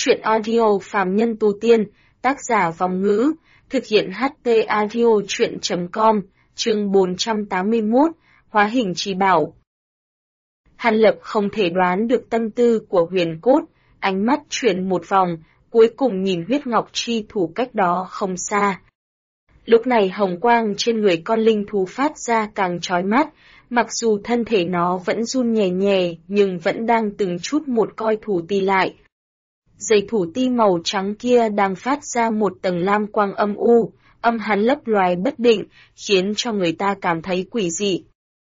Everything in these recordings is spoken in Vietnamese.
Truyện audio phàm nhân tu tiên, tác giả Vòng Ngữ, thực hiện HT audio truyện.com, chương 481, Hóa hình chi bảo. Hàn Lập không thể đoán được tâm tư của Huyền Cốt, ánh mắt chuyển một vòng, cuối cùng nhìn huyết ngọc chi thủ cách đó không xa. Lúc này hồng quang trên người con linh thú phát ra càng chói mắt, mặc dù thân thể nó vẫn run nhẹ nhẹ nhưng vẫn đang từng chút một coi thủ ti lại. Dây thủ ti màu trắng kia đang phát ra một tầng lam quang âm u, âm hàn lấp loài bất định, khiến cho người ta cảm thấy quỷ dị.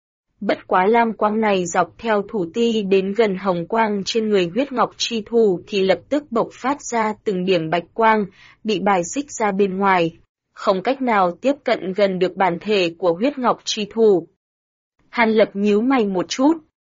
Bất quá lam quang này dọc theo thủ ti đến gần hồng quang trên người huyết ngọc chi thủ thì lập tức bộc phát ra từng điểm bạch quang, bị bài xích ra bên ngoài, không cách nào tiếp cận gần được bản thể của huyết ngọc chi thủ. Hàn Lập nhíu mày một chút.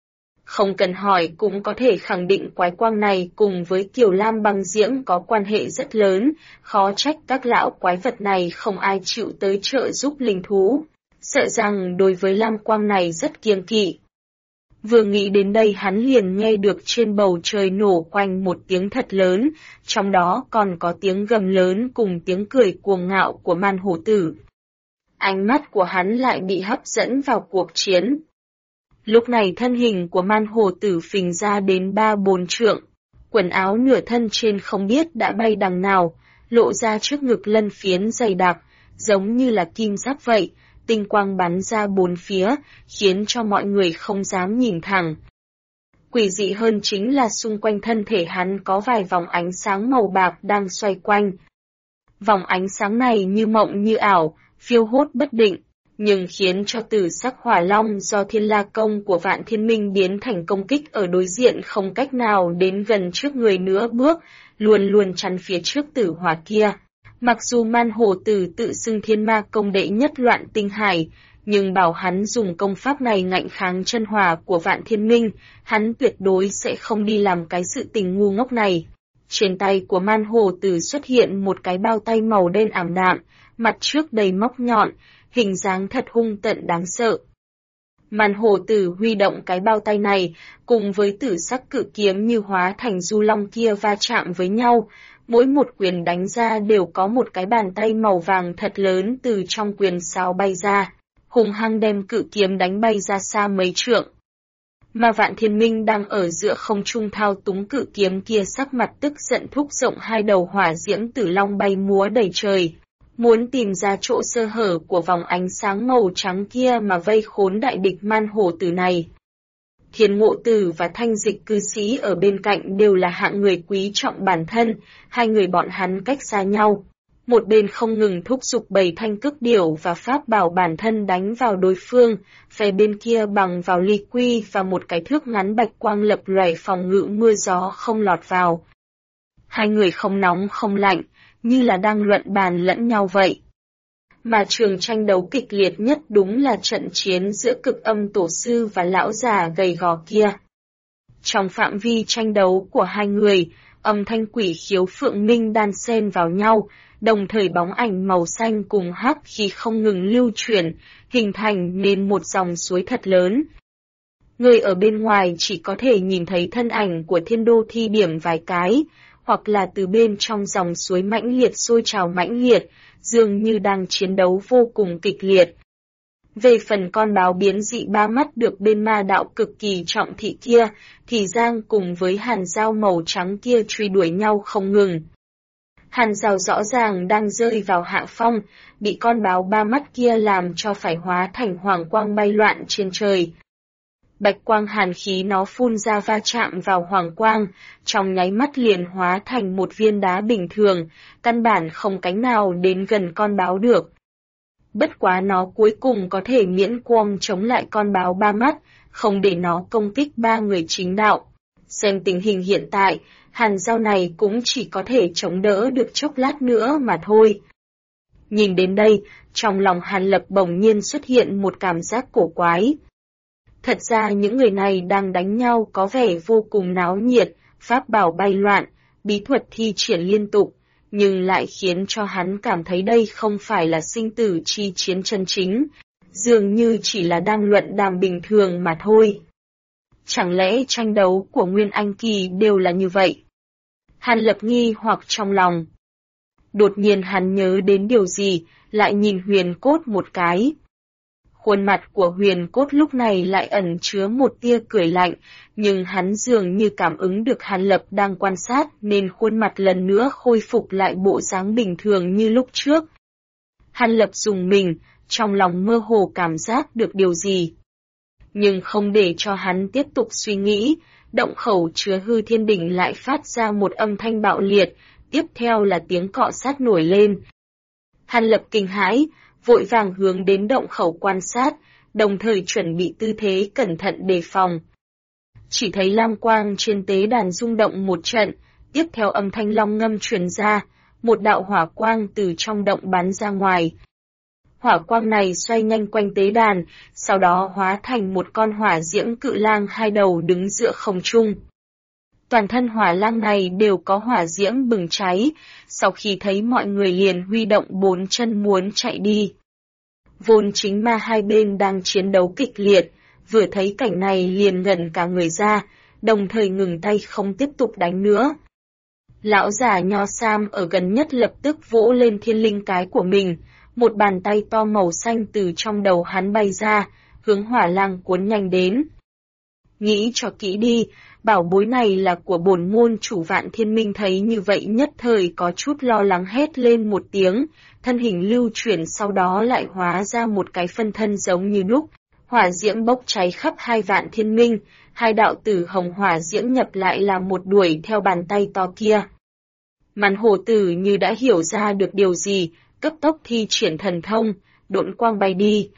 Không cần hỏi cũng có thể khẳng định quái quang này cùng với Kiều Lam băng diễm có quan hệ rất lớn, khó trách các lão quái vật này không ai chịu tới trợ giúp linh thú, sợ rằng đối với lam quang này rất kiêng kỵ. Vừa nghĩ đến đây hắn liền nghe được trên bầu trời nổ quanh một tiếng thật lớn, trong đó còn có tiếng gầm lớn cùng tiếng cười cuồng ngạo của man hổ tử. Ánh mắt của hắn lại bị hấp dẫn vào cuộc chiến. Lúc này thân hình của man hồ tử phình ra đến 3-4 trượng, quần áo nửa thân trên không biết đã bay đằng nào, lộ ra trước ngực lân phiến dày đặc, giống như là kim giáp vậy, tinh quang bắn ra bốn phía, khiến cho mọi người không dám nhìn thẳng. Quỷ dị hơn chính là xung quanh thân thể hắn có vài vòng ánh sáng màu bạc đang xoay quanh. Vòng ánh sáng này như mộng như ảo, phiêu hốt bất định, nhưng khiến cho tử sắc hỏa long do thiên la công của Vạn Thiên Minh biến thành công kích ở đối diện không cách nào đến gần trước người nữa bước, luôn luôn chắn phía trước tử hỏa kia. Mặc dù man hồ tử tự xưng thiên ma công đệ nhất loạn tinh hải, nhưng bảo hắn dùng công pháp này ngạnh kháng chân hỏa của Vạn Thiên Minh, hắn tuyệt đối sẽ không đi làm cái sự tình ngu ngốc này. Trên tay của man hồ tử xuất hiện một cái bao tay màu đen ảm đạm, mặt trước đầy móc nhọn, hình dáng thật hung tợn đáng sợ. Man hồ tử huy động cái bao tay này, cùng với tử sắc cự kiếm như hóa thành du long kia va chạm với nhau, mỗi một quyền đánh ra đều có một cái bàn tay màu vàng thật lớn từ trong quyền sáo bay ra, hùng hăng đem cự kiếm đánh bay ra xa mấy trượng. Mà Vạn Thiên Minh đang ở giữa không trung thao túng cự kiếm kia sắc mặt tức giận thúc rộng hai đầu hỏa diễm tử long bay múa đầy trời, muốn tìm ra chỗ sơ hở của vòng ánh sáng màu trắng kia mà vây khốn đại địch man hổ tử này. Thiên Ngộ Tử và Thanh Dịch cư sĩ ở bên cạnh đều là hạng người quý trọng bản thân, hai người bọn hắn cách xa nhau. Một bên không ngừng thúc giục 7 thanh cước điểu và pháp bảo bản thân đánh vào đối phương, về bên kia bằng vào ly quy và một cái thước ngắn bạch quang lập lòe phòng ngự mưa gió không lọt vào. Hai người không nóng không lạnh, như là đang luận bàn lẫn nhau vậy. Mà trường tranh đấu kịch liệt nhất đúng là trận chiến giữa Cực Âm tổ sư và lão già gầy gò kia. Trong phạm vi tranh đấu của hai người, âm thanh quỷ khiếu phượng minh đan xen vào nhau, đồng thời bóng ảnh màu xanh cùng hắc khí không ngừng lưu chuyển, hình thành nên một dòng suối thật lớn. Người ở bên ngoài chỉ có thể nhìn thấy thân ảnh của Thiên Đô thi điểm vài cái, hoặc là từ bên trong dòng suối mãnh liệt sôi trào mãnh liệt, dường như đang chiến đấu vô cùng kịch liệt. Về phần con báo biến dị ba mắt được bên ma đạo cực kỳ trọng thị kia, thì Giang cùng với hàn dao màu trắng kia truy đuổi nhau không ngừng. Hàn dao rõ ràng đang rơi vào hạ phong, bị con báo ba mắt kia làm cho phải hóa thành hoàng quang bay loạn trên trời. Bạch quang hàn khí nó phun ra va chạm vào hoàng quang, trong nháy mắt liền hóa thành một viên đá bình thường, căn bản không cánh nào đến gần con báo được. Bất quá nó cuối cùng có thể miễn cưỡng chống lại con báo ba mắt, không để nó công kích ba người chính đạo. Xem tình hình hiện tại, hàn dao này cũng chỉ có thể chống đỡ được chốc lát nữa mà thôi. Nhìn đến đây, trong lòng Hàn Lập bỗng nhiên xuất hiện một cảm giác cổ quái. Thật ra những người này đang đánh nhau có vẻ vô cùng náo nhiệt, pháp bảo bay loạn, bí thuật thi triển liên tục, nhưng lại khiến cho hắn cảm thấy đây không phải là sinh tử chi chiến chân chính, dường như chỉ là đang luận đàm bình thường mà thôi. Chẳng lẽ tranh đấu của Nguyên Anh Kỳ đều là như vậy? Hàn Lập nghi hoặc trong lòng. Đột nhiên hắn nhớ đến điều gì, lại nhìn Huyền Cốt một cái. Khuôn mặt của Huyền Cốt lúc này lại ẩn chứa một tia cười lạnh, nhưng hắn dường như cảm ứng được Hàn Lập đang quan sát nên khuôn mặt lần nữa khôi phục lại bộ dáng bình thường như lúc trước. Hàn Lập rùng mình, trong lòng mơ hồ cảm giác được điều gì. Nhưng không để cho hắn tiếp tục suy nghĩ, động khẩu chứa hư thiên đỉnh lại phát ra một âm thanh bạo liệt, tiếp theo là tiếng cọ sát nổi lên. Hàn Lập kinh hãi, vội vàng hướng đến động khẩu quan sát, đồng thời chuẩn bị tư thế cẩn thận đề phòng. Chỉ thấy lam quang trên tế đàn rung động một trận, tiếp theo âm thanh long ngâm truyền ra, một đạo hỏa quang từ trong động bắn ra ngoài. Hỏa quang này xoay nhanh quanh tế đàn, sau đó hóa thành một con hỏa diễm cự lang hai đầu đứng giữa không trung. Toàn thân hỏa lang này đều có hỏa diễm bừng cháy, sau khi thấy mọi người liền huy động bốn chân muốn chạy đi. Vốn chính ma hai bên đang chiến đấu kịch liệt, vừa thấy cảnh này liền ngẩn cả người ra, đồng thời ngừng tay không tiếp tục đánh nữa. Lão già nho sam ở gần nhất lập tức vỗ lên thiên linh cái của mình, một bàn tay to màu xanh từ trong đầu hắn bay ra, hướng hỏa lang cuốn nhanh đến. Nghĩ cho kỹ đi, bảo bối này là của bổn môn chủ Vạn Thiên Minh thấy như vậy nhất thời có chút lo lắng hét lên một tiếng, thân hình lưu chuyển sau đó lại hóa ra một cái phân thân giống như lúc, hỏa diễm bốc cháy khắp hai Vạn Thiên Minh, hai đạo tử hồng hỏa diễm nhập lại là một đuổi theo bàn tay to kia. Màn hồ tử như đã hiểu ra được điều gì, cấp tốc thi triển thần thông, độn quang bay đi.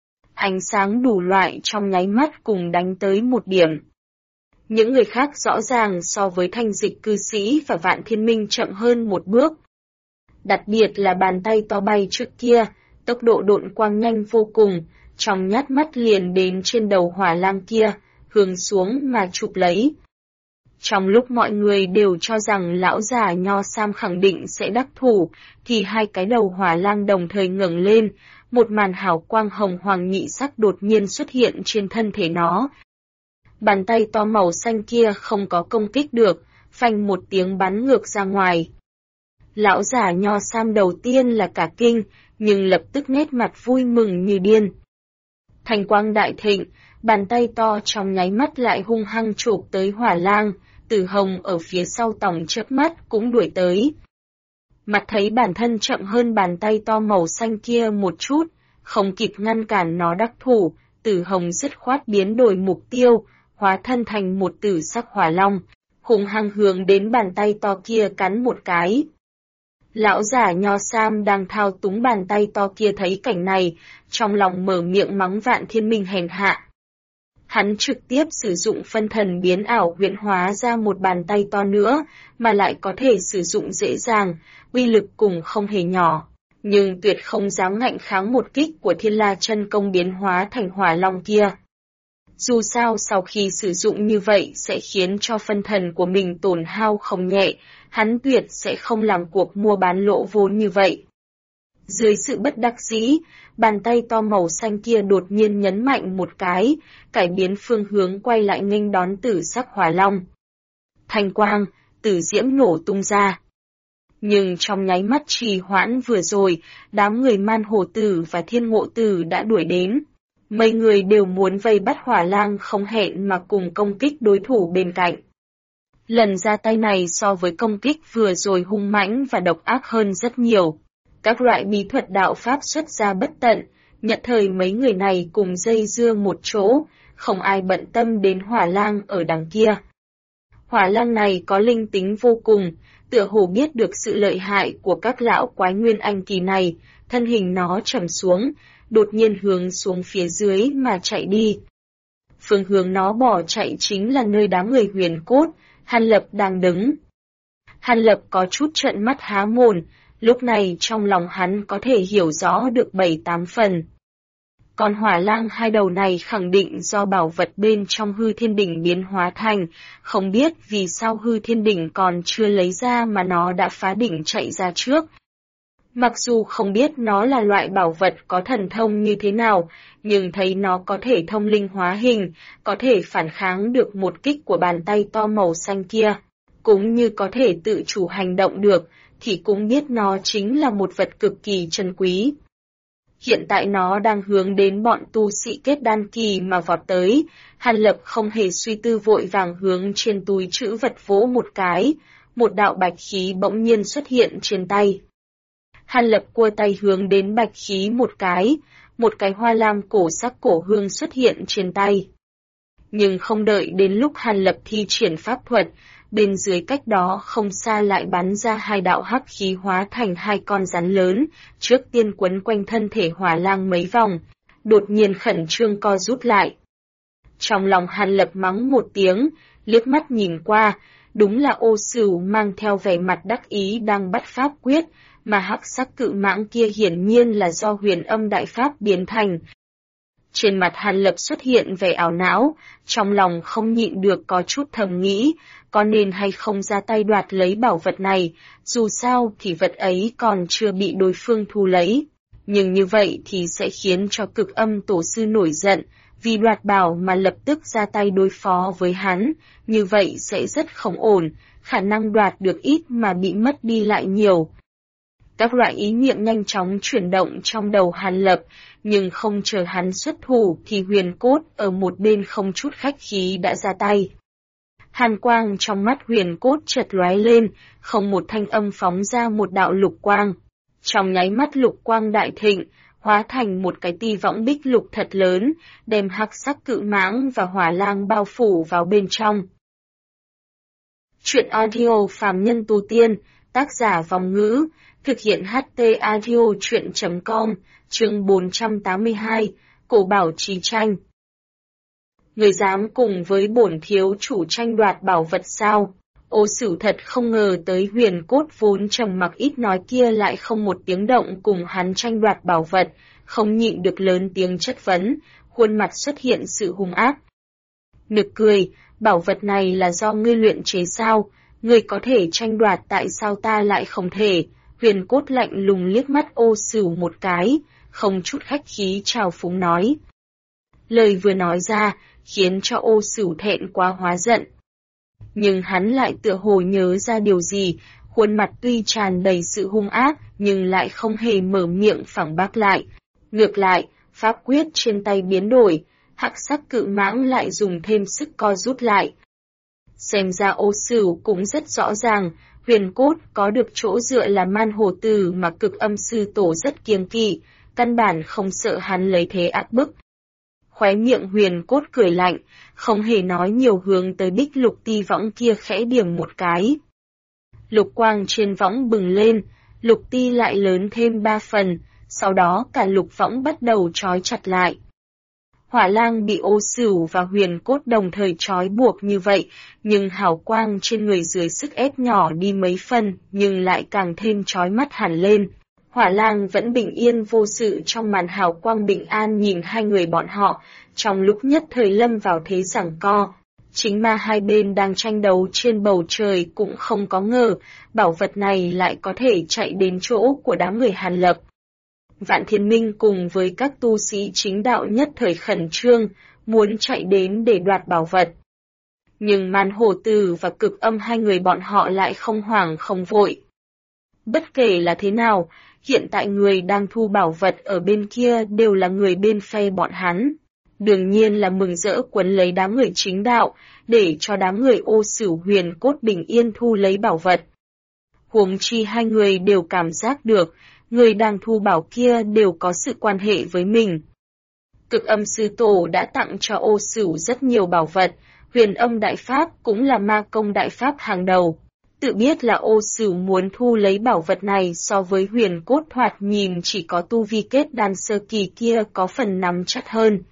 Ánh sáng đủ loại trong nháy mắt cùng đánh tới một điểm. Những người khác rõ ràng so với Thanh Dịch cư sĩ và Vạn Thiên Minh chậm hơn một bước. Đặc biệt là bàn tay to bay trước kia, tốc độ độn quang nhanh vô cùng, trong nhát mắt liền đến trên đầu hỏa lang kia, hướng xuống mà chụp lấy. Trong lúc mọi người đều cho rằng lão già nho sam khẳng định sẽ đắc thủ, thì hai cái đầu hỏa lang đồng thời ngẩng lên, một màn hào quang hồng hoàng nhị sắc đột nhiên xuất hiện trên thân thể nó. Bàn tay to màu xanh kia không có công kích được, phanh một tiếng bắn ngược ra ngoài. Lão già nho sam đầu tiên là cả kinh, nhưng lập tức nét mặt vui mừng như điên. Thành quang đại thịnh, bàn tay to trong nháy mắt lại hung hăng chụp tới hỏa lang, Tử Hồng ở phía sau tòng chớp mắt cũng đuổi tới. Mặt thấy bản thân chậm hơn bàn tay to màu xanh kia một chút, không kịp ngăn cản nó đắc thủ, Tử Hồng dứt khoát biến đổi mục tiêu, hóa thân thành một tử sắc hỏa long, hung hăng hướng đến bàn tay to kia cắn một cái. Lão giả nho sam đang thao túng bàn tay to kia thấy cảnh này, trong lòng mở miệng mắng Vạn Thiên Minh hèn hạ. Hắn trực tiếp sử dụng phân thần biến ảo huyễn hóa ra một bàn tay to nữa, mà lại có thể sử dụng dễ dàng, uy lực cùng không hề nhỏ, nhưng tuyệt không dám ngạnh kháng một kích của Thiên La chân công biến hóa thành hỏa long kia. Dù sao sau khi sử dụng như vậy sẽ khiến cho phân thần của mình tổn hao không nhẹ, hắn tuyệt sẽ không làm cuộc mua bán lỗ vốn như vậy. Dưới sự bất đắc dĩ, bàn tay to màu xanh kia đột nhiên nhấn mạnh một cái, cải biến phương hướng quay lại nghênh đón tử sắc hỏa long. Thanh quang, tử diễm nổ tung ra. Nhưng trong nháy mắt trì hoãn vừa rồi, đám người Man Hồ Tử và Thiên Ngộ Tử đã đuổi đến. Mấy người đều muốn vây bắt hỏa lang không hẹn mà cùng công kích đối thủ bên cạnh. Lần ra tay này so với công kích vừa rồi hung mãnh và độc ác hơn rất nhiều. Các loại bí thuật đạo pháp xuất ra bất tận, nhận thời mấy người này cùng dây dưa một chỗ, không ai bận tâm đến hỏa lang ở đằng kia. Hỏa lang này có linh tính vô cùng, tựa hồ biết được sự lợi hại của các lão quái nguyên anh kỳ này, thân hình nó trầm xuống, đột nhiên hướng xuống phía dưới mà chạy đi. Phương hướng nó bỏ chạy chính là nơi đám người Huyền Cốt, Hàn Lập đang đứng. Hàn Lập có chút trợn mắt há mồm, lúc này trong lòng hắn có thể hiểu rõ được 7-8 phần. Còn hỏa lang hai đầu này khẳng định do bảo vật bên trong hư thiên đỉnh biến hóa thành, không biết vì sao hư thiên đỉnh còn chưa lấy ra mà nó đã phá đỉnh chạy ra trước. Mặc dù không biết nó là loại bảo vật có thần thông như thế nào, nhưng thấy nó có thể thông linh hóa hình, có thể phản kháng được một kích của bàn tay to màu xanh kia. cũng như có thể tự chủ hành động được, thì cũng biết nó chính là một vật cực kỳ chân quý. Hiện tại nó đang hướng đến bọn tu sĩ kết đan kỳ mà vọt tới, Hàn Lập không hề suy tư vội vàng hướng trên túi trữ vật vỗ một cái, một đạo bạch khí bỗng nhiên xuất hiện trên tay. Hàn Lập cua tay hướng đến bạch khí một cái hoa lam cổ sắc cổ hương xuất hiện trên tay. Nhưng không đợi đến lúc Hàn Lập thi triển pháp thuật, bên dưới cách đó không xa lại bắn ra hai đạo hắc khí hóa thành hai con rắn lớn, trước tiên quấn quanh thân thể hỏa lang mấy vòng, đột nhiên khẩn trương co rút lại. Trong lòng Hàn Lập mắng một tiếng, liếc mắt nhìn qua, đúng là Ô Sửu mang theo vẻ mặt đắc ý đang bắt pháp quyết, mà hắc sắc cự mãng kia hiển nhiên là do huyền âm đại pháp biến thành. Trên mặt Hàn Lập xuất hiện vẻ ảo não, trong lòng không nhịn được có chút thầm nghĩ, có nên hay không ra tay đoạt lấy bảo vật này, dù sao thì vật ấy còn chưa bị đối phương thu lấy. Nhưng như vậy thì sẽ khiến cho Cực Âm tổ sư nổi giận, vì đoạt bảo mà lập tức ra tay đối phó với hắn, như vậy sẽ rất không ổn, khả năng đoạt được ít mà bị mất đi lại nhiều. Các loại ý niệm nhanh chóng chuyển động trong đầu Hàn Lập, nhưng không chờ hắn xuất thủ thì Huyền Cốt ở một bên không chút khách khí đã ra tay. Hàn quang trong mắt Huyền Cốt chợt lóe lên, không một thanh âm phóng ra một đạo lục quang. Trong nháy mắt lục quang đại thịnh, hóa thành một cái ti võng bích lục thật lớn, đem hắc sắc cự mãng và hỏa lang bao phủ vào bên trong. Truyện audio phàm nhân tu tiên, tác giả Vòng Ngữ, thực hiện HT audio truyện.com, chương 482, Cổ Bảo Trì Tranh. Người dám cùng với bổn thiếu chủ tranh đoạt bảo vật sao? Ô Sửu thật không ngờ tới Huyền Cốt vốn trầm mặc ít nói kia lại không một tiếng động cùng hắn tranh đoạt bảo vật, không nhịn được lớn tiếng chất vấn, khuôn mặt xuất hiện sự hung ác. Nực cười, bảo vật này là do ngươi luyện chế sao? Ngươi có thể tranh đoạt tại sao ta lại không thể? Huyền Cốt lạnh lùng liếc mắt Ô Sửu một cái, không chút khách khí trào phúng nói. Lời vừa nói ra, khiến cho Ô Sửu thẹn quá hóa giận. Nhưng hắn lại tựa hồ nhớ ra điều gì, khuôn mặt tuy tràn đầy sự hung ác, nhưng lại không hề mở miệng phản bác lại. Ngược lại, pháp quyết trên tay biến đổi, hắc sắc cự mãng lại dùng thêm sức co rút lại. Xem ra Ô Sửu cũng rất rõ ràng, Huyền Cốt có được chỗ dựa là Man Hồ Tử mà Cực Âm sư tổ rất kiêng kỵ, căn bản không sợ hắn lấy thế áp bức. Khóe miệng Huyền Cốt cười lạnh, không hề nói nhiều hướng tới bích lục ti võng kia khẽ điểm một cái. Lục quang trên võng bừng lên, lục ti lại lớn thêm 3 phần, sau đó cả lục võng bắt đầu trói chặt lại. Hỏa lang bị Ô Sửu và Huyền Cốt đồng thời trói buộc như vậy, nhưng hào quang trên người dưới sức ép nhỏ đi mấy phần, nhưng lại càng thêm chói mắt hẳn lên. Hỏa lang vẫn bình yên vô sự trong màn hào quang bình an nhìn hai người bọn họ, trong lúc nhất thời lâm vào thế giằng co. Chính mà hai bên đang tranh đấu trên bầu trời cũng không có ngờ, bảo vật này lại có thể chạy đến chỗ của đám người Hàn Lập. Vạn Thiên Minh cùng với các tu sĩ chính đạo nhất thời khẩn trương, muốn chạy đến để đoạt bảo vật. Nhưng Man Hồ Tử và Cực Âm hai người bọn họ lại không hoảng không vội. Bất kể là thế nào, hiện tại người đang thu bảo vật ở bên kia đều là người bên phe bọn hắn. Đương nhiên là mừng rỡ quấn lấy đám người chính đạo, để cho đám người Ô Sửu Huyền Cốt bình yên thu lấy bảo vật. Huống chi hai người đều cảm giác được, người đang thu bảo kia đều có sự quan hệ với mình. Cực Âm sư tổ đã tặng cho Ô Sửu rất nhiều bảo vật, huyền âm đại pháp cũng là ma công đại pháp hàng đầu. Tự biết là Ô Sửu muốn thu lấy bảo vật này so với Huyền Cốt thoạt nhìn chỉ có tu vi kết đan sơ kỳ kia có phần nắm chắc hơn.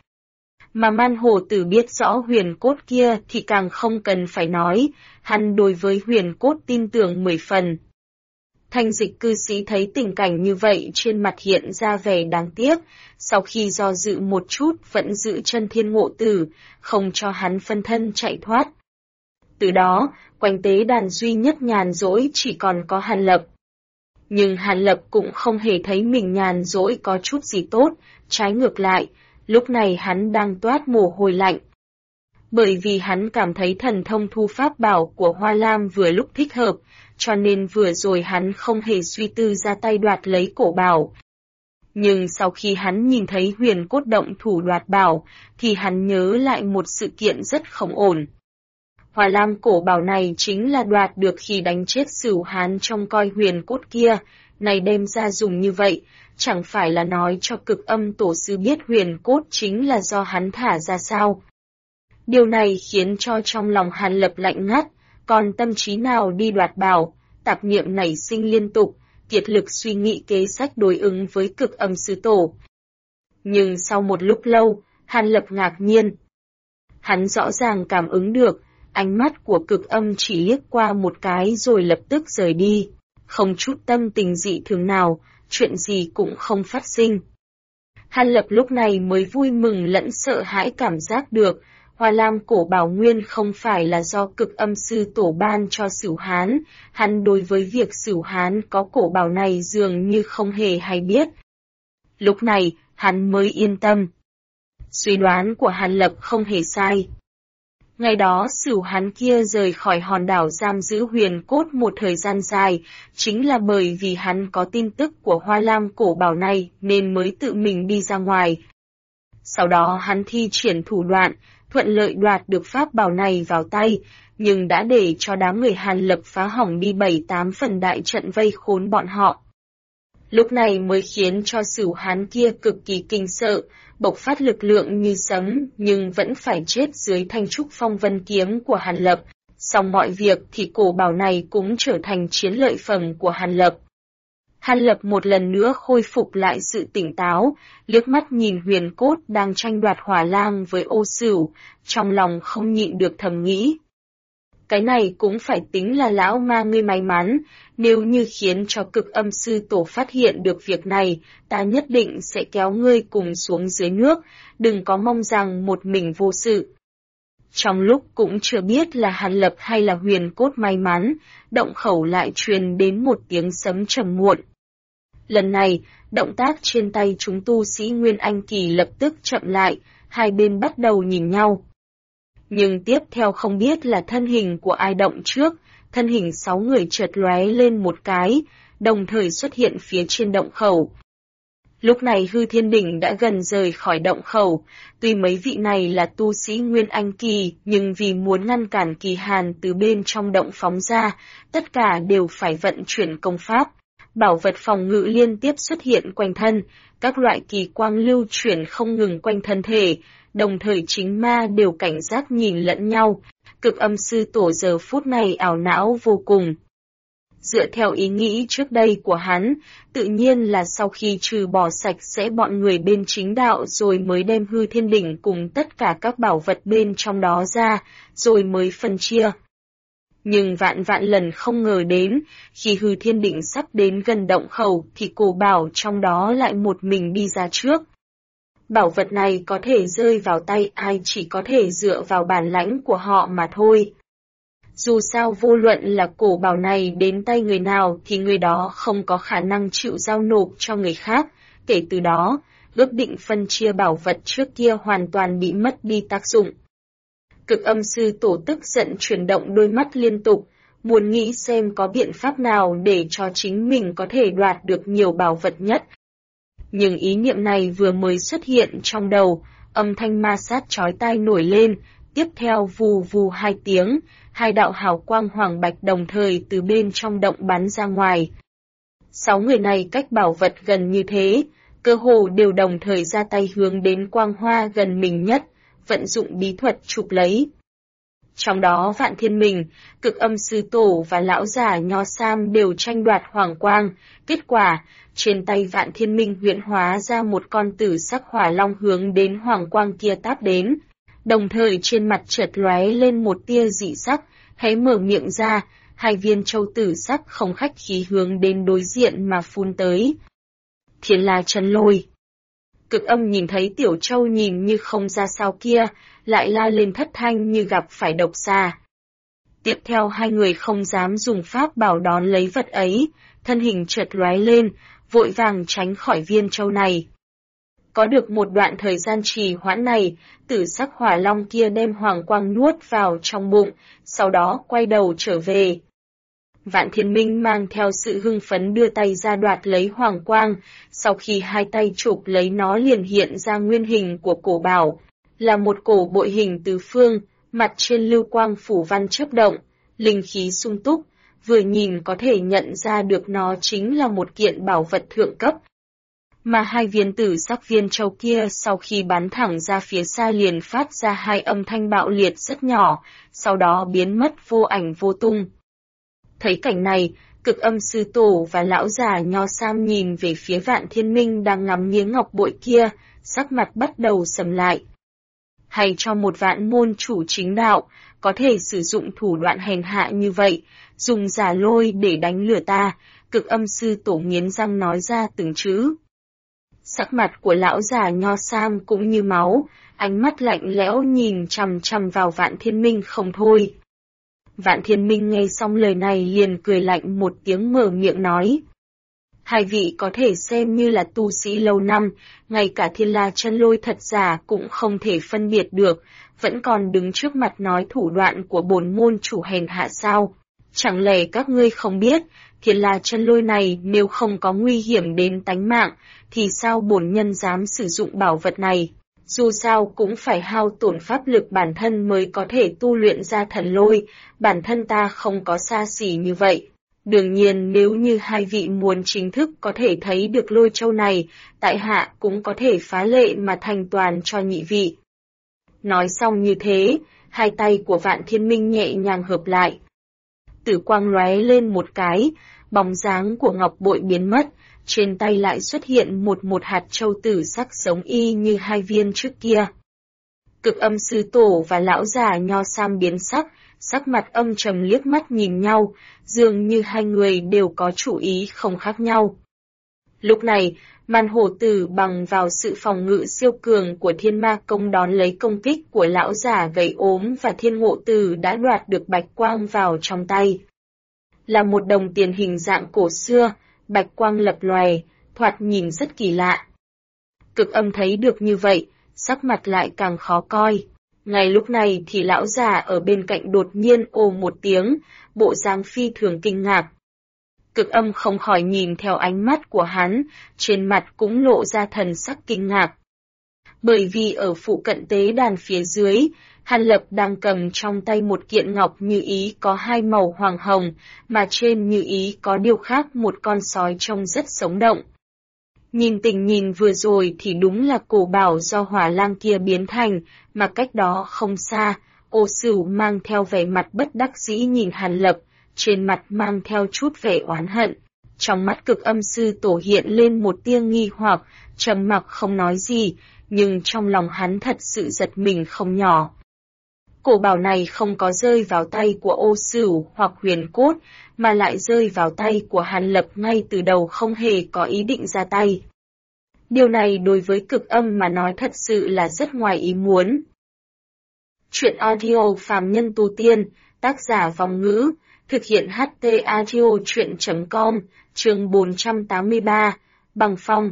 Mà Man Hồ Tử biết rõ Huyền Cốt kia thì càng không cần phải nói, hắn đối với Huyền Cốt tin tưởng 10 phần. Thanh Dịch cư sĩ thấy tình cảnh như vậy trên mặt hiện ra vẻ đáng tiếc, sau khi do dự một chút vẫn giữ chân Thiên Ngộ Tử, không cho hắn phân thân chạy thoát. Từ đó, quanh tế đàn duy nhất nhàn rỗi chỉ còn có Hàn Lập. Nhưng Hàn Lập cũng không hề thấy mình nhàn rỗi có chút gì tốt, trái ngược lại, lúc này hắn đang toát mồ hôi lạnh. Bởi vì hắn cảm thấy thần thông thu pháp bảo của Hoa Lam vừa lúc thích hợp, cho nên vừa rồi hắn không hề suy tư ra tay đoạt lấy cổ bảo. Nhưng sau khi hắn nhìn thấy Huyền Cốt động thủ đoạt bảo, thì hắn nhớ lại một sự kiện rất không ổn. Hoa Lam cổ bảo này chính là đoạt được khi đánh chết Sửu Hán trong coi Huyền Cốt kia, này đem ra dùng như vậy, chẳng phải là nói cho Cực Âm tổ sư biết Huyền Cốt chính là do hắn thả ra sao. Điều này khiến cho trong lòng Hàn Lập lạnh ngắt, còn tâm trí nào đi đoạt bảo, tạp niệm nảy sinh liên tục, kiệt lực suy nghĩ kế sách đối ứng với Cực Âm sư tổ. Nhưng sau một lúc lâu, Hàn Lập ngạc nhiên. Hắn rõ ràng cảm ứng được, ánh mắt của Cực Âm chỉ liếc qua một cái rồi lập tức rời đi, không chút tâm tình dị thường nào, chuyện gì cũng không phát sinh. Hàn Lập lúc này mới vui mừng lẫn sợ hãi cảm giác được, Hoa Lam cổ bảo nguyên không phải là do Cực Âm sư tổ ban cho Sửu Hán, hắn đối với việc Sửu Hán có cổ bảo này dường như không hề hay biết. Lúc này, hắn mới yên tâm. Suy đoán của Hàn Lập không hề sai. Ngày đó Sửu Hán kia rời khỏi hòn đảo giam giữ Huyền Cốt một thời gian dài, chính là bởi vì hắn có tin tức của Hoa Lam cổ bảo này nên mới tự mình đi ra ngoài. Sau đó hắn thi triển thủ đoạn, thuận lợi đoạt được pháp bảo này vào tay, nhưng đã để cho đám người Hàn Lập phá hỏng đi 7-8 phần đại trận vây khốn bọn họ. Lúc này mới khiến cho Sửu Hán kia cực kỳ kinh sợ, bộc phát lực lượng như sấm, nhưng vẫn phải chết dưới thanh trúc phong vân kiếm của Hàn Lập. Xong mọi việc thì cổ bảo này cũng trở thành chiến lợi phẩm của Hàn Lập. Hàn Lập một lần nữa khôi phục lại sự tỉnh táo, liếc mắt nhìn Huyền Cốt đang tranh đoạt hỏa lang với Ô Sửu, trong lòng không nhịn được thầm nghĩ. Cái này cũng phải tính là lão ma ngươi may mắn, nếu như khiến cho Cực Âm sư tổ phát hiện được việc này, ta nhất định sẽ kéo ngươi cùng xuống dưới nước, đừng có mong rằng một mình vô sự. Trong lúc cũng chưa biết là Hàn Lập hay là Huyền Cốt may mắn, động khẩu lại truyền đến một tiếng sấm trầm muộn. Lần này, động tác trên tay chúng tu sĩ Nguyên Anh Kỳ lập tức chậm lại, hai bên bắt đầu nhìn nhau. Nhưng tiếp theo không biết là thân hình của ai động trước, thân hình 6 người chợt lóe lên một cái, đồng thời xuất hiện phía trên động khẩu. Lúc này Hư Thiên Đỉnh đã gần rời khỏi động khẩu, tuy mấy vị này là tu sĩ Nguyên Anh Kỳ, nhưng vì muốn ngăn cản Kỳ Hàn từ bên trong động phóng ra, tất cả đều phải vận chuyển công pháp. Bảo vật phòng ngự liên tiếp xuất hiện quanh thân, các loại kỳ quang lưu chuyển không ngừng quanh thân thể, đồng thời chính ma đều cảnh giác nhìn lẫn nhau, Cực Âm sư tổ giờ phút này ảo não vô cùng. Dựa theo ý nghĩ trước đây của hắn, tự nhiên là sau khi trừ bỏ sạch sẽ bọn người bên chính đạo rồi mới đem Hư Thiên Đỉnh cùng tất cả các bảo vật bên trong đó ra, rồi mới phân chia. Nhưng vạn lần không ngờ đến, khi Hư Thiên Đỉnh sắp đến gần động khẩu thì cổ bảo trong đó lại một mình đi ra trước. Bảo vật này có thể rơi vào tay ai chỉ có thể dựa vào bản lãnh của họ mà thôi. Dù sao vô luận là cổ bảo này đến tay người nào thì người đó không có khả năng chịu giao nộp cho người khác, kể từ đó, ước định phân chia bảo vật trước kia hoàn toàn bị mất đi tác dụng. Cực Âm sư tổ tức giận chuyển động đôi mắt liên tục, muốn nghĩ xem có biện pháp nào để cho chính mình có thể đoạt được nhiều bảo vật nhất. Nhưng ý niệm này vừa mới xuất hiện trong đầu, âm thanh ma sát chói tai nổi lên, tiếp theo vù vù 2 tiếng, 2 đạo hào quang hoàng bạch đồng thời từ bên trong động bắn ra ngoài. 6 người này cách bảo vật gần như thế, cơ hồ đều đồng thời ra tay hướng đến quang hoa gần mình nhất, vận dụng bí thuật chụp lấy. Trong đó Vạn Thiên Minh, Cực Âm sư tổ và lão giả Nho Sam đều tranh đoạt hoàng quang, kết quả, trên tay Vạn Thiên Minh huyễn hóa ra một con tử sắc hỏa long hướng đến hoàng quang kia táp đến, đồng thời trên mặt chợt lóe lên một tia dị sắc, hé mở miệng ra, 2 viên châu tử sắc không khách khí hướng đến đối diện mà phun tới. Thiên La Chân Lôi. Cực Âm nhìn thấy tiểu châu nhìn như không ra sao kia, lại la lên thất thanh như gặp phải độc xà. Tiếp theo 2 người không dám dùng pháp bảo đón lấy vật ấy, thân hình chợt lóe lên, vội vàng tránh khỏi viên châu này. Có được một đoạn thời gian trì hoãn này, tử sắc hỏa long kia đem hoàng quang nuốt vào trong bụng, sau đó quay đầu trở về. Vạn Thiên Minh mang theo sự hưng phấn đưa tay ra đoạt lấy hoàng quang, sau khi hai tay chụp lấy nó liền hiện ra nguyên hình của cổ bảo, là một cổ bội hình tứ phương, mặt trên lưu quang phủ văn chớp động, linh khí sung túc, vừa nhìn có thể nhận ra được nó chính là một kiện bảo vật thượng cấp. Mà hai viên tử sắc viên châu kia sau khi bắn thẳng ra phía xa liền phát ra hai âm thanh bạo liệt rất nhỏ, sau đó biến mất vô ảnh vô tung. Thấy cảnh này, Cực Âm sư tổ và lão già nho sam nhìn về phía Vạn Thiên Minh đang ngắm nghía ngọc bội kia, sắc mặt bắt đầu sầm lại. Hay cho một vạn môn chủ chính đạo, có thể sử dụng thủ đoạn hèn hạ như vậy, dùng giả lôi để đánh lừa ta, Cực Âm sư tổ nghiến răng nói ra từng chữ. Sắc mặt của lão già nho sam cũng như máu, ánh mắt lạnh lẽo nhìn chằm chằm vào Vạn Thiên Minh không thôi. Vạn Thiên Minh nghe xong lời này liền cười lạnh một tiếng mở miệng nói. Hai vị có thể xem như là tu sĩ lâu năm, ngay cả Thiên La chân lôi thật giả cũng không thể phân biệt được, vẫn còn đứng trước mặt nói thủ đoạn của bổn môn chủ hèn hạ sao. Chẳng lẽ các ngươi không biết, Thiên La chân lôi này nếu không có nguy hiểm đến tánh mạng, thì sao bổn nhân dám sử dụng bảo vật này? Dù sao cũng phải hao tổn pháp lực bản thân mới có thể tu luyện ra thần lôi, bản thân ta không có xa xỉ như vậy. Đương nhiên nếu như hai vị muốn chính thức có thể thấy được lôi châu này, tại hạ cũng có thể phá lệ mà thành toàn cho nhị vị. Nói xong như thế, hai tay của Vạn Thiên Minh nhẹ nhàng hợp lại. Tử quang lóe lên một cái, bóng dáng của ngọc bội biến mất, trên tay lại xuất hiện một hạt châu tử sắc giống y như hai viên trước kia. Cực Âm sư tổ và lão già nho sam biến sắc mặt âm trầm liếc mắt nhìn nhau, dường như hai người đều có chủ ý không khác nhau. Lúc này, Man Hổ Tử bằng vào sự phòng ngự siêu cường của Thiên Ma Công đón lấy công kích của lão già gầy ốm và Thiên Ngộ Tử đã đoạt được bạch quang vào trong tay. Là một đồng tiền hình dạng cổ xưa, bạch quang lập lòe, thoạt nhìn rất kỳ lạ. Cực Âm thấy được như vậy, sắc mặt lại càng khó coi. Ngay lúc này thì lão già ở bên cạnh đột nhiên ồ một tiếng, bộ dáng phi thường kinh ngạc. Cực Âm không khỏi nhìn theo ánh mắt của hắn, trên mặt cũng lộ ra thần sắc kinh ngạc. Bởi vì ở phụ cận tế đàn phía dưới, Hàn Lập đang cầm trong tay một kiện ngọc như ý có hai màu hoàng hồng, mà trên như ý có điêu khắc một con sói trông rất sống động. Nhìn tình nhìn vừa rồi thì đúng là cổ bảo do hỏa lang kia biến thành, mà cách đó không xa, Ô Sửu mang theo vẻ mặt bất đắc dĩ nhìn Hàn Lập, trên mặt mang theo chút vẻ oán hận. Trong mắt Cực Âm sư tổ hiện lên một tia nghi hoặc, trầm mặc không nói gì, nhưng trong lòng hắn thật sự giật mình không nhỏ. Cổ bảo này không có rơi vào tay của Ô Sửu hoặc Huyền Cốt, mà lại rơi vào tay của Hàn Lập ngay từ đầu không hề có ý định ra tay. Điều này đối với Cực Âm mà nói thật sự là rất ngoài ý muốn. Chuyện audio phàm nhân tu tiên, tác giả Vong Ngữ, thực hiện HT audio chuyện.com, chương 483, Bằng Phong.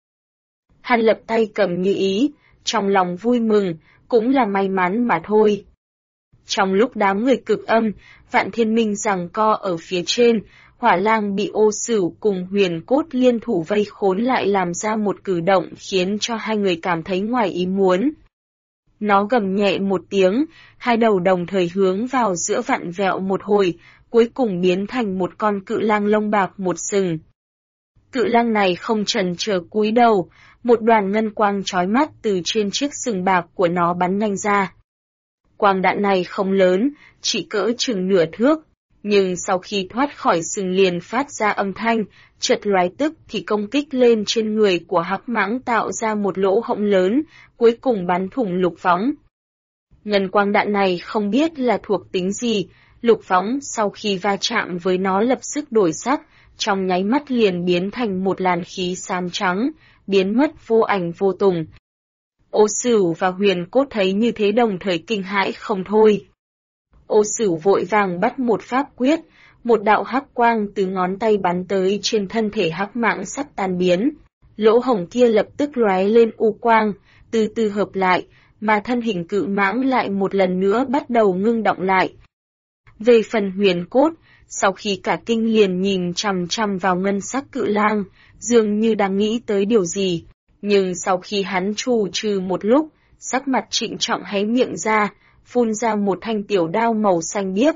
Hàn Lập tay cầm như ý, trong lòng vui mừng, cũng là may mắn mà thôi. Trong lúc đám người Cực Âm, Vạn Thiên Minh giằng co ở phía trên, Hỏa Lang bị Ô Sửu cùng Huyền Cốt liên thủ vây khốn lại làm ra một cử động khiến cho hai người cảm thấy ngoài ý muốn. Nó gầm nhẹ một tiếng, hai đầu đồng thời hướng vào giữa vặn vẹo một hồi, cuối cùng biến thành một con cự lang lông bạc một sừng. Cự lang này không chần chờ cúi đầu, một đoàn ngân quang chói mắt từ trên chiếc sừng bạc của nó bắn nhanh ra. Quang đạn này không lớn, chỉ cỡ chừng nửa thước, nhưng sau khi thoát khỏi sừng liền phát ra âm thanh, chợt lóe tức thì công kích lên trên người của Hắc Mãng tạo ra một lỗ hổng lớn, cuối cùng bắn thủng Lục Võng. Ngân quang đạn này không biết là thuộc tính gì, Lục Võng sau khi va chạm với nó lập tức đổi sắc, trong nháy mắt liền biến thành một làn khí xám trắng, biến mất vô ảnh vô tùng. Ô Sửu và Huyền Cốt thấy như thế đồng thời kinh hãi không thôi. Ô Sửu vội vàng bắt một pháp quyết, một đạo hắc quang từ ngón tay bắn tới trên thân thể Hắc Mãng sắp tan biến. lỗ hổng kia lập tức lóe lên u quang, từ từ hợp lại, mà thân hình cự mãng lại một lần nữa bắt đầu ngưng động lại. Về phần Huyền Cốt, sau khi cả kinh liền nhìn chằm chằm vào ngân sắc cự lang, dường như đang nghĩ tới điều gì, nhưng sau khi hắn trù trừ một lúc, sắc mặt trịnh trọng hé miệng ra, phun ra một thanh tiểu đao màu xanh biếc.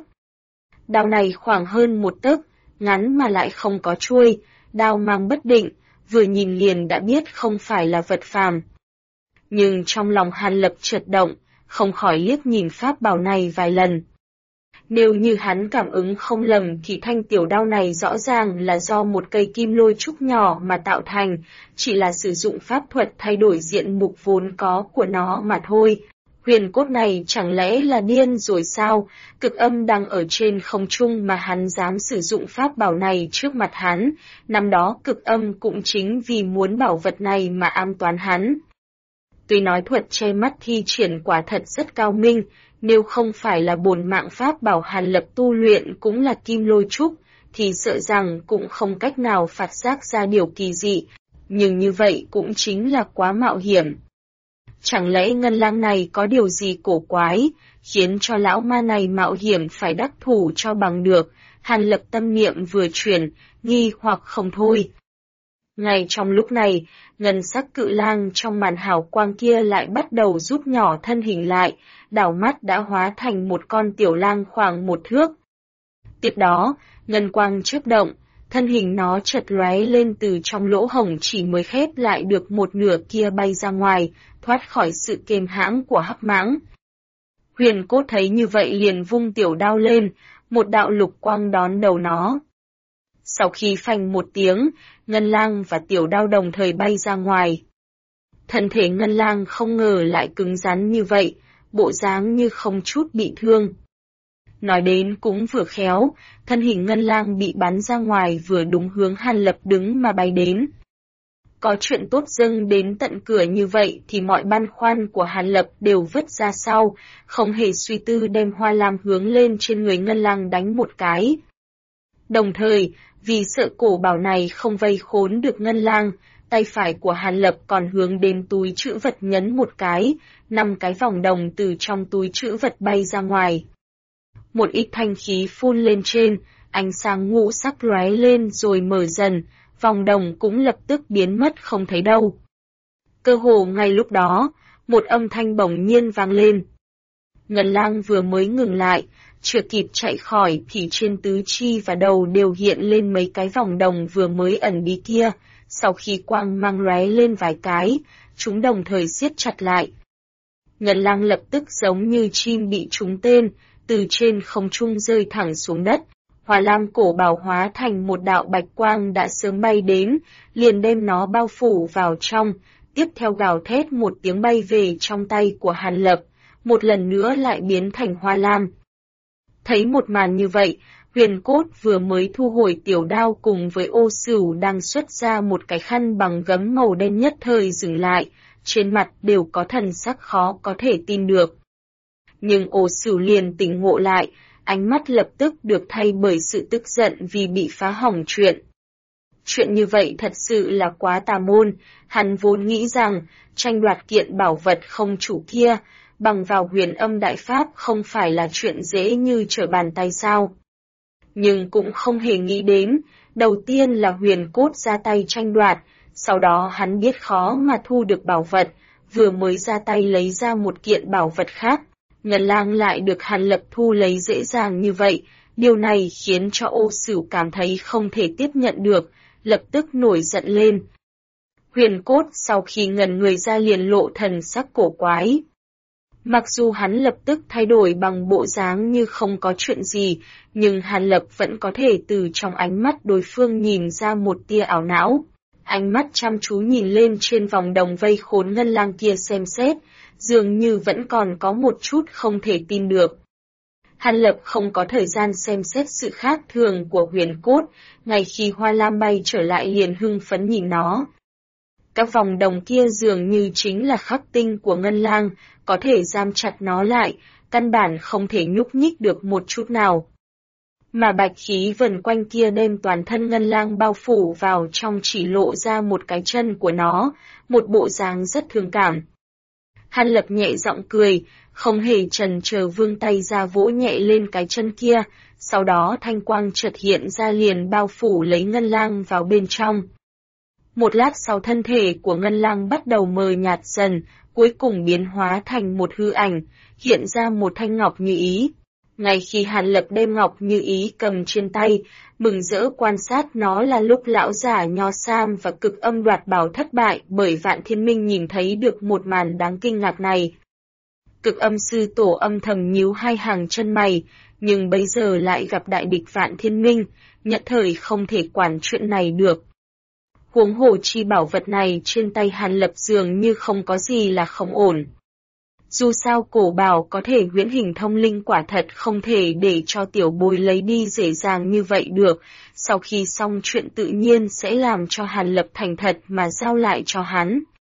Đao này khoảng hơn 1 tấc, ngắn mà lại không có chuôi, đao mang bất định, vừa nhìn liền đã biết không phải là vật phàm. Nhưng trong lòng Hàn Lập chợt động, không khỏi liếc nhìn pháp bảo này vài lần. Nếu như hắn cảm ứng không lầm thì thanh tiểu đao này rõ ràng là do một cây kim lôi trúc nhỏ mà tạo thành, chỉ là sử dụng pháp thuật thay đổi diện mục vốn có của nó mà thôi. Huyền Cốt này chẳng lẽ là điên rồi sao? Cực Âm đang ở trên không trung mà hắn dám sử dụng pháp bảo này trước mặt hắn, năm đó Cực Âm cũng chính vì muốn bảo vật này mà ám toán hắn. Tuy nói thuật che mắt thi triển quả thật rất cao minh, nếu không phải là bổn mạng pháp bảo Hàn Lập tu luyện cũng là kim lôi trúc, thì sợ rằng cũng không cách nào phát giác ra điều kỳ dị, nhưng như vậy cũng chính là quá mạo hiểm. Chẳng lẽ ngân lang này có điều gì cổ quái, khiến cho lão ma này mạo hiểm phải đắc thủ cho bằng được? Hàn Lập tâm niệm vừa chuyển, nghi hoặc không thôi. Ngay trong lúc này, ngân sắc cự lang trong màn hào quang kia lại bắt đầu rút nhỏ thân hình lại, đảo mắt đã hóa thành một con tiểu lang khoảng 1 thước. Tiếp đó, ngân quang chớp động, thân hình nó chợt lóe lên từ trong lỗ hổng chỉ mới khép lại được một nửa kia bay ra ngoài, thoát khỏi sự kềm hãm của hắc mãng. Huyền Cốt thấy như vậy liền vung tiểu đao lên, một đạo lục quang đón đầu nó. Sau khi phanh một tiếng, ngân lang và tiểu đao đồng thời bay ra ngoài. Thân thể ngân lang không ngờ lại cứng rắn như vậy, bộ dáng như không chút bị thương. Nói đến cũng vừa khéo, thân hình ngân lang bị bắn ra ngoài vừa đúng hướng Hàn Lập đứng mà bay đến. Có chuyện tốt dâng đến tận cửa như vậy thì mọi băn khoăn của Hàn Lập đều vứt ra sau, không hề suy tư đem hoa lam hướng lên trên người ngân lang đánh một cái. Đồng thời, vì sợ cổ bảo này không vây khốn được ngân lang, tay phải của Hàn Lập còn hướng đến túi trữ vật nhấn một cái, 5 cái vòng đồng từ trong túi trữ vật bay ra ngoài. Một ít thanh khí phun lên trên, ánh sáng ngũ sắc lóe lên rồi mở dần, vòng đồng cũng lập tức biến mất không thấy đâu. Cơ hồ ngay lúc đó, một âm thanh bỗng nhiên vang lên. Ngân lang vừa mới ngừng lại, chưa kịp chạy khỏi thì trên tứ chi và đầu đều hiện lên mấy cái vòng đồng vừa mới ẩn bí kia, sau khi quang mang lóe lên vài cái, chúng đồng thời siết chặt lại. Ngân lang lập tức giống như chim bị trúng tên, từ trên không trung rơi thẳng xuống đất. Hỏa lam cổ bảo hóa thành một đạo bạch quang đã sớm bay đến, liền đem nó bao phủ vào trong, tiếp theo gào thét một tiếng bay về trong tay của Hàn Lập, một lần nữa lại biến thành hoa lam. Thấy một màn như vậy, Huyền Cốt vừa mới thu hồi tiểu đao cùng với Ô Sửu đang xuất ra một cái khăn bằng gấm màu đen nhất thời dừng lại, trên mặt đều có thần sắc khó có thể tin được. Nhưng Ô Sửu liền tỉnh ngộ lại, ánh mắt lập tức được thay bởi sự tức giận vì bị phá hỏng chuyện. Chuyện như vậy thật sự là quá tà môn, hắn vốn nghĩ rằng, tranh đoạt kiện bảo vật không chủ kia, bằng vào Huyền Âm Đại Pháp không phải là chuyện dễ như trở bàn tay sao. Nhưng cũng không hề nghĩ đến, đầu tiên là Huyền Cốt ra tay tranh đoạt, sau đó hắn biết khó mà thu được bảo vật, vừa mới ra tay lấy ra một kiện bảo vật khác. Ngân lang lại được Hàn Lập thu lấy dễ dàng như vậy, điều này khiến cho Ô Sửu cảm thấy không thể tiếp nhận được, lập tức nổi giận lên. Huyền Cốt sau khi ngẩn người ra liền lộ thần sắc cổ quái. Mặc dù hắn lập tức thay đổi bằng bộ dáng như không có chuyện gì, nhưng Hàn Lập vẫn có thể từ trong ánh mắt đối phương nhìn ra một tia ảo não. Ánh mắt chăm chú nhìn lên trên vòng đồng vây khốn ngân lang kia xem xét, dường như vẫn còn có một chút không thể tin được. Hàn Lập không có thời gian xem xét sự khác thường của Huyền Cốt, ngay khi hoa lam bay trở lại liền hưng phấn nhìn nó. Các vòng đồng kia dường như chính là khắc tinh của ngân lang, có thể giam chặt nó lại, căn bản không thể nhúc nhích được một chút nào. mà bạch khí vần quanh kia đem toàn thân ngân lang bao phủ vào trong, chỉ lộ ra một cái chân của nó, một bộ dáng rất thương cảm. Hàn Lập nhẹ giọng cười, không hề chần chờ vươn tay ra vỗ nhẹ lên cái chân kia, sau đó thanh quang chợt hiện ra liền bao phủ lấy ngân lang vào bên trong. Một lát sau thân thể của ngân lang bắt đầu mờ nhạt dần, cuối cùng biến hóa thành một hư ảnh, hiện ra một thanh ngọc như ý. Ngay khi Hàn Lập đem ngọc như ý cầm trên tay, mừng rỡ quan sát nó là lúc lão giả Nho Sam và Cực Âm đoạt bảo thất bại bởi Vạn Thiên Minh nhìn thấy được một màn đáng kinh ngạc này. Cực Âm sư tổ âm thầm nhíu hai hàng chân mày, nhưng bây giờ lại gặp đại địch Vạn Thiên Minh, nhất thời không thể quản chuyện này được. Huống hồ chi bảo vật này trên tay Hàn Lập dường như không có gì là không ổn. Dù sao cổ bảo có thể huyễn hình thông linh, quả thật không thể để cho tiểu bối lấy đi dễ dàng như vậy được, sau khi xong chuyện tự nhiên sẽ làm cho Hàn Lập thành thật mà giao lại cho hắn.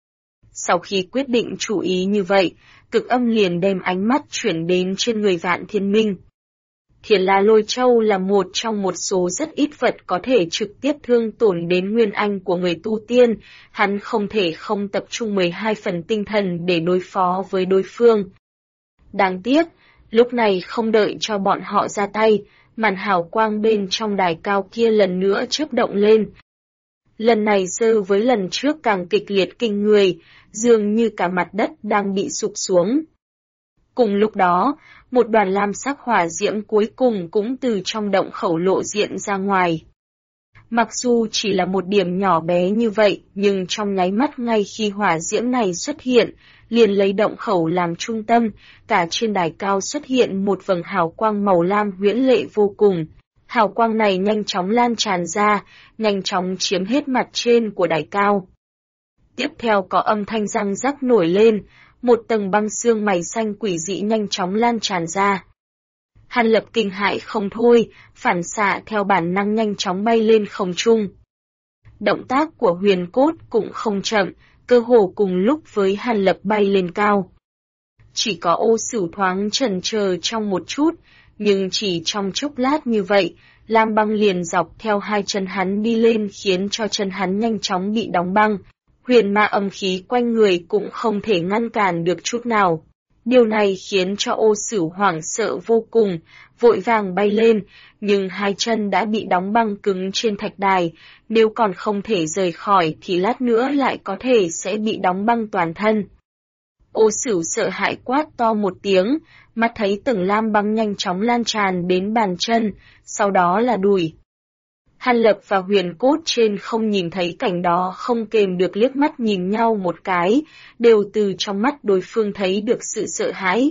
Sau khi quyết định chủ ý như vậy, Cực Âm liền đem ánh mắt chuyển đến trên người Vạn Thiên Minh. Thiền La Lôi Châu là một trong một số rất ít vật có thể trực tiếp thương tổn đến nguyên anh của người tu tiên, hắn không thể không tập trung 12 phần tinh thần để đối phó với đối phương. Đáng tiếc, lúc này không đợi cho bọn họ ra tay, màn hào quang bên trong đài cao kia lần nữa chớp động lên. Lần này so với lần trước càng kịch liệt kinh người, dường như cả mặt đất đang bị sụp xuống. Cùng lúc đó, một đoàn lam sắc hỏa diễm cuối cùng cũng từ trong động khẩu lộ diện ra ngoài. Mặc dù chỉ là một điểm nhỏ bé như vậy, nhưng trong nháy mắt ngay khi hỏa diễm này xuất hiện, liền lấy động khẩu làm trung tâm, cả trên đài cao xuất hiện một vầng hào quang màu lam huyễn lệ vô cùng. Hào quang này nhanh chóng lan tràn ra, nhanh chóng chiếm hết mặt trên của đài cao. Tiếp theo có âm thanh răng rắc nổi lên, một tầng băng xương mày xanh quỷ dị nhanh chóng lan tràn ra. Hàn Lập kinh hãi không thôi, phản xạ theo bản năng nhanh chóng bay lên không trung. Động tác của Huyền Cốt cũng không chậm, cơ hồ cùng lúc với Hàn Lập bay lên cao. Chỉ có Ô Sửu thoáng chần chờ trong một chút, nhưng chỉ trong chốc lát như vậy, lam băng liền dọc theo hai chân hắn đi lên khiến cho chân hắn nhanh chóng bị đóng băng. Huyền ma âm khí quanh người cũng không thể ngăn cản được chút nào. Điều này khiến cho Ô Sửu hoảng sợ vô cùng, vội vàng bay lên, nhưng hai chân đã bị đóng băng cứng trên thạch đài, nếu còn không thể rời khỏi thì lát nữa lại có thể sẽ bị đóng băng toàn thân. Ô Sửu sợ hãi quát to một tiếng, mắt thấy tầng lam băng nhanh chóng lan tràn đến bàn chân, sau đó là đùi. Hàn Lập và Huyền Cốt trên không nhìn thấy cảnh đó không kềm được liếc mắt nhìn nhau một cái, đều từ trong mắt đối phương thấy được sự sợ hãi.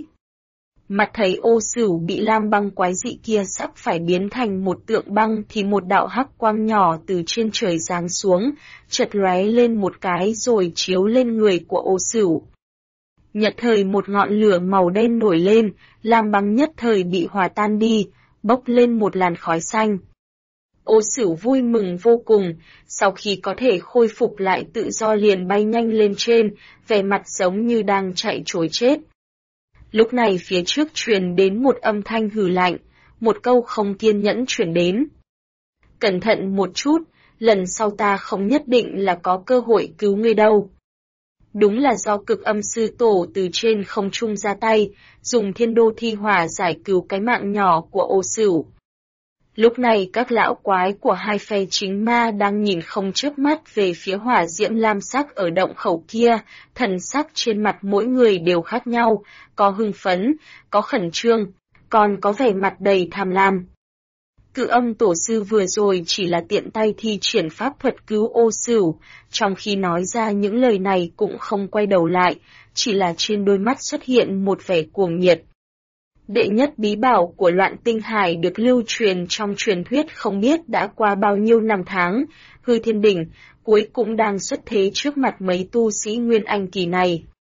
Mặt thấy Ô Sửu bị lam băng quái dị kia sắp phải biến thành một tượng băng thì một đạo hắc quang nhỏ từ trên trời giáng xuống, chợt lóe lên một cái rồi chiếu lên người của Ô Sửu. Nhất thời một ngọn lửa màu đen nổi lên, lam băng nhất thời bị hòa tan đi, bốc lên một làn khói xanh. Ô Sửu vui mừng vô cùng, sau khi có thể khôi phục lại tự do liền bay nhanh lên trên, vẻ mặt giống như đang chạy trối chết. Lúc này phía trước truyền đến một âm thanh hừ lạnh, một câu không kiên nhẫn truyền đến. Cẩn thận một chút, lần sau ta không nhất định là có cơ hội cứu ngươi đâu. Đúng là do Cực Âm sư tổ từ trên không trung ra tay, dùng thiên đô thi hỏa giải cứu cái mạng nhỏ của Ô Sửu. Lúc này các lão quái của hai phe chính ma đang nhìn không chớp mắt về phía hỏa diễm lam sắc ở động khẩu kia, thần sắc trên mặt mỗi người đều khác nhau, có hưng phấn, có khẩn trương, còn có vẻ mặt đầy tham lam. Cự Âm tổ sư vừa rồi chỉ là tiện tay thi triển pháp thuật cứu Ô Sửu, trong khi nói ra những lời này cũng không quay đầu lại, chỉ là trên đôi mắt xuất hiện một vẻ cuồng nhiệt. Đệ nhất bí bảo của Loạn Tinh Hải được lưu truyền trong truyền thuyết không biết đã qua bao nhiêu năm tháng, Hư Thiên Đỉnh cuối cũng đang xuất thế trước mặt mấy tu sĩ Nguyên Anh kỳ này.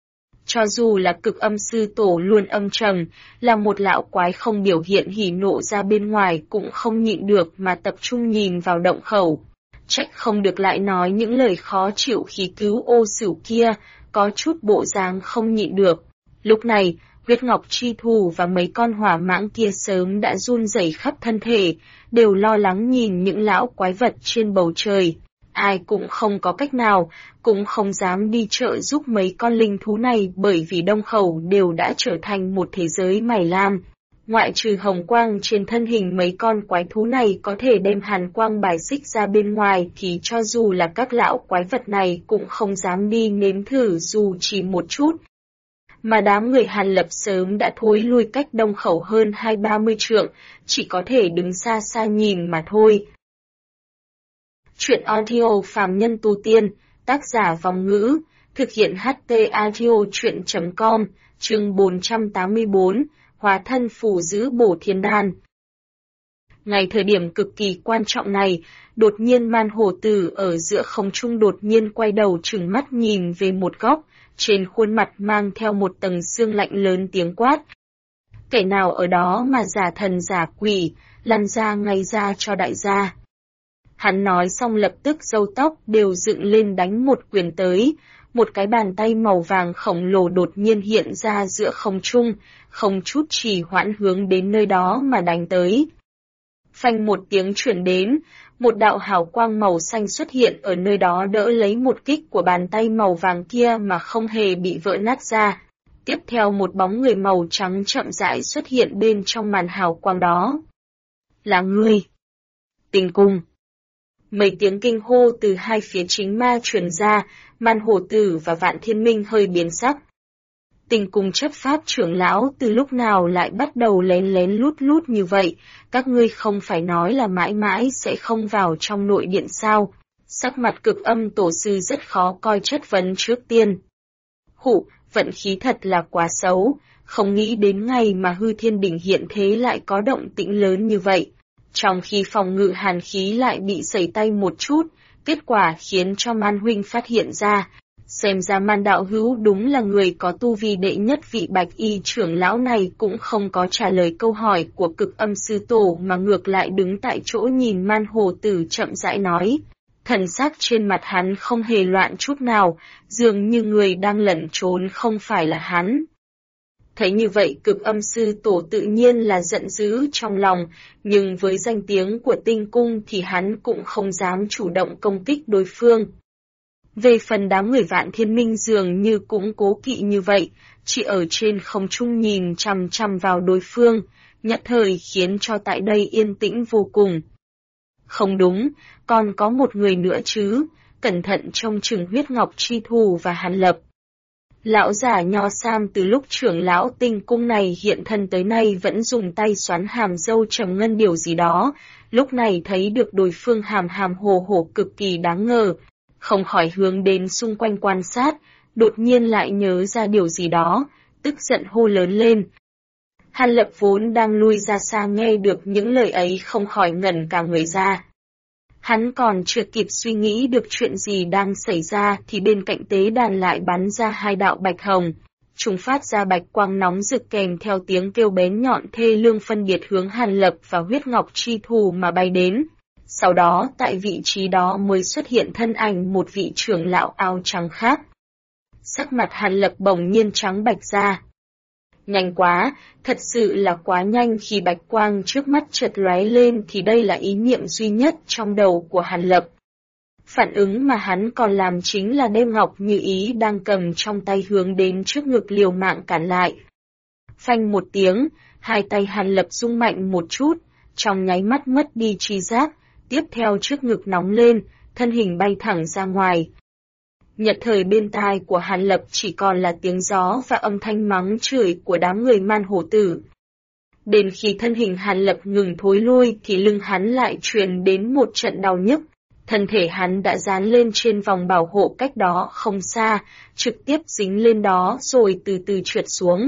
Cho dù là Cực Âm sư tổ luôn âm trầm, là một lão quái không biểu hiện hỉ nộ ra bên ngoài cũng không nhịn được mà tập trung nhìn vào động khẩu. Trách không được lại nói những lời khó chịu khi cứu Ô Sửu kia, có chút bộ dáng không nhịn được. Lúc này, Huyết Ngọc Chi Thù và mấy con hỏa mãng kia sớm đã run rẩy khắp thân thể, đều lo lắng nhìn những lão quái vật trên bầu trời. Ai cũng không có cách nào, cũng không dám đi trợ giúp mấy con linh thú này bởi vì đông khẩu đều đã trở thành một thế giới mày lam. Ngoại trừ hồng quang trên thân hình mấy con quái thú này có thể đem hàn quang bài xích ra bên ngoài thì cho dù là các lão quái vật này cũng không dám đi nếm thử dù chỉ một chút. Mà đám người Hàn Lập sớm đã thối lui cách đông khẩu hơn 20-30 trượng, chỉ có thể đứng xa xa nhìn mà thôi. Chuyện audio phàm nhân tu tiên, tác giả Vòng Ngữ, thực hiện HT audio chuyện.com, chương 484, hóa thân phù giữ bổ thiên đan. Ngày thời điểm cực kỳ quan trọng này, đột nhiên Man Hổ Tử ở giữa không trung đột nhiên quay đầu trừng mắt nhìn về một góc, trên khuôn mặt mang theo một tầng sương lạnh lớn tiếng quát. Kẻ nào ở đó mà giả thần giả quỷ, lăn ra ngay ra cho đại gia. Hắn nói xong lập tức râu tóc đều dựng lên đánh một quyền tới, một cái bàn tay màu vàng khổng lồ đột nhiên hiện ra giữa không trung, không chút trì hoãn hướng đến nơi đó mà đánh tới. Phanh một tiếng chuyển đến, một đạo hào quang màu xanh xuất hiện ở nơi đó đỡ lấy một kích của bàn tay màu vàng kia mà không hề bị vỡ nát ra. Tiếp theo một bóng người màu trắng chậm rãi xuất hiện bên trong màn hào quang đó. Là ngươi. Tình Cung. Mấy tiếng kinh hô từ hai phía chính ma truyền ra, Man Hổ Tử và Vạn Thiên Minh hơi biến sắc. Tình Cung chấp pháp trưởng lão từ lúc nào lại bắt đầu lén lén lút lút như vậy, các ngươi không phải nói là mãi mãi sẽ không vào trong nội điện sao? Sắc mặt Cực Âm tổ sư rất khó coi chất vấn trước tiên. Hụ, vận khí thật là quá xấu, không nghĩ đến ngày mà hư thiên đỉnh hiện thế lại có động tĩnh lớn như vậy. Trong khi phòng ngự hàn khí lại bị sẩy tay một chút, kết quả khiến cho Man huynh phát hiện ra. Xem ra Man đạo hữu đúng là người có tu vi đệ nhất, vị bạch y trưởng lão này cũng không có trả lời câu hỏi của Cực Âm sư tổ mà ngược lại đứng tại chỗ nhìn Man Hổ Tử chậm rãi nói. Thần sắc trên mặt hắn không hề loạn chút nào, dường như người đang lẩn trốn không phải là hắn. Thấy như vậy Cực Âm sư tổ tự nhiên là giận dữ trong lòng, nhưng với danh tiếng của Tinh Cung thì hắn cũng không dám chủ động công kích đối phương. Về phần đám người Vạn Thiên Minh dường như cũng cố kỵ như vậy, chỉ ở trên không trung nhìn chằm chằm vào đối phương, nhất thời khiến cho tại đây yên tĩnh vô cùng. Không đúng, còn có một người nữa chứ, cẩn thận trông chừng Huyết Ngọc Chi Thù và Hàn Lập. Lão già nho sam từ lúc trưởng lão Tinh Cung này hiện thân tới nay vẫn dùng tay xoắn hàm râu trầm ngân điều gì đó, lúc này thấy được đối phương hàm hàm hồ hồ cực kỳ đáng ngờ, không khỏi hướng đến xung quanh quan sát, đột nhiên lại nhớ ra điều gì đó, tức giận hô lớn lên. Hàn Lập vốn đang lui ra xa nghe được những lời ấy không khỏi ngẩn cả người ra. Hắn còn chưa kịp suy nghĩ được chuyện gì đang xảy ra thì bên cạnh tế đàn lại bắn ra hai đạo bạch hồng. Chúng phát ra bạch quang nóng rực kèm theo tiếng kêu bén nhọn thê lương phân biệt hướng Hàn Lập và Huyết Ngọc Chi Thù mà bay đến. Sau đó tại vị trí đó mới xuất hiện thân ảnh một vị trưởng lão áo trắng khác. Sắc mặt Hàn Lập bỗng nhiên trắng bạch ra. Nhanh quá, thật sự là quá nhanh, khi bạch quang trước mắt chợt lóe lên thì đây là ý niệm duy nhất trong đầu của Hàn Lập. Phản ứng mà hắn còn làm chính là đem ngọc như ý đang cầm trong tay hướng đến trước ngực liều mạng cản lại. Phanh một tiếng, hai tay Hàn Lập rung mạnh một chút, trong nháy mắt mất đi tri giác, tiếp theo trước ngực nóng lên, thân hình bay thẳng ra ngoài. Nhật thời bên tai của Hàn Lập chỉ còn là tiếng gió và âm thanh mắng chửi của đám người Man Hổ Tử. Đến khi thân hình Hàn Lập ngừng thối lui thì lưng hắn lại truyền đến một trận đau nhức. Thân thể hắn đã dán lên trên vòng bảo hộ cách đó không xa, trực tiếp dính lên đó rồi từ từ trượt xuống.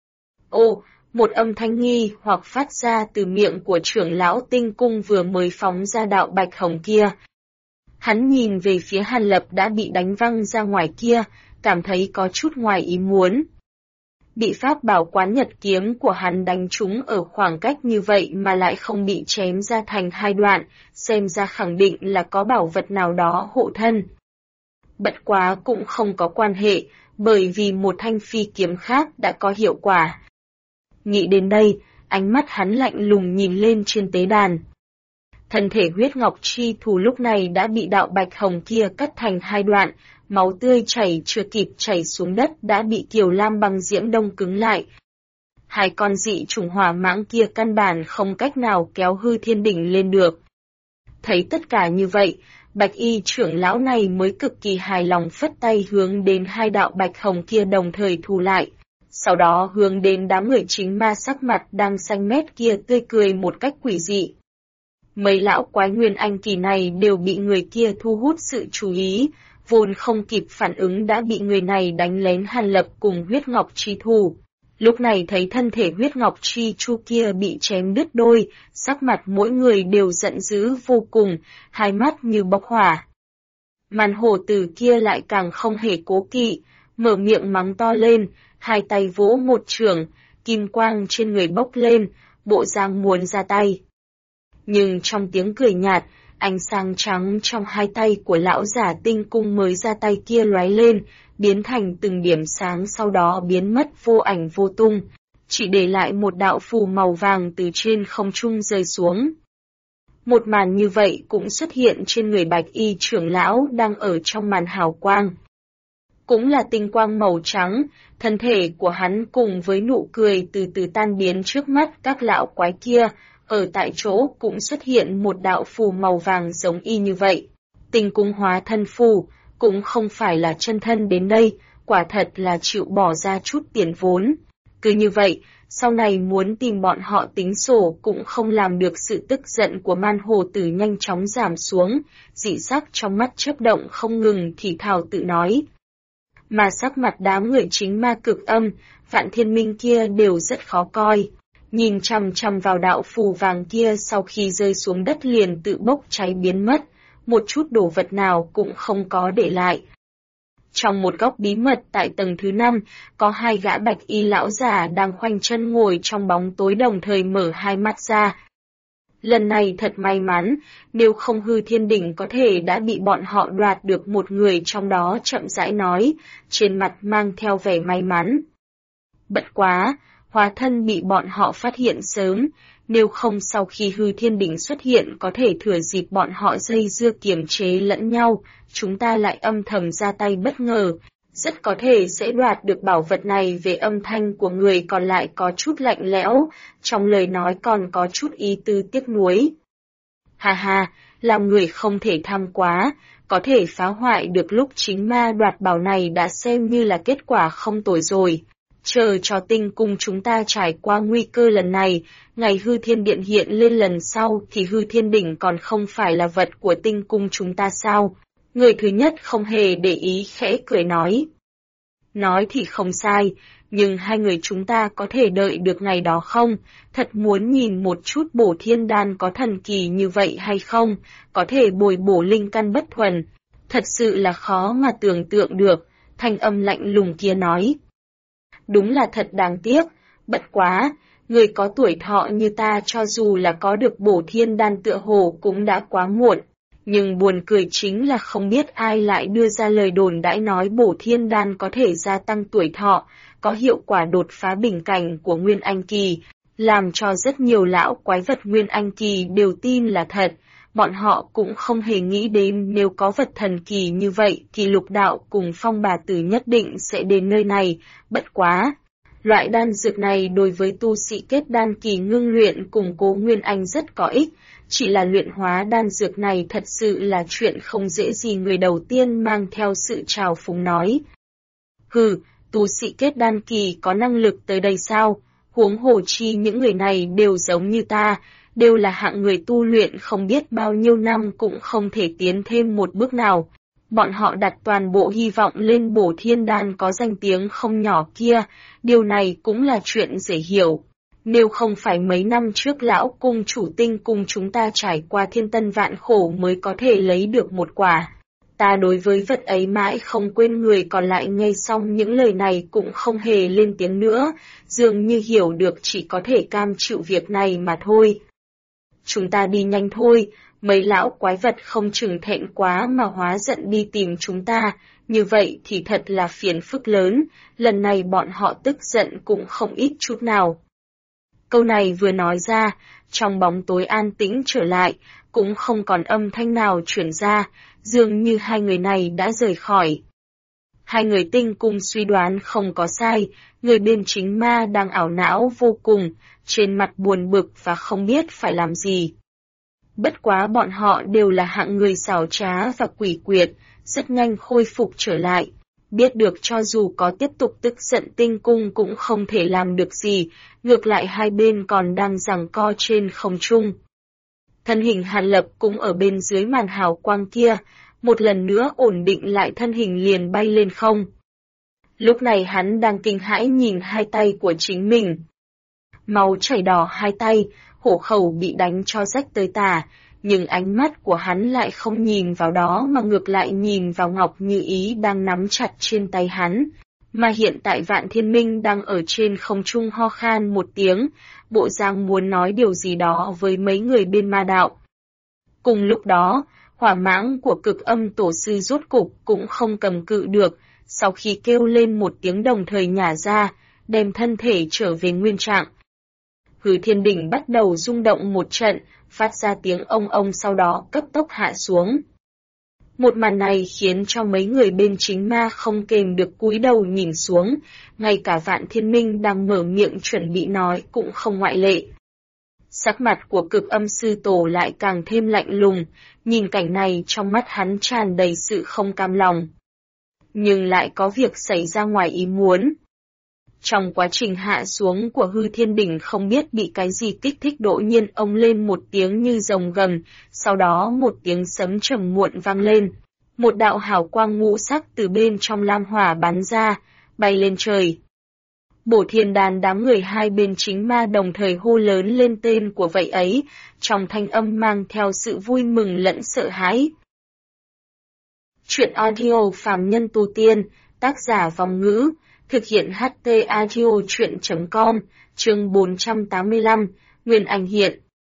Ô, một âm thanh nghi hoặc phát ra từ miệng của trưởng lão Tinh Cung vừa mới phóng ra đạo bạch hồng kia. Hắn nhìn về phía Hàn Lập đã bị đánh văng ra ngoài kia, cảm thấy có chút ngoài ý muốn. Bị pháp bảo Quán Nhật kiếm của hắn đánh trúng ở khoảng cách như vậy mà lại không bị chém ra thành hai đoạn, xem ra khẳng định là có bảo vật nào đó hộ thân. Bất quá cũng không có quan hệ, bởi vì một thanh phi kiếm khác đã có hiệu quả. Nghĩ đến đây, ánh mắt hắn lạnh lùng nhìn lên trên tế đàn. Thân thể huyết ngọc chi thù lúc này đã bị đạo bạch hồng kia cắt thành hai đoạn, máu tươi chảy chưa kịp chảy xuống đất đã bị Kiều Lam băng diễm đông cứng lại. Hai con dị chủng hỏa mãng kia căn bản không cách nào kéo hư thiên đỉnh lên được. Thấy tất cả như vậy, bạch y trưởng lão này mới cực kỳ hài lòng phất tay hướng đến hai đạo bạch hồng kia đồng thời thu lại. Sau đó hướng đến đám người chính ma sắc mặt đang xanh mét kia tươi cười một cách quỷ dị. Mấy lão quái nguyên anh kỳ này đều bị người kia thu hút sự chú ý, vốn không kịp phản ứng đã bị người này đánh lén Hàn Lập cùng huyết ngọc chi thù. Lúc này thấy thân thể huyết ngọc chi chu kia bị chém đứt đôi, sắc mặt mỗi người đều giận dữ vô cùng, hai mắt như bốc hỏa. Màn hổ tử kia lại càng không hề cố kỵ, mở miệng mắng to lên, hai tay vỗ một chưởng, kim quang trên người bốc lên, bộ dáng muốn ra tay. Nhưng trong tiếng cười nhạt, ánh sáng trắng trong hai tay của lão giả tinh cung mới ra tay kia lóe lên, biến thành từng điểm sáng sau đó biến mất vô ảnh vô tung, chỉ để lại một đạo phù màu vàng từ trên không trung rơi xuống. Một màn như vậy cũng xuất hiện trên người bạch y trưởng lão đang ở trong màn hào quang. Cũng là tinh quang màu trắng, thân thể của hắn cùng với nụ cười từ từ tan biến trước mắt các lão quái kia, ở tại chỗ cũng xuất hiện một đạo phù màu vàng giống y như vậy. Tinh cung hóa thân phù, cũng không phải là chân thân đến đây, quả thật là chịu bỏ ra chút tiền vốn. Cứ như vậy, sau này muốn tìm bọn họ tính sổ cũng không làm được. Sự tức giận của man hồ tử nhanh chóng giảm xuống, dị sắc trong mắt chớp động không ngừng thì thào tự nói. Mà sắc mặt đám người chính ma cực âm, Vạn Thiên Minh kia đều rất khó coi. Nhìn chằm chằm vào đạo phù vàng kia sau khi rơi xuống đất liền tự bốc cháy biến mất, một chút đồ vật nào cũng không có để lại. Trong một góc bí mật tại tầng thứ 5, có hai gã bạch y lão giả đang khoanh chân ngồi trong bóng tối đồng thời mở hai mắt ra. Lần này thật may mắn, nếu không hư thiên đỉnh có thể đã bị bọn họ đoạt được. Một người trong đó chậm rãi nói, trên mặt mang theo vẻ may mắn. Bất quá, hóa thân bị bọn họ phát hiện sớm, nếu không sau khi hư thiên đỉnh xuất hiện có thể thừa dịp bọn họ dây dưa kiềm chế lẫn nhau, chúng ta lại âm thầm ra tay bất ngờ, rất có thể sẽ đoạt được bảo vật này. Về âm thanh của người còn lại có chút lạnh lẽo, trong lời nói còn có chút ý tư tiếc nuối. Ha ha, làm người không thể tham quá, có thể phá hoại được lúc chính ma đoạt bảo này đã xem như là kết quả không tồi rồi. Chờ cho tinh cung chúng ta trải qua nguy cơ lần này, ngày hư thiên điện hiện lên lần sau thì hư thiên đỉnh còn không phải là vật của tinh cung chúng ta sao? Người thứ nhất không hề để ý khẽ cười nói. Nói thì không sai, nhưng hai người chúng ta có thể đợi được ngày đó không? Thật muốn nhìn một chút bổ thiên đan có thần kỳ như vậy hay không? Có thể bồi bổ linh căn bất thuần. Thật sự là khó mà tưởng tượng được, thanh âm lạnh lùng kia nói. Đúng là thật đáng tiếc, bất quá, người có tuổi thọ như ta cho dù là có được bổ thiên đan tựa hồ cũng đã quá muộn. Nhưng buồn cười chính là không biết ai lại đưa ra lời đồn đãi nói bổ thiên đan có thể gia tăng tuổi thọ, có hiệu quả đột phá bình cảnh của Nguyên Anh Kỳ, làm cho rất nhiều lão quái vật Nguyên Anh Kỳ đều tin là thật. Bọn họ cũng không hề nghĩ đến nếu có vật thần kỳ như vậy thì Lục Đạo cùng Phong Bà Tử nhất định sẽ đến nơi này, bất quá. Loại đan dược này đối với tu sĩ kết đan kỳ ngưng luyện củng cố Nguyên Anh rất có ích, chỉ là luyện hóa đan dược này thật sự là chuyện không dễ gì. Người đầu tiên mang theo sự trào phúng nói. Hừ, tu sĩ kết đan kỳ có năng lực tới đây sao? Huống hồ chi những người này đều giống như ta, đều là hạng người tu luyện không biết bao nhiêu năm cũng không thể tiến thêm một bước nào. Bọn họ đặt toàn bộ hy vọng lên bổ thiên đan có danh tiếng không nhỏ kia, điều này cũng là chuyện dễ hiểu. Nếu không phải mấy năm trước lão cung chủ tinh cùng chúng ta trải qua thiên tân vạn khổ mới có thể lấy được một quả. Ta đối với vật ấy mãi không quên. Người còn lại nghe xong những lời này cũng không hề lên tiếng nữa, dường như hiểu được chỉ có thể cam chịu việc này mà thôi. Chúng ta đi nhanh thôi, mấy lão quái vật không chừng thẹn quá mà hóa giận đi tìm chúng ta, như vậy thì thật là phiền phức lớn, lần này bọn họ tức giận cũng không ít chút nào. Câu này vừa nói ra, trong bóng tối an tĩnh trở lại, cũng không còn âm thanh nào chuyển ra, dường như hai người này đã rời khỏi. Hai người tinh cung suy đoán không có sai, người bên chính ma đang ảo não vô cùng, trên mặt buồn bực và không biết phải làm gì. Bất quá bọn họ đều là hạng người xảo trá và quỷ quyệt, rất nhanh khôi phục trở lại. Biết được cho dù có tiếp tục tức giận tinh cung cũng không thể làm được gì, ngược lại hai bên còn đang giằng co trên không trung. Thân hình Hàn Lập cũng ở bên dưới màn hào quang kia, một lần nữa ổn định lại thân hình liền bay lên không. Lúc này hắn đang kinh hãi nhìn hai tay của chính mình. Máu chảy đỏ hai tay, hổ khẩu bị đánh cho rách tơi tả, nhưng ánh mắt của hắn lại không nhìn vào đó mà ngược lại nhìn vào Ngọc Như Ý đang nắm chặt trên tay hắn. Mà hiện tại Vạn Thiên Minh đang ở trên không trung ho khan một tiếng, bộ dạng muốn nói điều gì đó với mấy người bên ma đạo. Cùng lúc đó, hỏa mãng của Cực Âm Tổ Sư rốt cục cũng không cầm cự được, sau khi kêu lên một tiếng đồng thời nhả ra, đem thân thể trở về nguyên trạng. Hư Thiên Đỉnh bắt đầu rung động một trận, phát ra tiếng ông sau đó cấp tốc hạ xuống. Một màn này khiến cho mấy người bên chính ma không kềm được cúi đầu nhìn xuống, ngay cả Vạn Thiên Minh đang mở miệng chuẩn bị nói cũng không ngoại lệ. Sắc mặt của Cực Âm Sư Tổ lại càng thêm lạnh lùng, nhìn cảnh này trong mắt hắn tràn đầy sự không cam lòng. Nhưng lại có việc xảy ra ngoài ý muốn. Trong quá trình hạ xuống của Hư Thiên Đỉnh không biết bị cái gì kích thích đột nhiên ông lên một tiếng như rồng gầm, sau đó một tiếng sấm trầm muộn vang lên. Một đạo hào quang ngũ sắc từ bên trong lam hỏa bắn ra, bay lên trời. Bổ Thiên Đàn đám người hai bên chính ma đồng thời hô lớn lên tên của vậy ấy, trong thanh âm mang theo sự vui mừng lẫn sợ hãi. Chuyện audio phàm nhân tu tiên, tác giả Vong Ngữ, thực hiện HT audio chuyện.com, chương 485, Nguyên Anh hiện.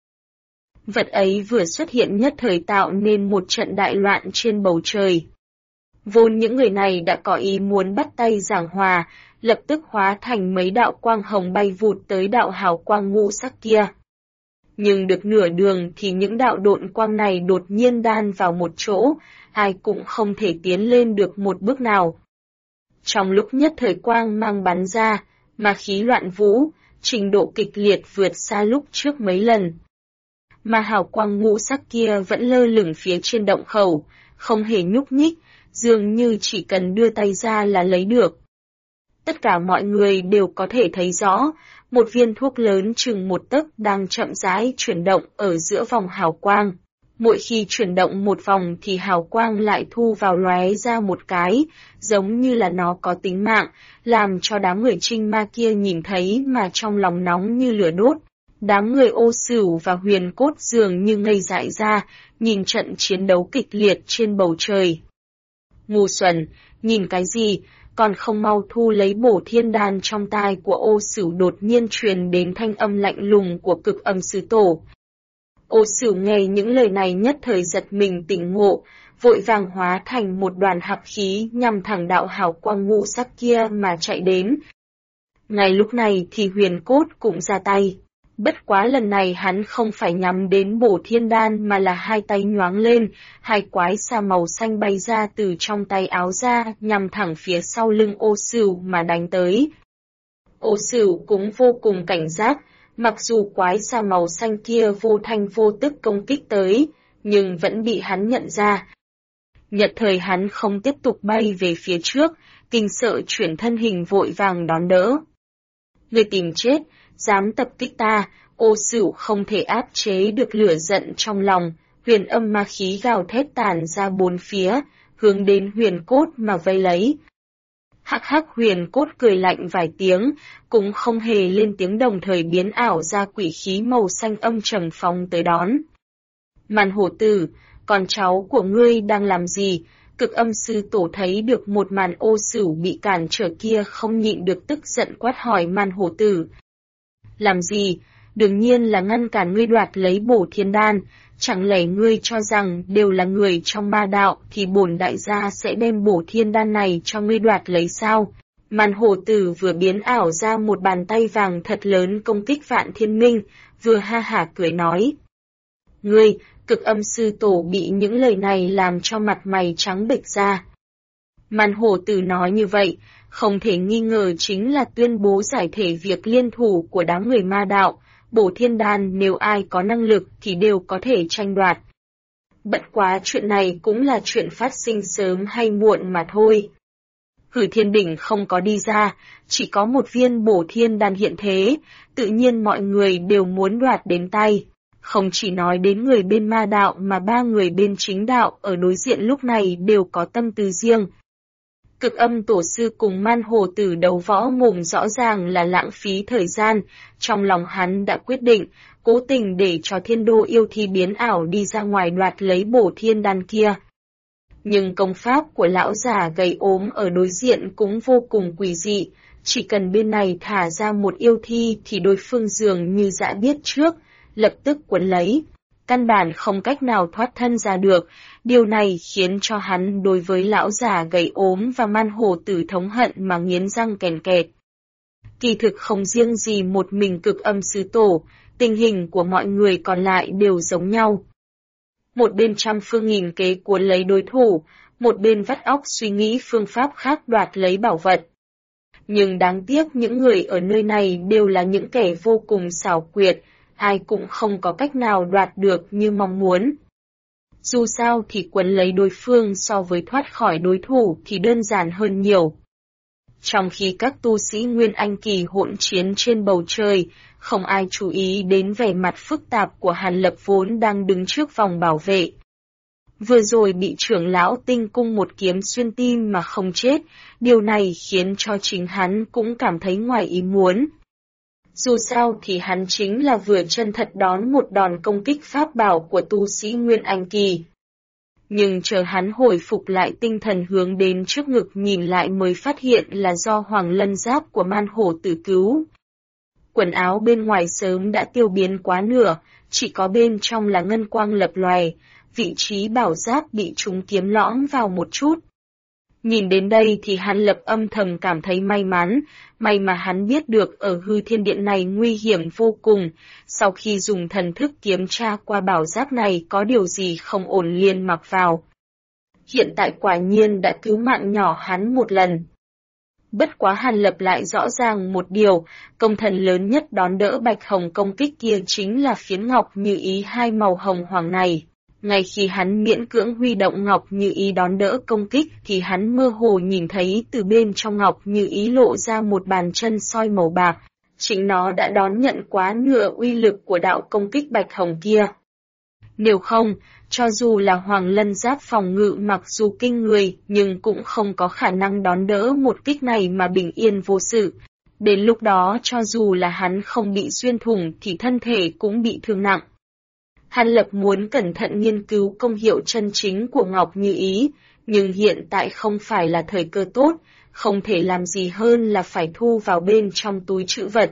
Vật ấy vừa xuất hiện nhất thời tạo nên một trận đại loạn trên bầu trời. Vốn những người này đã có ý muốn bắt tay giảng hòa, lập tức hóa thành mấy đạo quang hồng bay vụt tới đạo hào quang ngũ sắc kia. Nhưng được nửa đường thì những đạo độn quang này đột nhiên đan vào một chỗ, ai cũng không thể tiến lên được một bước nào. Trong lúc nhất thời quang mang bắn ra, mà khí loạn vũ, trình độ kịch liệt vượt xa lúc trước mấy lần. Mà hào quang ngũ sắc kia vẫn lơ lửng phía trên động khẩu, không hề nhúc nhích, dường như chỉ cần đưa tay ra là lấy được. Tất cả mọi người đều có thể thấy rõ, một viên thuốc lớn chừng một tấc đang chậm rãi chuyển động ở giữa vòng hào quang. Mỗi khi chuyển động một vòng thì hào quang lại thu vào lóe ra một cái, giống như là nó có tính mạng, làm cho đám người Trinh Ma kia nhìn thấy mà trong lòng nóng như lửa đốt. Đám người Ô Sửu và Huyền Cốt dường như ngây dại ra, nhìn trận chiến đấu kịch liệt trên bầu trời. Ngu xuẩn, nhìn cái gì, còn không mau thu lấy Bổ Thiên Đan trong tai của Ô Sửu đột nhiên truyền đến thanh âm lạnh lùng của Cực Âm Sư Tổ. Ô Sửu nghe những lời này nhất thời giật mình tỉnh ngộ, vội vàng hóa thành một đoàn hắc khí nhằm thẳng đạo hào quang ngũ sắc kia mà chạy đến. Ngay lúc này thì Huyền Cốt cũng ra tay. Bất quá lần này hắn không phải nhắm đến Bổ Thiên Đan mà là hai tay nhoáng lên, hai quái xa màu xanh bay ra từ trong tay áo ra nhằm thẳng phía sau lưng Ô Sửu mà đánh tới. Ô Sửu cũng vô cùng cảnh giác, mặc dù quái xa màu xanh kia vô thanh vô tức công kích tới, nhưng vẫn bị hắn nhận ra. Nhận thời hắn không tiếp tục bay về phía trước, kinh sợ chuyển thân hình vội vàng đón đỡ. Người tìm chết, dám tập kích ta, Ô Sửu không thể áp chế được lửa giận trong lòng, huyền âm ma khí gào thét tản ra bốn phía, hướng đến Huyền Cốt mà vây lấy. Hắc hắc Huyền Cốt cười lạnh vài tiếng, cũng không hề lên tiếng đồng thời biến ảo ra quỷ khí màu xanh âm trầm phóng tới đón. Màn Hổ Tử, con cháu của ngươi đang làm gì? Cực Âm Sư Tổ thấy được một màn Ô Sửu bị cản trở kia không nhịn được tức giận quát hỏi Màn Hổ Tử. Làm gì? Đương nhiên là ngăn cản ngươi đoạt lấy Bổ Thiên Đan, Chẳng lẽ ngươi cho rằng đều là người trong ma đạo thì bổn đại gia sẽ đem bổ thiên đan này cho ngươi đoạt lấy sao? Màn hổ tử vừa biến ảo ra một bàn tay vàng thật lớn công kích Vạn Thiên Minh, vừa ha hả cười nói. Ngươi, Cực Âm sư tổ bị những lời này làm cho mặt mày trắng bệch ra. Màn hổ tử nói như vậy, không thể nghi ngờ chính là tuyên bố giải thể việc liên thủ của đám người ma đạo, bổ thiên đan nếu ai có năng lực thì đều có thể tranh đoạt. Bất quá chuyện này cũng là chuyện phát sinh sớm hay muộn mà thôi. Hử Thiên Đỉnh không có đi ra, chỉ có một viên bổ thiên đan hiện thế, tự nhiên mọi người đều muốn đoạt đến tay. Không chỉ nói đến người bên ma đạo mà ba người bên chính đạo ở đối diện lúc này đều có tâm tư riêng. Cực Âm tổ sư cùng Man Hồ Tử đấu võ mồm rõ ràng là lãng phí thời gian, trong lòng hắn đã quyết định, cố tình để cho Thiên Đô yêu thi biến ảo đi ra ngoài đoạt lấy bổ thiên đan kia. Nhưng công pháp của lão già gầy ốm ở đối diện cũng vô cùng quỷ dị, chỉ cần bên này thả ra một yêu thi thì đối phương dường như đã biết trước, lập tức quấn lấy. Căn bản không cách nào thoát thân ra được, điều này khiến cho hắn đối với lão già gầy ốm và Man Hồ Tử thống hận mà nghiến răng kèn kẹt. Kỳ thực không riêng gì một mình Cực Âm sư tổ, tình hình của mọi người còn lại đều giống nhau. Một bên trăm phương nghìn kế cuốn lấy đối thủ, một bên vắt óc suy nghĩ phương pháp khác đoạt lấy bảo vật. Nhưng đáng tiếc những người ở nơi này đều là những kẻ vô cùng xảo quyệt, ai cũng không có cách nào đoạt được như mong muốn. Dù sao thì quấn lấy đối phương so với thoát khỏi đối thủ thì đơn giản hơn nhiều. Trong khi các tu sĩ Nguyên Anh Kỳ hỗn chiến trên bầu trời, không ai chú ý đến vẻ mặt phức tạp của Hàn Lập vốn đang đứng trước vòng bảo vệ. Vừa rồi bị trưởng lão Tinh Cung một kiếm xuyên tim mà không chết, điều này khiến cho chính hắn cũng cảm thấy ngoài ý muốn. Dù sao thì hắn chính là vừa chân thật đón một đòn công kích pháp bảo của tu sĩ Nguyên Anh Kỳ. Nhưng chờ hắn hồi phục lại tinh thần hướng đến trước ngực nhìn lại mới phát hiện là do Hoàng Lân Giáp của Man Hổ Tử cứu. Quần áo bên ngoài sớm đã tiêu biến quá nửa, chỉ có bên trong là ngân quang lập lòe, vị trí bảo giáp bị chúng kiếm lõm vào một chút. Nhìn đến đây thì Hàn Lập âm thầm cảm thấy may mà hắn biết được ở hư thiên điện này nguy hiểm vô cùng, sau khi dùng thần thức kiểm tra qua bảo giáp này có điều gì không ổn liền mặc vào. Hiện tại quả nhiên đã cứu mạng nhỏ hắn một lần. Bất quá Hàn Lập lại rõ ràng một điều, công thần lớn nhất đón đỡ Bạch Hồng công kích kia chính là phiến ngọc như ý hai màu hồng hoàng này. Ngay khi hắn miễn cưỡng huy động ngọc như ý đón đỡ công kích thì hắn mơ hồ nhìn thấy từ bên trong ngọc như ý lộ ra một bàn chân soi màu bạc, chính nó đã đón nhận quá nửa uy lực của đạo công kích Bạch Hồng kia. Nếu không, cho dù là Hoàng Lân Giáp phòng ngự mặc dù kinh người nhưng cũng không có khả năng đón đỡ một kích này mà bình yên vô sự. Đến lúc đó cho dù là hắn không bị xuyên thủng thì thân thể cũng bị thương nặng. Hàn Lập muốn cẩn thận nghiên cứu công hiệu chân chính của Ngọc Như Ý, nhưng hiện tại không phải là thời cơ tốt, không thể làm gì hơn là phải thu vào bên trong túi trữ vật.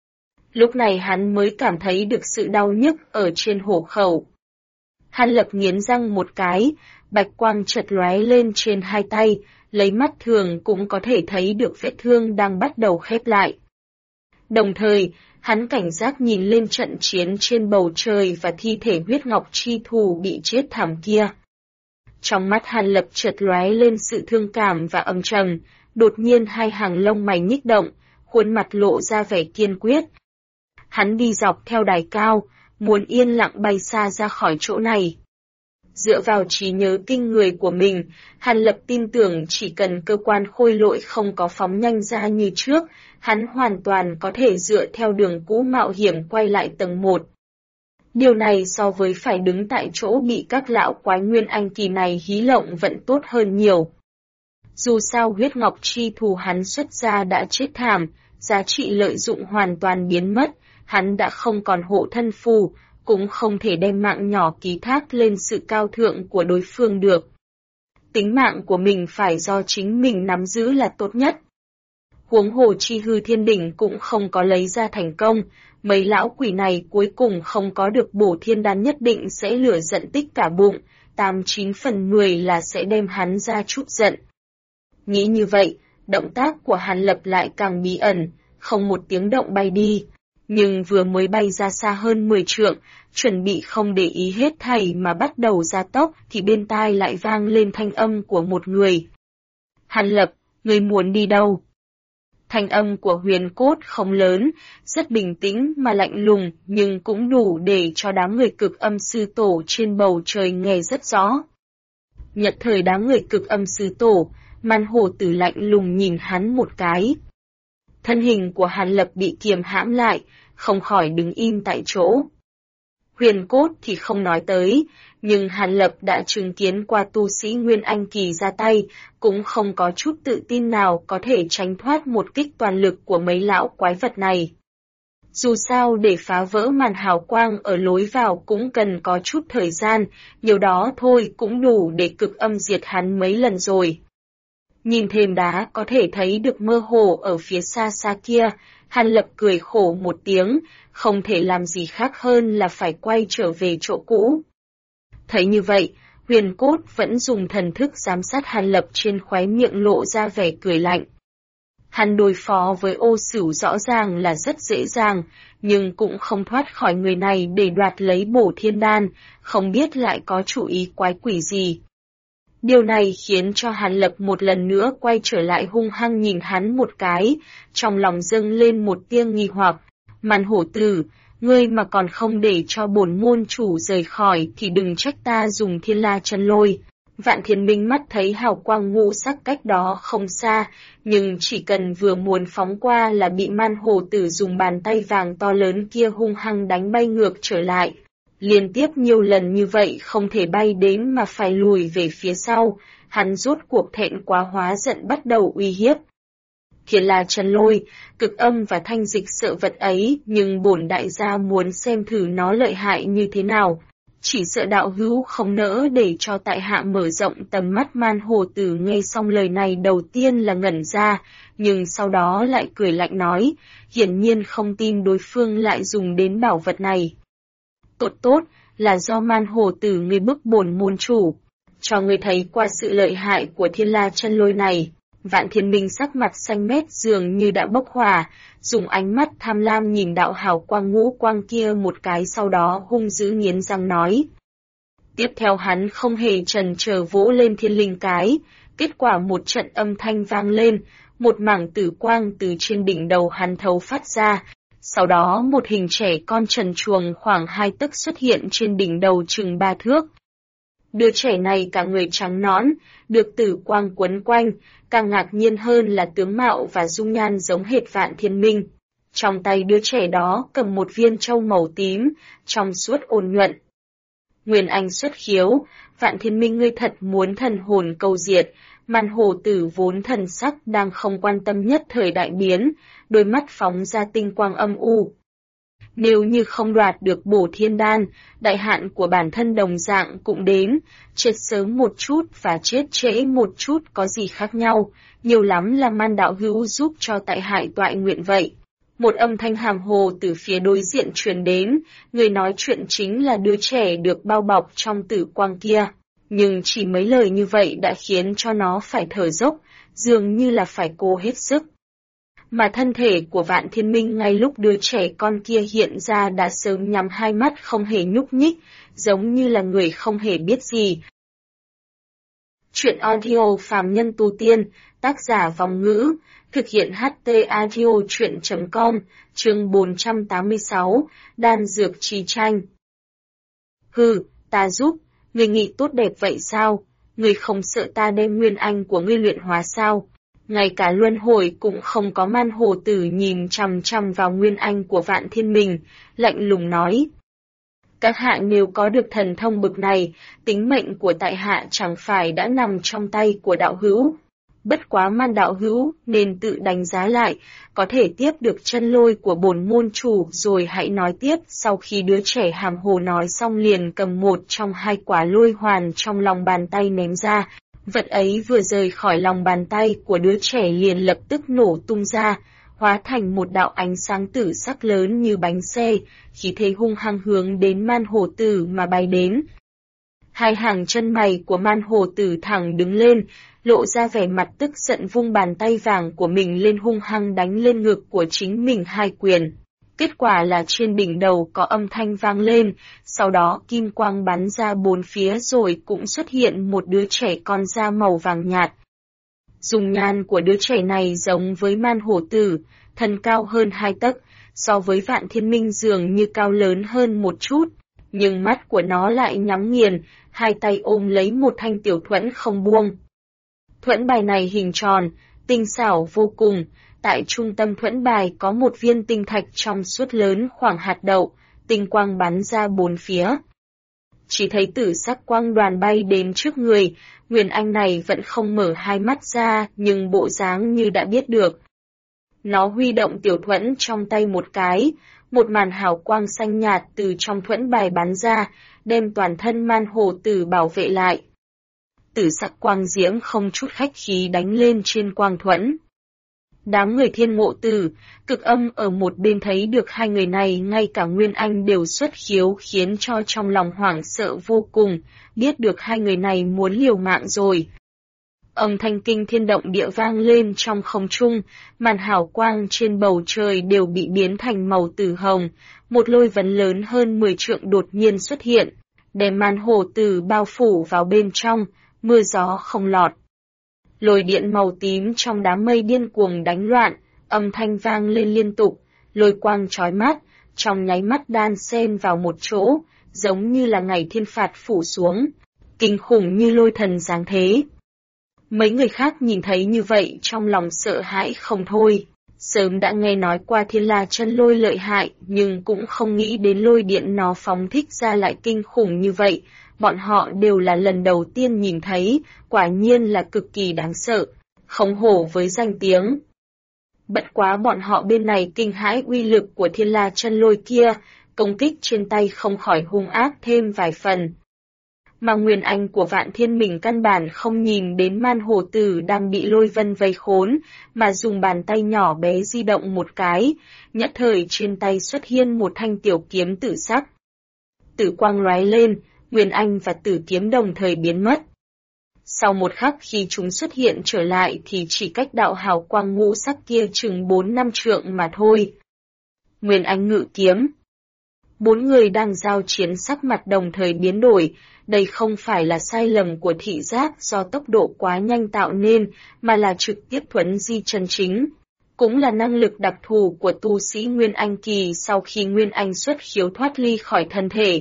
Lúc này hắn mới cảm thấy được sự đau nhức ở trên hổ khẩu. Hàn Lập nghiến răng một cái, bạch quang chợt lóe lên trên hai tay, lấy mắt thường cũng có thể thấy được vết thương đang bắt đầu khép lại. Đồng thời, hắn cảnh giác nhìn lên trận chiến trên bầu trời và thi thể huyết ngọc chi thù bị chết thảm kia. Trong mắt Hàn Lập chợt lóe lên sự thương cảm và âm trầm, đột nhiên hai hàng lông mày nhích động, khuôn mặt lộ ra vẻ kiên quyết. Hắn đi dọc theo đài cao, muốn yên lặng bay xa ra khỏi chỗ này. Dựa vào trí nhớ kinh người của mình, Hàn Lập tin tưởng chỉ cần cơ quan khôi lỗi không có phóng nhanh ra như trước, hắn hoàn toàn có thể dựa theo đường cũ mạo hiểm quay lại tầng 1. Điều này so với phải đứng tại chỗ bị các lão quái Nguyên Anh Kỳ này hí lộng vẫn tốt hơn nhiều. Dù sao huyết ngọc chi thù hắn xuất ra đã chết thảm, giá trị lợi dụng hoàn toàn biến mất, hắn đã không còn hộ thân phù, cũng không thể đem mạng nhỏ ký thác lên sự cao thượng của đối phương được. Tính mạng của mình phải do chính mình nắm giữ là tốt nhất. Huống hồ chi hư thiên đỉnh cũng không có lấy ra thành công, mấy lão quỷ này cuối cùng không có được bổ thiên đan nhất định sẽ lửa giận tích cả bụng, 89 phần 10 là sẽ đem hắn ra chút giận. Nghĩ như vậy, động tác của Hàn Lập lại càng bí ẩn, không một tiếng động bay đi. Nhưng vừa mới bay ra xa hơn 10 trượng, chuẩn bị không để ý hết thảy mà bắt đầu gia tốc thì bên tai lại vang lên thanh âm của một người. Hàn Lập, ngươi muốn đi đâu? Thanh âm của Huyền Cốt không lớn, rất bình tĩnh mà lạnh lùng nhưng cũng đủ để cho đám người cực âm sư tổ trên bầu trời nghe rất rõ. Nhật thời đám người cực âm sư tổ, Man Hổ Tử lạnh lùng nhìn hắn một cái. Thân hình của Hàn Lập bị kiềm hãm lại, không khỏi đứng im tại chỗ. Huyền Cốt thì không nói tới, nhưng Hàn Lập đã chứng kiến qua tu sĩ Nguyên Anh Kỳ ra tay, cũng không có chút tự tin nào có thể tránh thoát một kích toàn lực của mấy lão quái vật này. Dù sao để phá vỡ màn hào quang ở lối vào cũng cần có chút thời gian, nhiều đó thôi cũng đủ để cực âm diệt hắn mấy lần rồi. Nhìn thềm đá có thể thấy được mơ hồ ở phía xa xa kia, Hàn Lập cười khổ một tiếng, không thể làm gì khác hơn là phải quay trở về chỗ cũ. Thấy như vậy, Huyền Cốt vẫn dùng thần thức giám sát Hàn Lập, trên khóe miệng lộ ra vẻ cười lạnh. Hắn đối phó với Ô Sửu rõ ràng là rất dễ dàng, nhưng cũng không thoát khỏi người này để đoạt lấy bổ thiên đan, không biết lại có chủ ý quái quỷ gì. Điều này khiến cho Hàn Lập một lần nữa quay trở lại hung hăng nhìn hắn một cái, trong lòng dâng lên một tia nghi hoặc. Man Hổ Tử, ngươi mà còn không để cho bổn môn chủ rời khỏi thì đừng trách ta dùng Thiên La Chân Lôi. Vạn Thiên Minh mắt thấy hào quang ngũ sắc cách đó không xa, nhưng chỉ cần vừa muốn phóng qua là bị Man Hổ Tử dùng bàn tay vàng to lớn kia hung hăng đánh bay ngược trở lại. Liên tiếp nhiều lần như vậy không thể bay đến mà phải lùi về phía sau, hắn rốt cuộc thẹn quá hóa giận bắt đầu uy hiếp. Thiên La Chân Lôi, cực âm và thanh dịch sợ vật ấy, nhưng bổn đại gia muốn xem thử nó lợi hại như thế nào. Chỉ sợ đạo hữu không nỡ để cho tại hạ mở rộng tầm mắt. Man Hổ Tử nghe xong lời này đầu tiên là ngẩn ra, nhưng sau đó lại cười lạnh nói, hiển nhiên không tin đối phương lại dùng đến bảo vật này. Tốt, là do Man Hổ Tử ngươi bức bổn môn chủ, cho ngươi thấy qua sự lợi hại của Thiên La Chân Lôi này. Vạn Thiên Minh sắc mặt xanh mét dường như đã bốc hỏa, dùng ánh mắt tham lam nhìn đạo hào quang ngũ quang kia một cái, sau đó hung dữ nghiến răng nói. Tiếp theo hắn không hề chần chờ vỗ lên thiên linh cái, kết quả một trận âm thanh vang lên, một mảng tử quang từ trên đỉnh đầu hắn thấu phát ra, sau đó một hình trẻ con trần truồng khoảng 2 tấc xuất hiện trên đỉnh đầu chừng 3 thước. Đứa trẻ này cả người trắng nõn, được tử quang quấn quanh, càng ngạc nhiên hơn là tướng mạo và dung nhan giống hệt Vạn Thiên Minh. Trong tay đứa trẻ đó cầm một viên châu màu tím, trong suốt ôn nhuận. Nguyên Anh xuất khiếu, Vạn Thiên Minh ngươi thật muốn thần hồn câu diệt. Man Hổ Tử vốn thần sắc đang không quan tâm nhất thời đại biến, đôi mắt phóng ra tinh quang âm u. Nếu như không đoạt được bổ thiên đan, đại hạn của bản thân đồng dạng cũng đến, chết sớm một chút và chết trễ một chút có gì khác nhau, nhiều lắm là Man đạo hữu giúp cho tại hại toại nguyện vậy. Một âm thanh hàm hồ từ phía đối diện truyền đến, người nói chuyện chính là đứa trẻ được bao bọc trong tử quang kia. Nhưng chỉ mấy lời như vậy đã khiến cho nó phải thở dốc, dường như là phải cố hết sức. Mà thân thể của Vạn Thiên Minh ngay lúc đứa trẻ con kia hiện ra đã sớm nhắm hai mắt không hề nhúc nhích, giống như là người không hề biết gì. Chuyện audio phàm nhân tu tiên, tác giả Vòng Ngữ, thực hiện HT audio chuyện.com, chương 486, đan dược trì tranh. Hừ, ta giúp, người nghĩ tốt đẹp vậy sao? Người không sợ ta đem nguyên anh của ngươi luyện hóa sao? Ngay cả luân hồi cũng không có. Man Hổ Tử nhìn chằm chằm vào nguyên anh của Vạn Thiên Minh, lạnh lùng nói. Các hạ nếu có được thần thông bực này, tính mệnh của tại hạ chẳng phải đã nằm trong tay của đạo hữu. Bất quá Man đạo hữu nên tự đánh giá lại, có thể tiếp được chân lôi của bổn môn chủ rồi hãy nói tiếp. Sau khi đứa trẻ hàm hồ nói xong liền cầm một trong hai quả lôi hoàn trong lòng bàn tay ném ra, Vật ấy vừa rời khỏi lòng bàn tay của đứa trẻ liền lập tức nổ tung ra, hóa thành một đạo ánh sáng tử sắc lớn như bánh xe, khí thế hung hăng hướng đến Man Hổ Tử mà bay đến. Hai hàng chân mày của Man Hổ Tử thẳng đứng lên, lộ ra vẻ mặt tức giận, vung bàn tay vàng của mình lên hung hăng đánh lên ngực của chính mình hai quyền. Kết quả là trên đỉnh đầu có âm thanh vang lên, sau đó kim quang bắn ra bốn phía rồi cũng xuất hiện một đứa trẻ con da màu vàng nhạt. Dung nhan của đứa trẻ này giống với Man Hổ Tử, thân cao hơn 2 tấc, so với Vạn Thiên Minh dường như cao lớn hơn một chút, nhưng mắt của nó lại nhắm nghiền, hai tay ôm lấy một thanh tiểu thuẫn không buông. Thuẫn bài này hình tròn, tinh xảo vô cùng, tại trung tâm thuẫn bài có một viên tinh thạch trong suốt lớn khoảng hạt đậu, tinh quang bắn ra bốn phía. Chỉ thấy tử sắc quang đoàn bay đến trước người, Nguyên Anh này vẫn không mở hai mắt ra nhưng bộ dáng như đã biết được. Nó huy động tiểu thuẫn trong tay một cái, một màn hào quang xanh nhạt từ trong thuẫn bài bắn ra, đem toàn thân Man Hổ Tử bảo vệ lại. Tử sắc quang diễm không chút khách khí đánh lên trên quang thuẫn. Đám người Thiên Mộ Tử, Cực Âm ở một bên thấy được hai người này, ngay cả Nguyên Anh đều xuất khiếu, khiến cho trong lòng hoảng sợ vô cùng, biết được hai người này muốn liều mạng rồi. Âm thanh kinh thiên động địa vang lên trong không trung, màn hào quang trên bầu trời đều bị biến thành màu tử hồng, một lôi vấn lớn hơn 10 trượng đột nhiên xuất hiện, đem Man Hổ Tử bao phủ vào bên trong, mưa gió không lọt. Lôi điện màu tím trong đám mây điên cuồng đánh loạn, âm thanh vang lên liên tục, lôi quang chói mắt, trong nháy mắt đan xen vào một chỗ, giống như là ngày thiên phạt phủ xuống, kinh khủng như lôi thần giáng thế. Mấy người khác nhìn thấy như vậy trong lòng sợ hãi không thôi, sớm đã nghe nói qua Thiên La chân lôi lợi hại, nhưng cũng không nghĩ đến lôi điện nó phóng thích ra lại kinh khủng như vậy. Bọn họ đều là lần đầu tiên nhìn thấy, quả nhiên là cực kỳ đáng sợ, không hổ với danh tiếng. Bất quá bọn họ bên này kinh hãi uy lực của Thiên La chân lôi kia, công kích trên tay không khỏi hung ác thêm vài phần. Mà Nguyên Anh của Vạn Thiên mình căn bản không nhìn đến Man Hổ Tử đang bị lôi vân vây khốn, mà dùng bàn tay nhỏ bé di động một cái, nhất thời trên tay xuất hiện một thanh tiểu kiếm tử sắc. Tử quang lóe lên, Nguyên Anh và tử kiếm đồng thời biến mất. Sau một khắc khi chúng xuất hiện trở lại thì chỉ cách đạo hào quang ngũ sắc kia chừng 4-5 trượng mà thôi. Nguyên Anh ngự kiếm. Bốn người đang giao chiến sắc mặt đồng thời biến đổi, đây không phải là sai lầm của thị giác do tốc độ quá nhanh tạo nên, mà là trực tiếp thuấn di chân chính. Cũng là năng lực đặc thù của tu sĩ Nguyên Anh kỳ sau khi Nguyên Anh xuất khiếu thoát ly khỏi thân thể.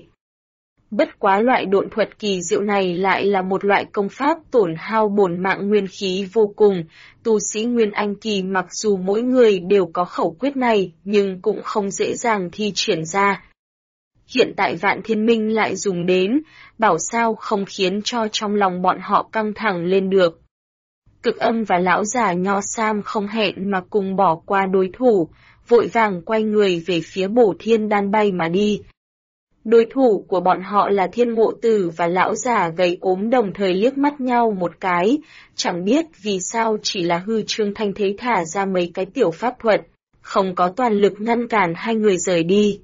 Bất quá loại độn thuật kỳ diệu này lại là một loại công pháp tổn hao bổn mạng nguyên khí vô cùng, tu sĩ Nguyên Anh kỳ mặc dù mỗi người đều có khẩu quyết này nhưng cũng không dễ dàng thi triển ra. Hiện tại Vạn Thiên Minh lại dùng đến, bảo sao không khiến cho trong lòng bọn họ căng thẳng lên được. Cực Âm và lão già Nho Sam không hẹn mà cùng bỏ qua đối thủ, vội vàng quay người về phía Bổ Thiên Đan bay mà đi. Đối thủ của bọn họ là Thiên Mộ Tử và lão già gầy ốm đồng thời liếc mắt nhau một cái, chẳng biết vì sao chỉ là hư trương thanh thế thả ra mấy cái tiểu pháp thuật, không có toàn lực ngăn cản hai người rời đi.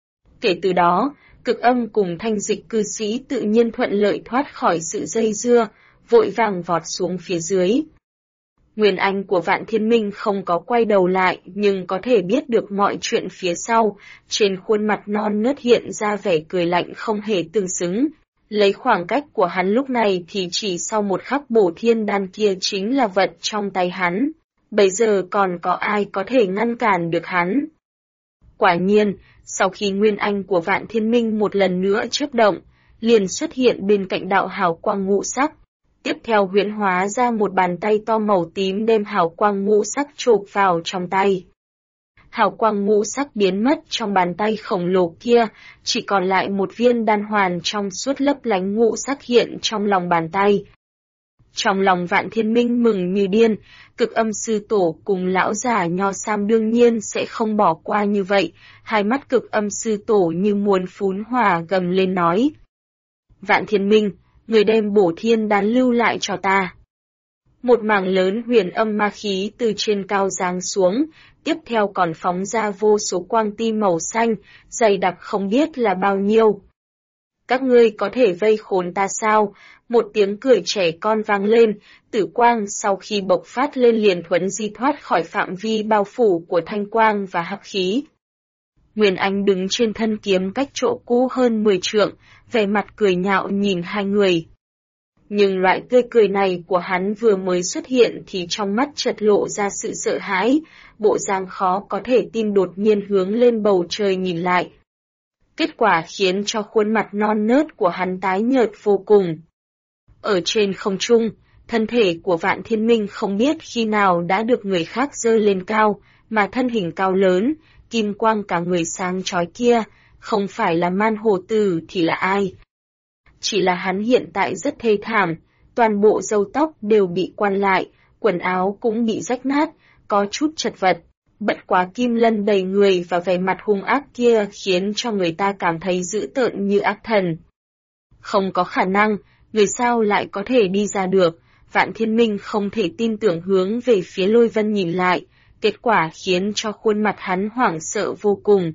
Kể từ đó, Cực Âm cùng Thanh Dịch cư sĩ tự nhiên thuận lợi thoát khỏi sự dây dưa, vội vàng vọt xuống phía dưới. Nguyên Anh của Vạn Thiên Minh không có quay đầu lại nhưng có thể biết được mọi chuyện phía sau, trên khuôn mặt non nớt hiện ra vẻ cười lạnh không hề tương xứng. Lấy khoảng cách của hắn lúc này thì chỉ sau một khắc Bổ Thiên Đan kia chính là vật trong tay hắn, bây giờ còn có ai có thể ngăn cản được hắn. Quả nhiên, sau khi Nguyên Anh của Vạn Thiên Minh một lần nữa chớp động, liền xuất hiện bên cạnh đạo hào quang ngũ sắc. Tiếp theo huyễn hóa ra một bàn tay to màu tím đem hào quang ngũ sắc chộp vào trong tay. Hào quang ngũ sắc biến mất trong bàn tay khổng lồ kia, chỉ còn lại một viên đan hoàn trong suốt lấp lánh ngũ sắc hiện trong lòng bàn tay. Trong lòng Vạn Thiên Minh mừng như điên, Cực Âm sư tổ cùng lão già Nho Sam đương nhiên sẽ không bỏ qua như vậy, hai mắt Cực Âm sư tổ như muốn phún hỏa gầm lên nói. Vạn Thiên Minh, người đem bổ thiên đan lưu lại cho ta. Một mảng lớn huyền âm ma khí từ trên cao giáng xuống, tiếp theo còn phóng ra vô số quang ti màu xanh, dày đặc không biết là bao nhiêu. Các ngươi có thể vây khốn ta sao? Một tiếng cười trẻ con vang lên, tử quang sau khi bộc phát lên liền thuấn di thoát khỏi phạm vi bao phủ của thanh quang và hắc khí. Nguyên Anh đứng trên thân kiếm cách chỗ cũ hơn 10 trượng, vẻ mặt cười nhạo nhìn hai người. Nhưng loại tươi cười này của hắn vừa mới xuất hiện thì trong mắt chợt lộ ra sự sợ hãi, bộ dáng khó có thể tin đột nhiên hướng lên bầu trời nhìn lại. Kết quả khiến cho khuôn mặt non nớt của hắn tái nhợt vô cùng. Ở trên không trung, thân thể của Vạn Thiên Minh không biết khi nào đã được người khác giơ lên cao, mà thân hình cao lớn, kim quang cả người sáng chói kia, không phải là Man Hồ Tử thì là ai? Chỉ là hắn hiện tại rất thê thảm, toàn bộ râu tóc đều bị quăn lại, quần áo cũng bị rách nát, có chút chật vật. Bất quá kim lân đầy người và vẻ mặt hung ác kia khiến cho người ta cảm thấy dữ tợn như ác thần. Không có khả năng, người sao lại có thể đi ra được, Vạn Thiên Minh không thể tin tưởng hướng về phía Lôi Vân nhìn lại, kết quả khiến cho khuôn mặt hắn hoảng sợ vô cùng.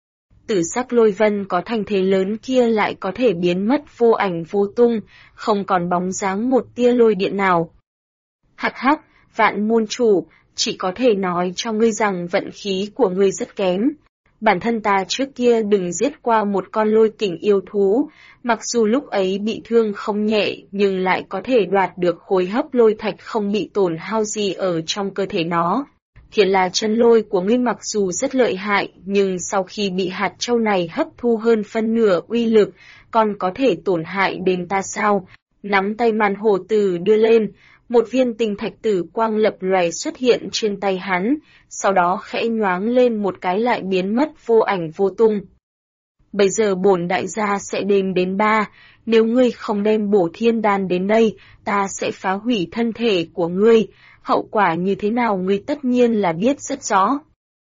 Tử sắc Lôi Vân có thành thế lớn kia lại có thể biến mất vô ảnh vô tung, không còn bóng dáng một tia lôi điện nào. Hắc hắc, Vạn môn chủ, chỉ có thể nói cho ngươi rằng vận khí của ngươi rất kém. Bản thân ta trước kia đừng giết qua một con lôi kình yêu thú, mặc dù lúc ấy bị thương không nhẹ nhưng lại có thể đoạt được khối hấp lôi thạch không bị tổn hao gì ở trong cơ thể nó. Thiệt là chân lôi của ngươi mặc dù rất lợi hại nhưng sau khi bị hạt châu này hấp thu hơn phân nửa uy lực, còn có thể tổn hại đến ta sao? Nắm tay Man Hồ Tử đưa lên, một viên tinh thạch tử quang lập lòe xuất hiện trên tay hắn, sau đó khẽ nhoáng lên một cái lại biến mất vô ảnh vô tung. Bây giờ bổn đại gia sẽ đếm đến 3, nếu ngươi không đem bổ thiên đan đến đây, ta sẽ phá hủy thân thể của ngươi, hậu quả như thế nào ngươi tất nhiên là biết rất rõ.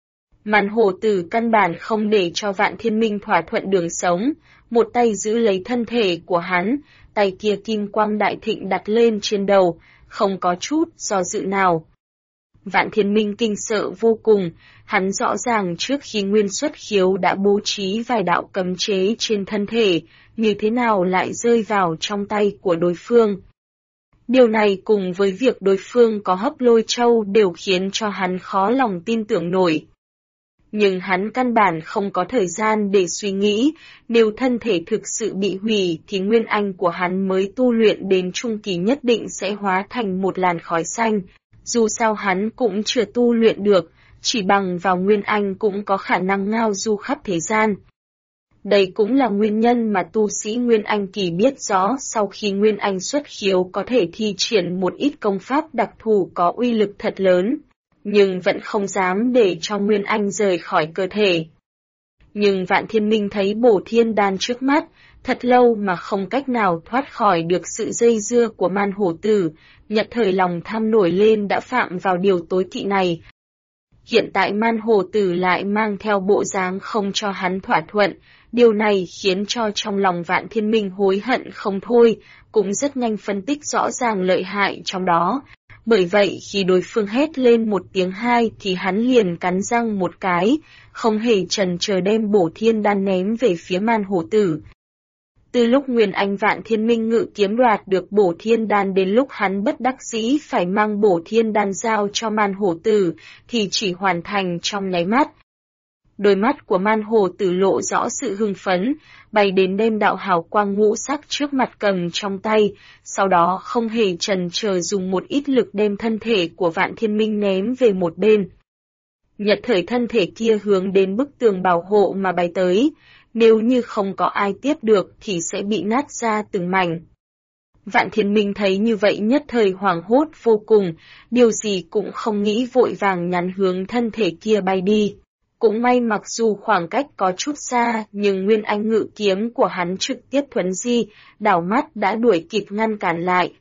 Man Hồ Tử căn bản không để cho Vạn Thiên Minh thỏa thuận đường sống, một tay giữ lấy thân thể của hắn, tay kia kim quang đại thịnh đặt lên trên đầu, không có chút do dự nào. Vạn Thiên Minh kinh sợ vô cùng, hắn rõ ràng trước khi nguyên xuất khiếu đã bố trí vài đạo cấm chế trên thân thể, như thế nào lại rơi vào trong tay của đối phương. Điều này cùng với việc đối phương có hấp lôi châu đều khiến cho hắn khó lòng tin tưởng nổi. Nhưng hắn căn bản không có thời gian để suy nghĩ, nếu thân thể thực sự bị hủy thì nguyên anh của hắn mới tu luyện đến trung kỳ nhất định sẽ hóa thành một làn khói xanh. Dù sao hắn cũng chưa tu luyện được, chỉ bằng vào nguyên anh cũng có khả năng ngao du khắp thế gian. Đây cũng là nguyên nhân mà tu sĩ Nguyên Anh kỳ biết rõ sau khi Nguyên Anh xuất khiếu có thể thi triển một ít công pháp đặc thù có uy lực thật lớn, nhưng vẫn không dám để cho Nguyên Anh rời khỏi cơ thể. Nhưng Vạn Thiên Minh thấy bổ thiên đan trước mắt, thật lâu mà không cách nào thoát khỏi được sự dây dưa của Man Hổ Tử, nhất thời lòng tham nổi lên đã phạm vào điều tối kỵ này. Hiện tại Man Hồ Tử lại mang theo bộ dáng không cho hắn thỏa thuận, điều này khiến cho trong lòng Vạn Thiên Minh hối hận không thôi, cũng rất nhanh phân tích rõ ràng lợi hại trong đó. Bởi vậy khi đối phương hét lên một tiếng hai thì hắn liền cắn răng một cái, không hề chần chờ đem bổ thiên đan ném về phía Man Hồ Tử. Từ lúc Nguyên Anh Vạn Thiên Minh ngự kiếm đoạt được bổ thiên đan đến lúc hắn bất đắc dĩ phải mang bổ thiên đan giao cho Man Hổ Tử, thì chỉ hoàn thành trong nháy mắt. Đôi mắt của Man Hổ Tử lộ rõ sự hưng phấn, bay đến đem đạo hào quang ngũ sắc trước mặt cầm trong tay, sau đó không hề chần chờ dùng một ít lực đem thân thể của Vạn Thiên Minh ném về một bên. Nhật thời thân thể kia hướng đến bức tường bảo hộ mà bay tới, nếu như không có ai tiếp được thì sẽ bị nát ra từng mảnh. Vạn Thiên Minh thấy như vậy nhất thời hoảng hốt vô cùng, điều gì cũng không nghĩ vội vàng nhắm hướng thân thể kia bay đi. Cũng may mặc dù khoảng cách có chút xa nhưng Nguyên Anh ngự kiếm của hắn trực tiếp thuấn di, đảo mắt đã đuổi kịp ngăn cản lại.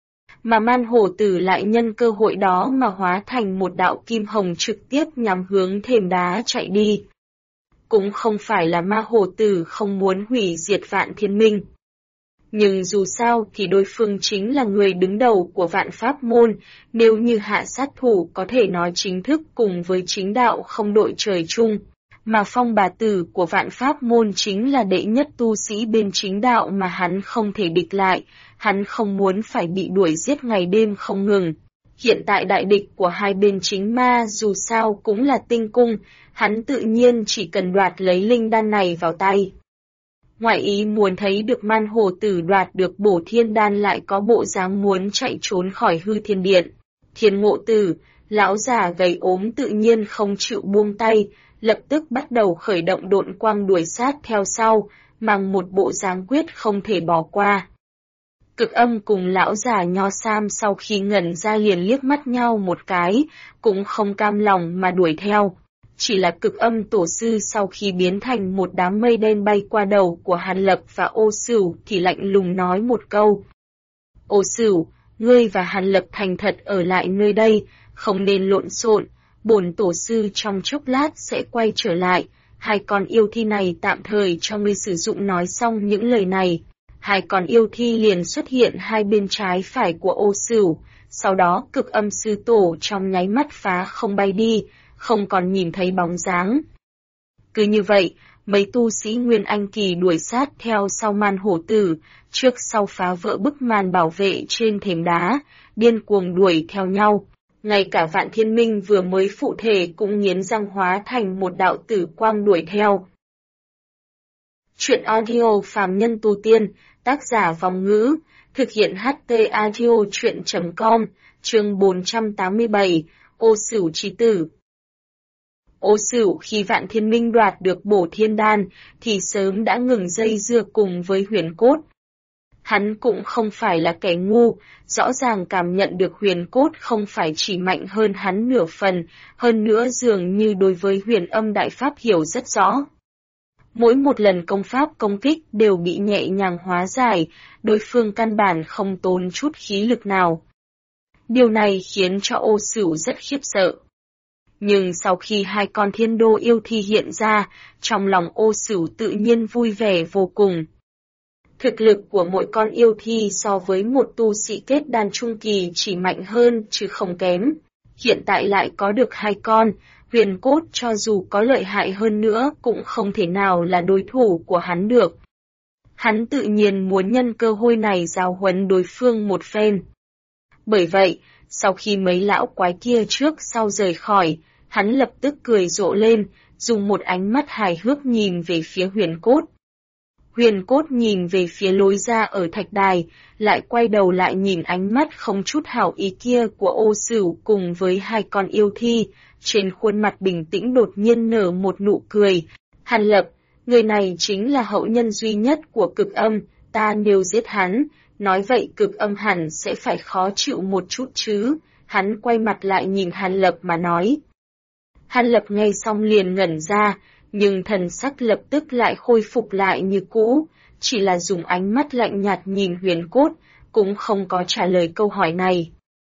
Mà Man Hổ Tử lại nhân cơ hội đó mà hóa thành một đạo kim hồng trực tiếp nhắm hướng thềm đá chạy đi. Cũng không phải là Ma Hổ Tử không muốn hủy diệt Vạn Thiên Minh. Nhưng dù sao thì đối phương chính là người đứng đầu của vạn pháp môn, nếu như hạ sát thủ có thể nói chính thức cùng với chính đạo không đội trời chung. Mà Phong bà tử của vạn pháp môn chính là đệ nhất tu sĩ bên chính đạo mà hắn không thể địch lại, hắn không muốn phải bị đuổi giết ngày đêm không ngừng. Hiện tại đại địch của hai bên chính ma dù sao cũng là tinh cung, hắn tự nhiên chỉ cần đoạt lấy linh đan này vào tay. Ngoại ý muốn thấy được man hồ tử đoạt được bổ thiên đan lại có bộ dáng muốn chạy trốn khỏi hư thiên điện. Thiên ngộ tử, lão già gầy ốm tự nhiên không chịu buông tay, lập tức bắt đầu khởi động độn quang đuổi sát theo sau, mang một bộ dáng quyết không thể bỏ qua. Cực Âm cùng lão già nho sam sau khi ngẩn ra liền liếc mắt nhau một cái, cũng không cam lòng mà đuổi theo. Chỉ là Cực Âm tổ sư sau khi biến thành một đám mây đen bay qua đầu của Hàn Lập và Ô Sửu thì lạnh lùng nói một câu. Ô Sửu, ngươi và Hàn Lập thành thật ở lại nơi đây, không nên lộn xộn, bổn tổ sư trong chốc lát sẽ quay trở lại, hai con yêu thi này tạm thời cho ngươi sử dụng. Nói xong những lời này, hai con yêu thi liền xuất hiện hai bên trái phải của Ô Sửu, sau đó Cực Âm sư tổ trong nháy mắt phá không bay đi, không còn nhìn thấy bóng dáng. Cứ như vậy, mấy tu sĩ Nguyên Anh kỳ đuổi sát theo sau man hổ tử, trước sau phá vỡ bức màn bảo vệ trên thềm đá, điên cuồng đuổi theo nhau. Ngay cả Vạn Thiên Minh vừa mới phụ thể cũng nghiến răng hóa thành một đạo tử quang đuổi theo. Chuyện audio phàm nhân tu tiên, tác giả Vòng Ngữ, thực hiện HT audio chuyện.com, chương 487, Ô Sửu chí tử. Ô Sửu khi Vạn Thiên Minh đoạt được bổ thiên đan thì sớm đã ngừng dây dưa cùng với Huyền Cốt. Hắn cũng không phải là kẻ ngu, rõ ràng cảm nhận được Huyền Cốt không phải chỉ mạnh hơn hắn nửa phần, hơn nữa dường như đối với Huyền Âm đại pháp hiểu rất rõ. Mỗi một lần công pháp công kích đều bị nhẹ nhàng hóa giải, đối phương căn bản không tốn chút khí lực nào. Điều này khiến cho Ô Sửu rất khiếp sợ. Nhưng sau khi hai con thiên đô yêu thi hiện ra, trong lòng Ô Sửu tự nhiên vui vẻ vô cùng. Thực lực của mỗi con yêu thi so với một tu sĩ kết đan trung kỳ chỉ mạnh hơn chứ không kém. Hiện tại lại có được hai con, Huyền Cốt cho dù có lợi hại hơn nữa cũng không thể nào là đối thủ của hắn được. Hắn tự nhiên muốn nhân cơ hội này giáo huấn đối phương một phen. Bởi vậy, sau khi mấy lão quái kia trước sau rời khỏi, hắn lập tức cười rộ lên, dùng một ánh mắt hài hước nhìn về phía Huyền Cốt. Huyền Cốt nhìn về phía lối ra ở thạch đài, lại quay đầu lại nhìn ánh mắt không chút hảo ý kia của Ô Sửu cùng với hai con yêu thi, trên khuôn mặt bình tĩnh đột nhiên nở một nụ cười. Hàn Lập, người này chính là hậu nhân duy nhất của Cực Âm, ta nếu giết hắn, nói vậy Cực Âm hẳn sẽ phải khó chịu một chút chứ. Hắn quay mặt lại nhìn Hàn Lập mà nói. Hàn Lập nghe xong liền ngẩn ra, nhưng thần sắc lập tức lại khôi phục lại như cũ, chỉ là dùng ánh mắt lạnh nhạt nhìn Huyền Cốt, cũng không có trả lời câu hỏi này.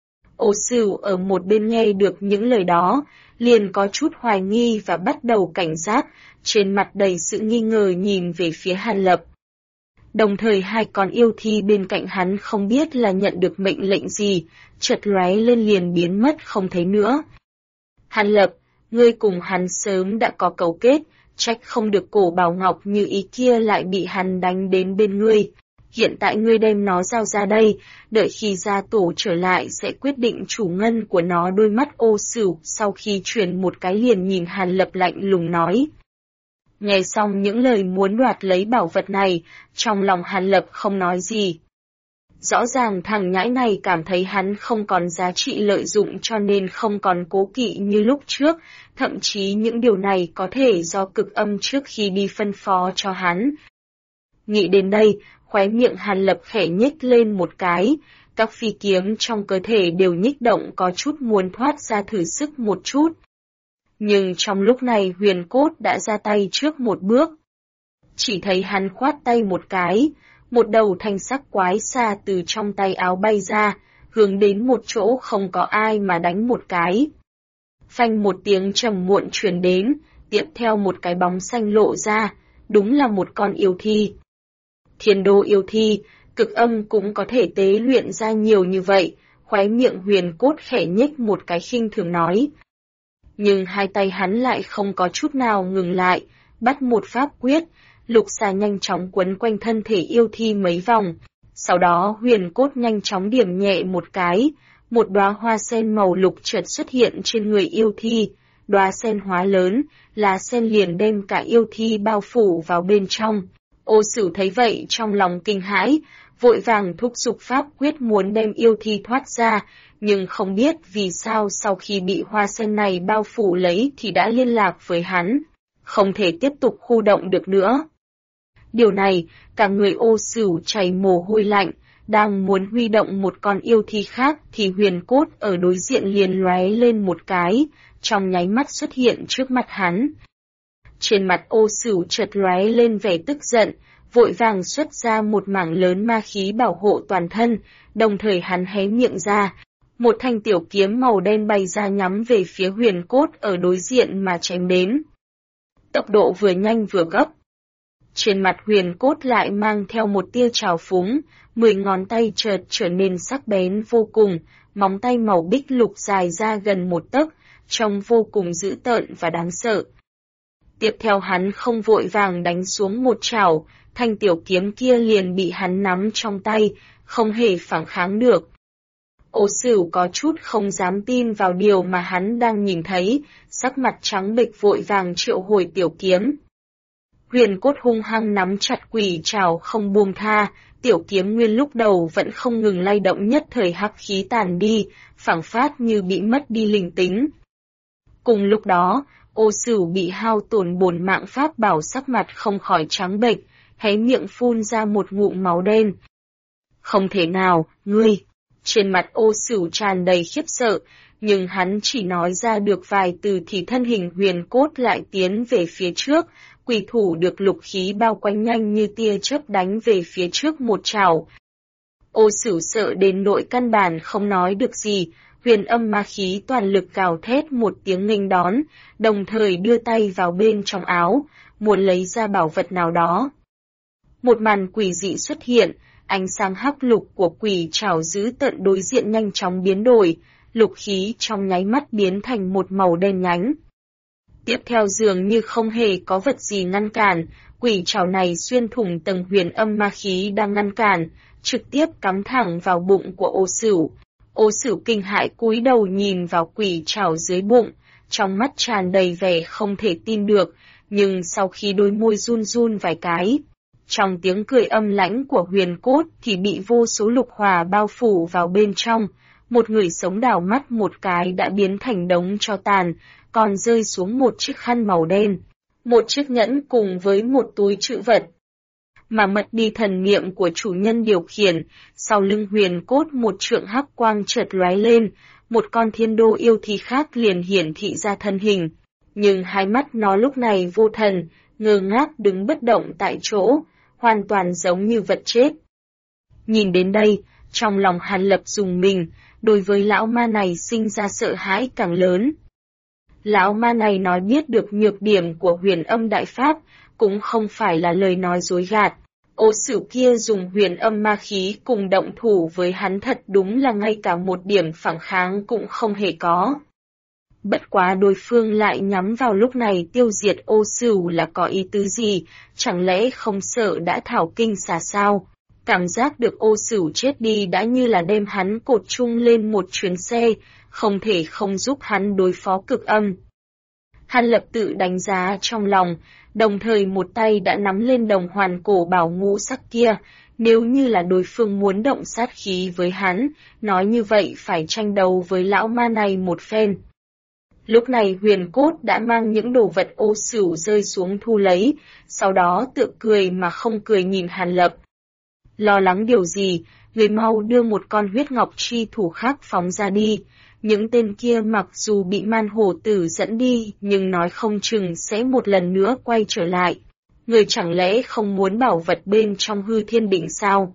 Ô Sửu ở một bên nghe được những lời đó, liền có chút hoài nghi và bắt đầu cảnh giác, trên mặt đầy sự nghi ngờ nhìn về phía Hàn Lập. Đồng thời hai con yêu thi bên cạnh hắn không biết là nhận được mệnh lệnh gì, chợt lóe lên liền biến mất không thấy nữa. Hàn Lập, ngươi cùng hắn sớm đã có cấu kết, trách không được Cổ Bảo Ngọc như ý kia lại bị hắn đánh đến bên ngươi. Hiện tại ngươi đem nó giao ra đây, đợi khi gia tổ trở lại sẽ quyết định chủ ngân của nó. Đôi mắt Ô Sửu sau khi chuyển một cái liền nhìn Hàn Lập lạnh lùng nói. Nghe xong những lời muốn đoạt lấy bảo vật này, trong lòng Hàn Lập không nói gì. Rõ ràng thằng nhãi này cảm thấy hắn không còn giá trị lợi dụng cho nên không còn cố kỵ như lúc trước, thậm chí những điều này có thể do Cực Âm trước khi đi phân phó cho hắn. Nghĩ đến đây, khóe miệng Hàn Lập khẽ nhếch lên một cái, các phi kiếm trong cơ thể đều nhích động có chút muốn thoát ra thử sức một chút. Nhưng trong lúc này Huyền Cốt đã ra tay trước một bước. Chỉ thấy hắn khoát tay một cái, một đầu thanh sắc quái xa từ trong tay áo bay ra, hướng đến một chỗ không có ai mà đánh một cái. Phanh một tiếng trầm muộn truyền đến, tiếp theo một cái bóng xanh lộ ra, đúng là một con yêu thi. Thiên đô yêu thi, cực âm cũng có thể tế luyện ra nhiều như vậy, khóe miệng Huyền Cốt khẽ nhếch một cái khinh thường nói. Nhưng hai tay hắn lại không có chút nào ngừng lại, bắt một pháp quyết, lục xà nhanh chóng quấn quanh thân thể yêu thi mấy vòng. Sau đó Huyền Cốt nhanh chóng điểm nhẹ một cái, một đóa hoa sen màu lục chợt xuất hiện trên người yêu thi, đóa sen hóa lớn, lá sen liền đem cả yêu thi bao phủ vào bên trong. Ô Sửu thấy vậy trong lòng kinh hãi, vội vàng thúc giục pháp quyết muốn đem yêu thi thoát ra, nhưng không biết vì sao sau khi bị hoa sen này bao phủ lấy thì đã liên lạc với hắn, không thể tiếp tục khu động được nữa. Điều này, cả người Ô Sửu chảy mồ hôi lạnh, đang muốn huy động một con yêu thi khác thì Huyền Cốt ở đối diện liền lóe lên một cái, trong nháy mắt xuất hiện trước mặt hắn. Trên mặt Ô Sửu chợt lóe lên vẻ tức giận, vội vàng xuất ra một mảng lớn ma khí bảo hộ toàn thân, đồng thời hắn hé miệng ra, một thanh tiểu kiếm màu đen bay ra nhắm về phía Huyền Cốt ở đối diện mà chém đến. Tốc độ vừa nhanh vừa gấp. Trên mặt Huyền Cốt lại mang theo một tia trào phúng, 10 ngón tay chợt trở nên sắc bén vô cùng, móng tay màu bích lục dài ra gần 1 tấc, trông vô cùng dữ tợn và đáng sợ. Tiếp theo hắn không vội vàng đánh xuống một chảo, thanh tiểu kiếm kia liền bị hắn nắm trong tay, không hề phản kháng được. Ô Sửu có chút không dám tin vào điều mà hắn đang nhìn thấy, sắc mặt trắng bệch vội vàng triệu hồi tiểu kiếm. Huyền Cốt hung hăng nắm chặt quỷ trảo không buông tha, tiểu kiếm nguyên lúc đầu vẫn không ngừng lay động, nhất thời hắc khí tàn đi, phảng phất như bị mất đi linh tính. Cùng lúc đó, Ô Sửu bị hao tổn bổn mạng pháp bảo, sắc mặt không khỏi trắng bệch, hé miệng phun ra một ngụm máu đen. Không thể nào, ngươi! Trên mặt Ô Sửu tràn đầy khiếp sợ, nhưng hắn chỉ nói ra được vài từ thì thân hình Huyền Cốt lại tiến về phía trước, quỷ thủ được lục khí bao quanh nhanh như tia chớp đánh về phía trước một chảo. Ô Sửu sợ đến nỗi căn bản không nói được gì, huyền âm ma khí toàn lực gào thét một tiếng nghênh đón, đồng thời đưa tay vào bên trong áo, muốn lấy ra bảo vật nào đó. Một màn quỷ dị xuất hiện, ánh sáng hắc lục của quỷ trảo dữ tợn đối diện nhanh chóng biến đổi, lục khí trong nháy mắt biến thành một màu đen nhánh. Tiếp theo dường như không hề có vật gì ngăn cản, quỷ trảo này xuyên thủng tầng huyền âm ma khí đang ngăn cản, trực tiếp cắm thẳng vào bụng của Ô Sửu. Ô Sửu kinh hãi cúi đầu nhìn vào quỷ trảo dưới bụng, trong mắt tràn đầy vẻ không thể tin được, nhưng sau khi đôi môi run run vài cái, trong tiếng cười âm lãnh của Huyền Cốt thì bị vô số lục hỏa bao phủ vào bên trong, một người sống đảo mắt một cái đã biến thành đống tro tàn, còn rơi xuống một chiếc khăn màu đen, một chiếc nhẫn cùng với một túi trữ vật. Mà mất đi thần niệm của chủ nhân điều khiển, sau lưng Huyền Cốt một trượng hắc quang chợt lóe lên, một con thiên đô yêu thi khác liền hiển thị ra thân hình. Nhưng hai mắt nó lúc này vô thần, ngơ ngác đứng bất động tại chỗ, hoàn toàn giống như vật chết. Nhìn đến đây, trong lòng Hàn Lập rùng mình, đối với lão ma này sinh ra sợ hãi càng lớn. Lão ma này nói biết được nhược điểm của huyền âm đại pháp, cũng không phải là lời nói dối gạt. Ô Sửu kia dùng huyền âm ma khí cùng động thủ với hắn thật đúng là ngay cả một điểm phản kháng cũng không hề có. Bất quá đối phương lại nhắm vào lúc này tiêu diệt Ô Sửu là có ý tứ gì, chẳng lẽ không sợ đã thảo kinh xà sao? Cảm giác được Ô Sửu chết đi đã như là đem hắn cột chung lên một chuyến xe, không thể không giúp hắn đối phó cực âm. Hàn Lập tự đánh giá trong lòng, đồng thời một tay đã nắm lên đồng hoàn cổ bảo ngũ sắc kia, nếu như là đối phương muốn động sát khí với hắn, nói như vậy phải tranh đấu với lão ma này một phen. Lúc này Huyền Cốt đã mang những đồ vật Ô Sửu rơi xuống thu lấy, sau đó tự cười mà không cười nhìn Hàn Lập. Lo lắng điều gì, người mau đưa một con huyết ngọc chi thủ khác phóng ra đi. Những tên kia mặc dù bị man hổ tử dẫn đi, nhưng nói không chừng sẽ một lần nữa quay trở lại. Người chẳng lẽ không muốn bảo vật bên trong hư thiên đỉnh sao?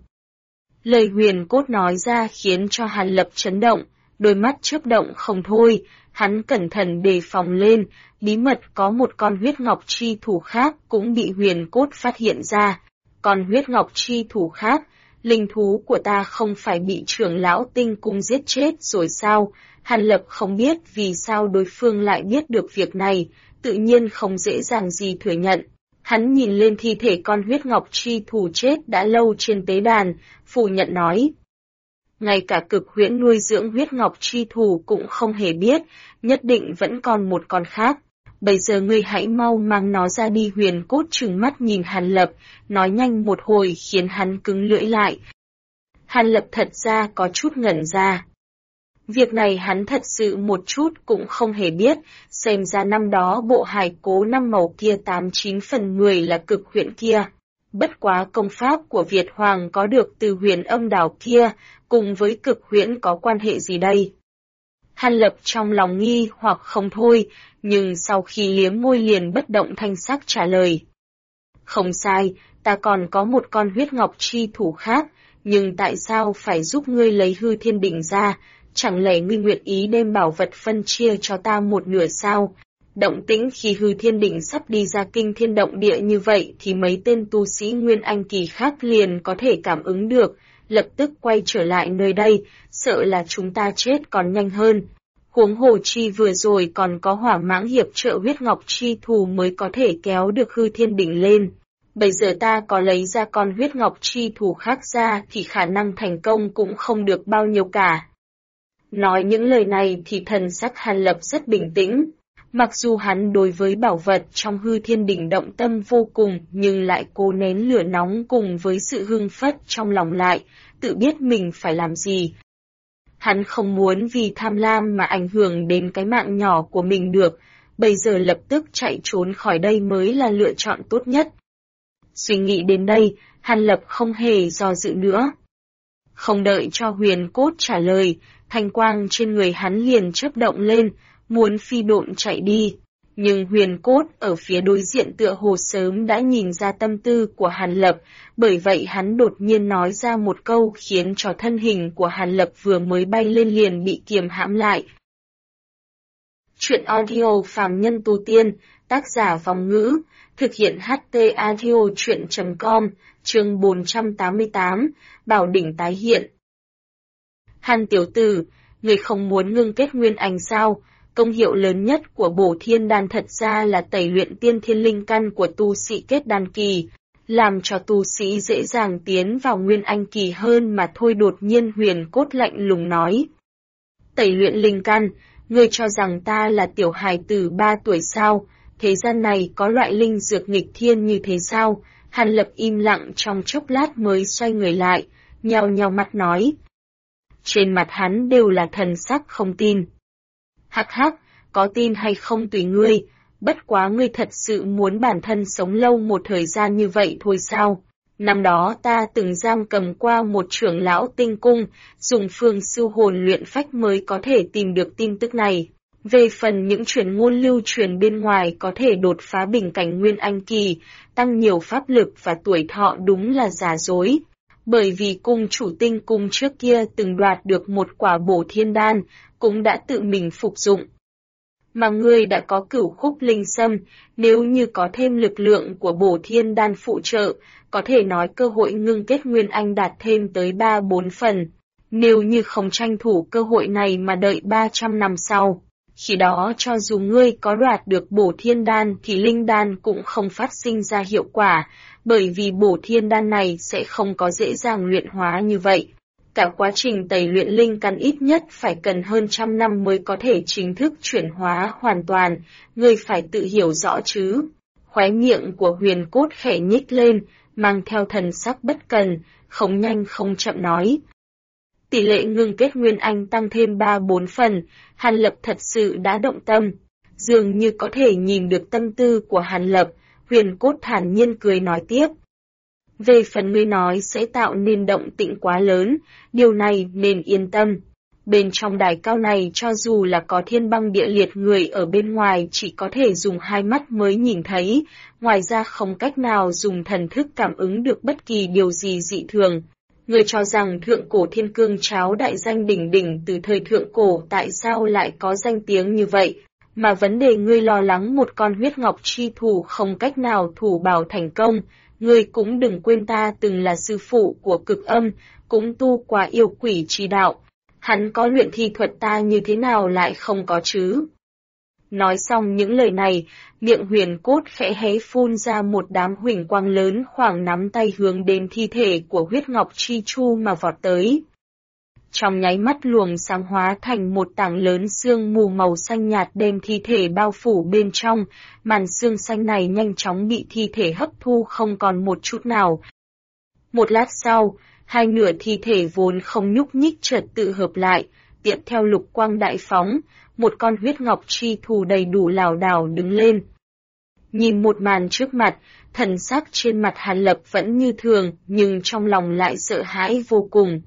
Lời Huyền Cốt nói ra khiến cho Hàn Lập chấn động, đôi mắt chớp động không thôi, hắn cẩn thận đề phòng lên, bí mật có một con huyết ngọc chi thủ khác cũng bị Huyền Cốt phát hiện ra. Con huyết ngọc chi thủ khác linh thú của ta không phải bị trưởng lão tinh cung giết chết rồi sao? Hàn Lập không biết vì sao đối phương lại biết được việc này, tự nhiên không dễ dàng gì thừa nhận. Hắn nhìn lên thi thể con huyết ngọc chi thù chết đã lâu trên tế đàn, phủ nhận nói. Ngay cả cực huyễn nuôi dưỡng huyết ngọc chi thù cũng không hề biết, nhất định vẫn còn một con khác. Bây giờ ngươi hãy mau mang nó ra đi. Huyền Cốt trừng mắt nhìn Hàn Lập, nói nhanh một hồi khiến hắn cứng lưỡi lại. Hàn Lập thật ra có chút ngẩn ra. Việc này hắn thật sự một chút cũng không hề biết, xem ra năm đó bộ hài cố năm màu kia 89 phần 10 là cực huyễn kia. Bất quá công pháp của Việt Hoàng có được từ huyền âm đảo kia, cùng với cực huyễn có quan hệ gì đây? Hàn Lập trong lòng nghi hoặc không thôi, nhưng sau khi liếm môi liền bất động thanh sắc trả lời. Không sai, ta còn có một con huyết ngọc chi thủ khác, nhưng tại sao phải giúp ngươi lấy hư thiên đỉnh ra? Chẳng lẽ ngươi nguyện ý đem bảo vật phân chia cho ta một nửa sao? Động tĩnh khi hư thiên đỉnh sắp đi ra kinh thiên động địa như vậy thì mấy tên tu sĩ Nguyên Anh kỳ khác liền có thể cảm ứng được, lập tức quay trở lại nơi đây, sợ là chúng ta chết còn nhanh hơn. Huống hồ chi vừa rồi còn có hỏa mãng hiệp trợ huyết ngọc chi thù mới có thể kéo được hư thiên đỉnh lên. Bây giờ ta có lấy ra con huyết ngọc chi thù khác ra thì khả năng thành công cũng không được bao nhiêu cả. Nói những lời này thì thần sắc Hàn Lập rất bình tĩnh. Mặc dù hắn đối với bảo vật trong hư thiên đỉnh động tâm vô cùng nhưng lại cố nén lửa nóng cùng với sự hưng phất trong lòng lại, tự biết mình phải làm gì. Hắn không muốn vì tham lam mà ảnh hưởng đến cái mạng nhỏ của mình được, bây giờ lập tức chạy trốn khỏi đây mới là lựa chọn tốt nhất. Suy nghĩ đến đây, Hàn Lập không hề do dự nữa. Không đợi cho Huyền Cốt trả lời, thanh quang trên người hắn liền chớp động lên, muốn phi độn chạy đi. Nhưng Huyền Cốt ở phía đối diện tựa hồ sớm đã nhìn ra tâm tư của Hàn Lập, bởi vậy hắn đột nhiên nói ra một câu khiến cho thân hình của Hàn Lập vừa mới bay lên liền bị kiềm hãm lại. Chuyện audio phàm nhân tu tiên, tác giả Vòng Ngữ, thực hiện HT audio chuyện.com, chương 488, Bảo đỉnh tái hiện. Hàn tiểu tử, người không muốn ngưng kết nguyên anh sao? Công hiệu lớn nhất của bổ thiên đan thật ra là tẩy luyện tiên thiên linh căn của tu sĩ kết đan kỳ, làm cho tu sĩ dễ dàng tiến vào nguyên anh kỳ hơn mà thôi. Đột nhiên Huyền Cốt lạnh lùng nói. Tẩy luyện linh căn, ngươi cho rằng ta là tiểu hài tử 3 tuổi sao? Thế gian này có loại linh dược nghịch thiên như thế sao? Hàn Lập im lặng trong chốc lát mới xoay người lại, nheo nheo mắt nói. Trên mặt hắn đều là thần sắc không tin. Hắc hắc, có tin hay không tùy ngươi, bất quá ngươi thật sự muốn bản thân sống lâu một thời gian như vậy thôi sao? Năm đó ta từng giam cầm qua một trưởng lão tinh cung, dùng phương siêu hồn luyện phách mới có thể tìm được tin tức này. Về phần những truyền ngôn lưu truyền bên ngoài có thể đột phá bình cảnh nguyên anh kỳ, tăng nhiều pháp lực và tuổi thọ đúng là giả dối. Bởi vì cung chủ tinh cung trước kia từng đoạt được một quả bổ thiên đan, cũng đã tự mình phục dụng. Mà ngươi đã có cửu khúc linh sâm, nếu như có thêm lực lượng của bổ thiên đan phụ trợ, có thể nói cơ hội ngưng kết nguyên anh đạt thêm tới 3-4 phần. Nếu như không tranh thủ cơ hội này mà đợi 300 năm sau, khi đó cho dù ngươi có đoạt được bổ thiên đan thì linh đan cũng không phát sinh ra hiệu quả, bởi vì bổ thiên đan này sẽ không có dễ dàng luyện hóa như vậy. Cả quá trình tẩy luyện linh căn ít nhất phải cần hơn 100 năm mới có thể chính thức chuyển hóa hoàn toàn, ngươi phải tự hiểu rõ chứ. Khóe miệng của Huyền Cốt khẽ nhích lên, mang theo thần sắc bất cần, không nhanh không chậm nói. Tỷ lệ ngưng kết nguyên anh tăng thêm 3-4 phần, Hàn Lập thật sự đã động tâm. Dường như có thể nhìn được tâm tư của Hàn Lập, Huyền Cốt thản nhiên cười nói tiếp. Về phần ngươi nói sẽ tạo nên động tĩnh quá lớn, điều này nên yên tâm. Bên trong đài cao này cho dù là có thiên băng địa liệt người ở bên ngoài chỉ có thể dùng hai mắt mới nhìn thấy, ngoài ra không cách nào dùng thần thức cảm ứng được bất kỳ điều gì dị thường. Ngươi cho rằng thượng cổ thiên cương cháo đại danh đỉnh đỉnh từ thời thượng cổ tại sao lại có danh tiếng như vậy, mà vấn đề ngươi lo lắng một con huyết ngọc chi thủ không cách nào thủ bảo thành công, ngươi cũng đừng quên ta từng là sư phụ của Cực Âm, cũng tu qua yêu quỷ chi đạo. Hắn có luyện thi thuật ta như thế nào lại không có chứ? Nói xong những lời này, miệng Huyền Cốt khẽ hé phun ra một đám huỳnh quang lớn khoảng nắm tay hướng đến thi thể của huyết ngọc chi chu mà vọt tới. Trong nháy mắt luồng sáng hóa thành một tảng lớn sương mù màu xanh nhạt đem thi thể bao phủ bên trong, màn sương xanh này nhanh chóng bị thi thể hấp thu không còn một chút nào. Một lát sau, hai nửa thi thể vốn không nhúc nhích chợt tự hợp lại, tiếp theo lục quang đại phóng, một con huyết ngọc chi thù đầy đủ lảo đảo đứng lên. Nhìn một màn trước mặt, thần sắc trên mặt Hàn Lập vẫn như thường, nhưng trong lòng lại sợ hãi vô cùng.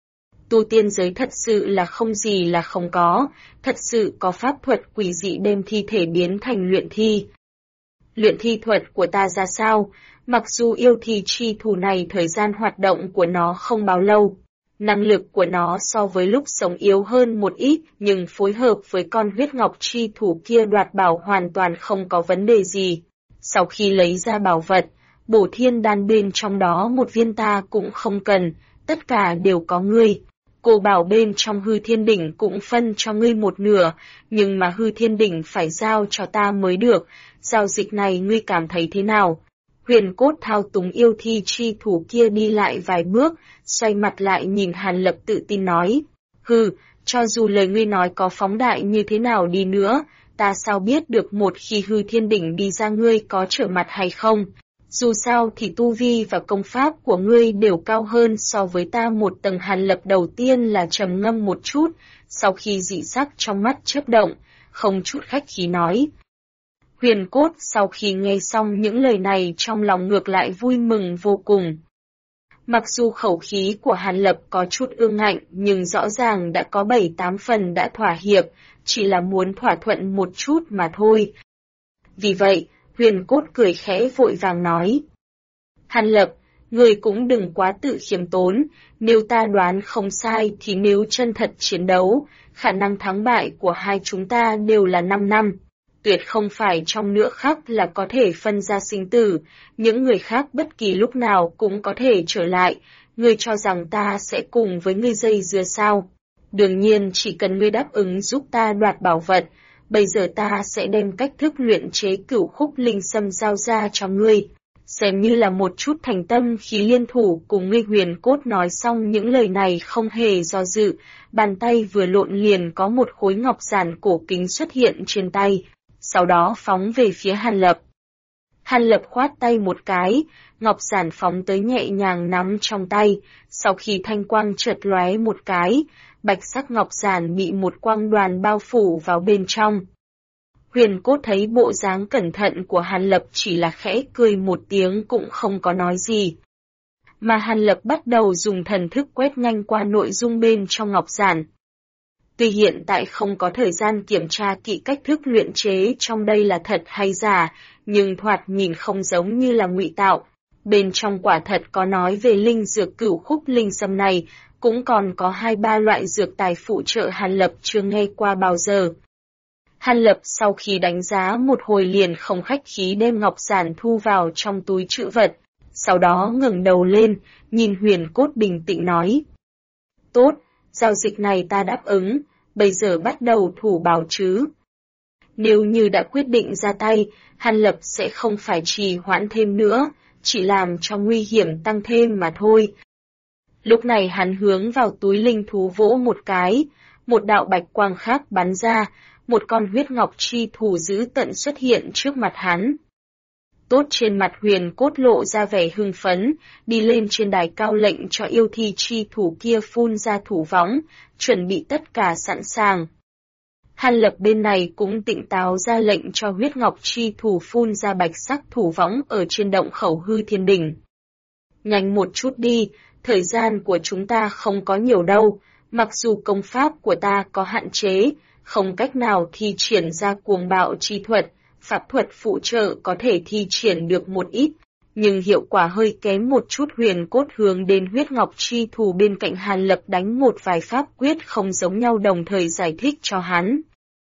Tu tiên giới thật sự là không gì là không có, thật sự có pháp thuật quỷ dị đem thi thể biến thành luyện thi. Luyện thi thuật của ta ra sao? Mặc dù yêu thi chi thù này thời gian hoạt động của nó không bao lâu, năng lực của nó so với lúc sống yếu hơn một ít, nhưng phối hợp với con huyết ngọc chi thù kia đoạt bảo hoàn toàn không có vấn đề gì. Sau khi lấy ra bảo vật, bổ thiên đan bên trong đó một viên ta cũng không cần, tất cả đều có ngươi. Cô bảo bên trong hư thiên đỉnh cũng phân cho ngươi một nửa, nhưng mà hư thiên đỉnh phải giao cho ta mới được, giao dịch này ngươi cảm thấy thế nào? Huyền Cốt thao túng yêu thi chi thủ kia đi lại vài bước, xoay mặt lại nhìn Hàn Lập tự tin nói. Cho dù lời ngươi nói có phóng đại như thế nào đi nữa, ta sao biết được một khi hư thiên đỉnh đi ra ngươi có trở mặt hay không? Dù sao thì tu vi và công pháp của ngươi đều cao hơn so với ta một tầng. Hàn Lập đầu tiên là trầm ngâm một chút, sau khi dị sắc trong mắt chớp động, không chút khách khí nói. Huyền Cốt sau khi nghe xong những lời này trong lòng ngược lại vui mừng vô cùng. Mặc dù khẩu khí của Hàn Lập có chút ương ngạnh nhưng rõ ràng đã có 7-8 phần đã thỏa hiệp, chỉ là muốn thỏa thuận một chút mà thôi. Vì vậy, Huyền Cốt cười khẽ vội vàng nói. Hàn Lập, người cũng đừng quá tự khiêm tốn, nếu ta đoán không sai thì nếu chân thật chiến đấu, khả năng thắng bại của hai chúng ta đều là 5 năm. Tuyệt không phải trong nửa khắc là có thể phân ra sinh tử, những người khác bất kỳ lúc nào cũng có thể trở lại, ngươi cho rằng ta sẽ cùng với ngươi dây dưa sao? Đương nhiên chỉ cần ngươi đáp ứng giúp ta đoạt bảo vật, bây giờ ta sẽ đem cách thức luyện chế Cửu Khúc Linh Sâm giao ra cho ngươi, xem như là một chút thành tâm khi liên thủ cùng ngươi. Huyền Cốt nói xong những lời này không hề do dự, bàn tay vừa lộn liền có một khối ngọc giản cổ kính xuất hiện trên tay, sau đó phóng về phía Hàn Lập. Hàn Lập khoát tay một cái, ngọc giản phóng tới nhẹ nhàng nắm trong tay, sau khi thanh quang chợt lóe một cái, bạch sắc ngọc giản bị một quang đoàn bao phủ vào bên trong. Huyền Cốt thấy bộ dáng cẩn thận của Hàn Lập chỉ là khẽ cười một tiếng cũng không có nói gì. Mà Hàn Lập bắt đầu dùng thần thức quét nhanh qua nội dung bên trong ngọc giản. Tuy hiện tại không có thời gian kiểm tra kỹ cách thức luyện chế trong đây là thật hay giả, nhưng thoạt nhìn không giống như là ngụy tạo. Bên trong quả thật có nói về linh dược Cửu Khúc Linh Sâm này, cũng còn có 2-3 loại dược tài phụ trợ Hàn Lập chưa nghe qua bao giờ. Hàn Lập sau khi đánh giá một hồi liền không khách khí đem ngọc giản thu vào trong túi trữ vật, sau đó ngẩng đầu lên, nhìn Huyền Cốt bình tĩnh nói. Tốt, giao dịch này ta đáp ứng, bây giờ bắt đầu thủ bảo chứ. Nếu như đã quyết định ra tay, Hàn Lập sẽ không phải trì hoãn thêm nữa, chỉ làm cho nguy hiểm tăng thêm mà thôi. Lúc này hắn hướng vào túi linh thú vỗ một cái, một đạo bạch quang khác bắn ra, một con huyết ngọc chi thù dữ tận xuất hiện trước mặt hắn. Tốt, trên mặt Huyền Cốt lộ ra vẻ hưng phấn, đi lên trên đài cao lệnh cho yêu thi chi thủ kia phun ra thủ võng, chuẩn bị tất cả sẵn sàng. Hàn Lập bên này cũng tỉnh táo ra lệnh cho huyết ngọc chi thủ phun ra bạch sắc thủ võng ở trên động khẩu hư thiên đỉnh. Nhanh một chút đi, thời gian của chúng ta không có nhiều đâu, mặc dù công pháp của ta có hạn chế, không cách nào thi triển ra cuồng bạo chi thuật, pháp thuật phụ trợ có thể thi triển được một ít, nhưng hiệu quả hơi kém một chút. Huyền Cốt hướng đến huyết ngọc chi thù bên cạnh Hàn Lập đánh một vài pháp quyết không giống nhau đồng thời giải thích cho hắn.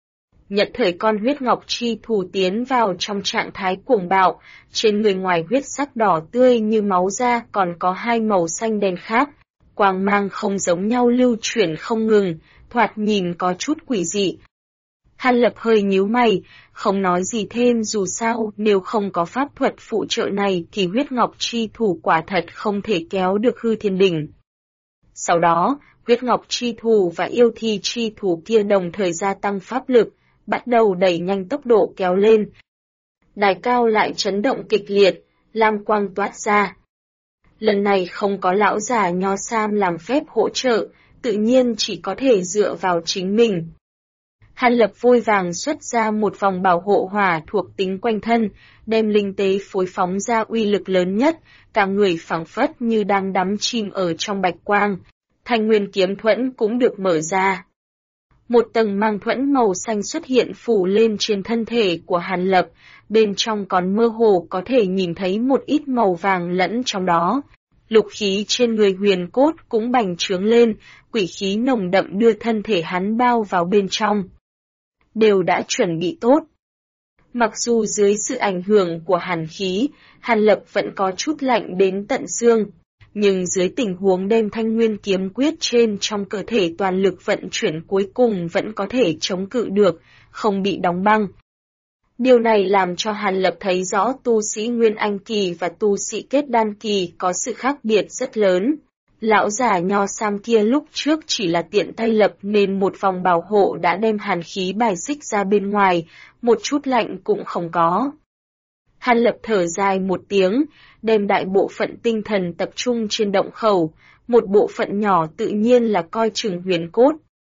Nhận thời con huyết ngọc chi thù tiến vào trong trạng thái cuồng bạo, trên người ngoài huyết sắc đỏ tươi như máu ra còn có hai màu xanh đen khác, quang mang không giống nhau lưu chuyển không ngừng, thoạt nhìn có chút quỷ dị. Hàn Lập hơi nhíu mày, không nói gì thêm, dù sao nếu không có pháp thuật phụ trợ này thì huyết ngọc chi thủ quả thật không thể kéo được hư thiên đỉnh. Sau đó, huyết ngọc chi thủ và yêu thi chi thủ kia đồng thời gia tăng pháp lực, bắt đầu đẩy nhanh tốc độ kéo lên. Đài cao lại chấn động kịch liệt, lam quang toát ra. Lần này không có lão già nho sam làm phép hỗ trợ, tự nhiên chỉ có thể dựa vào chính mình. Hàn Lập vội vàng xuất ra một vòng bảo hộ hỏa thuộc tính quanh thân, đem linh tế phối phóng ra uy lực lớn nhất, cả người phảng phất như đang đắm chìm ở trong bạch quang. Thanh nguyên kiếm thuẫn cũng được mở ra. Một tầng mang thuẫn màu xanh xuất hiện phủ lên trên thân thể của Hàn Lập, bên trong còn mơ hồ có thể nhìn thấy một ít màu vàng lẫn trong đó. Lục khí trên người huyền cốt cũng bành trướng lên, quỷ khí nồng đậm đưa thân thể hắn bao vào bên trong. Đều đã chuẩn bị tốt. Mặc dù dưới sự ảnh hưởng của hàn khí, Hàn Lập vẫn có chút lạnh đến tận xương, nhưng dưới tình huống đem thanh nguyên kiếm quyết trên trong cơ thể toàn lực vận chuyển cuối cùng vẫn có thể chống cự được, không bị đóng băng. Điều này làm cho Hàn Lập thấy rõ tu sĩ Nguyên Anh Kỳ và tu sĩ Kết Đan Kỳ có sự khác biệt rất lớn. Lão già nho sam kia lúc trước chỉ là tiện tay lập nên một vòng bảo hộ đã đem hàn khí bài xích ra bên ngoài, một chút lạnh cũng không có. Hàn Lập thở dài một tiếng, đem đại bộ phận tinh thần tập trung trên động khẩu, một bộ phận nhỏ tự nhiên là coi chừng huyền cốt.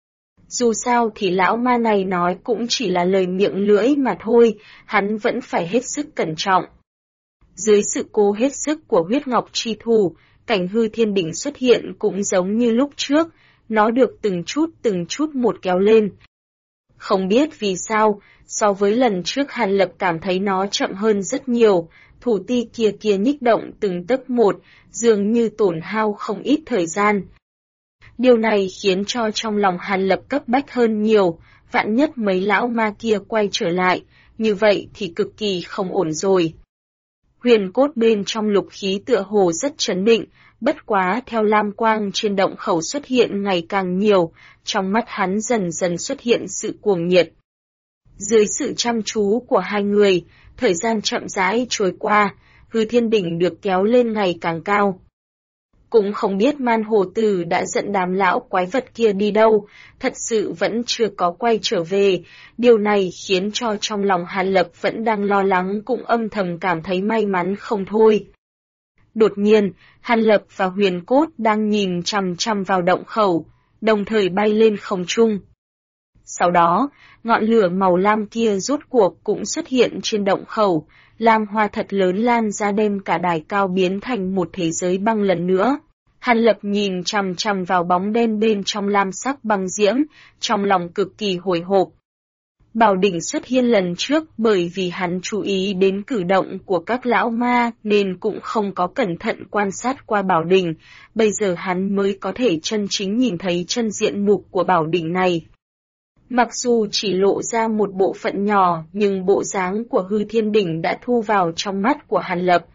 Dù sao thì lão ma này nói cũng chỉ là lời miệng lưỡi mà thôi, hắn vẫn phải hết sức cẩn trọng. Dưới sự cố hết sức của huyết ngọc chi thủ, cảnh hư thiên đỉnh xuất hiện cũng giống như lúc trước, nó được từng chút một kéo lên. Không biết vì sao, so với lần trước Hàn Lập cảm thấy nó chậm hơn rất nhiều, thủ ti kia nhích động từng tấc một, dường như tổn hao không ít thời gian. Điều này khiến cho trong lòng Hàn Lập cấp bách hơn nhiều, vạn nhất mấy lão ma kia quay trở lại, như vậy thì cực kỳ không ổn rồi. Huyền cốt bên trong lục khí tựa hồ rất trấn định, bất quá theo lam quang trên động khẩu xuất hiện ngày càng nhiều, trong mắt hắn dần dần xuất hiện sự cuồng nhiệt. Dưới sự chăm chú của hai người, thời gian chậm rãi trôi qua, hư thiên đỉnh được kéo lên ngày càng cao. Cũng không biết Man Hồ Tử đã dẫn đám lão quái vật kia đi đâu, thật sự vẫn chưa có quay trở về, điều này khiến cho trong lòng Hàn Lập vẫn đang lo lắng cũng âm thầm cảm thấy may mắn không thôi. Đột nhiên, Hàn Lập và Huyền Cốt đang nhìn chằm chằm vào động khẩu, đồng thời bay lên không trung. Sau đó, ngọn lửa màu lam kia rốt cuộc cũng xuất hiện trên động khẩu, lam hoa thật lớn lan ra đem cả đài cao biến thành một thế giới băng lần nữa. Hàn Lập nhìn chằm chằm vào bóng đen bên trong lam sắc băng diễm, trong lòng cực kỳ hồi hộp. Bảo đỉnh xuất hiện lần trước bởi vì hắn chú ý đến cử động của các lão ma nên cũng không có cẩn thận quan sát qua bảo đỉnh, bây giờ hắn mới có thể chân chính nhìn thấy chân diện mục của bảo đỉnh này. Mặc dù chỉ lộ ra một bộ phận nhỏ nhưng bộ dáng của hư thiên đỉnh đã thu vào trong mắt của Hàn Lập.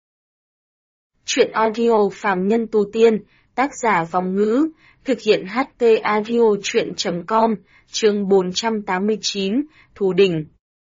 Chuyện audio phàm nhân tu tiên, tác giả Vong Ngữ, thực hiện HT audio chuyện.com, chương 489, Thù đỉnh.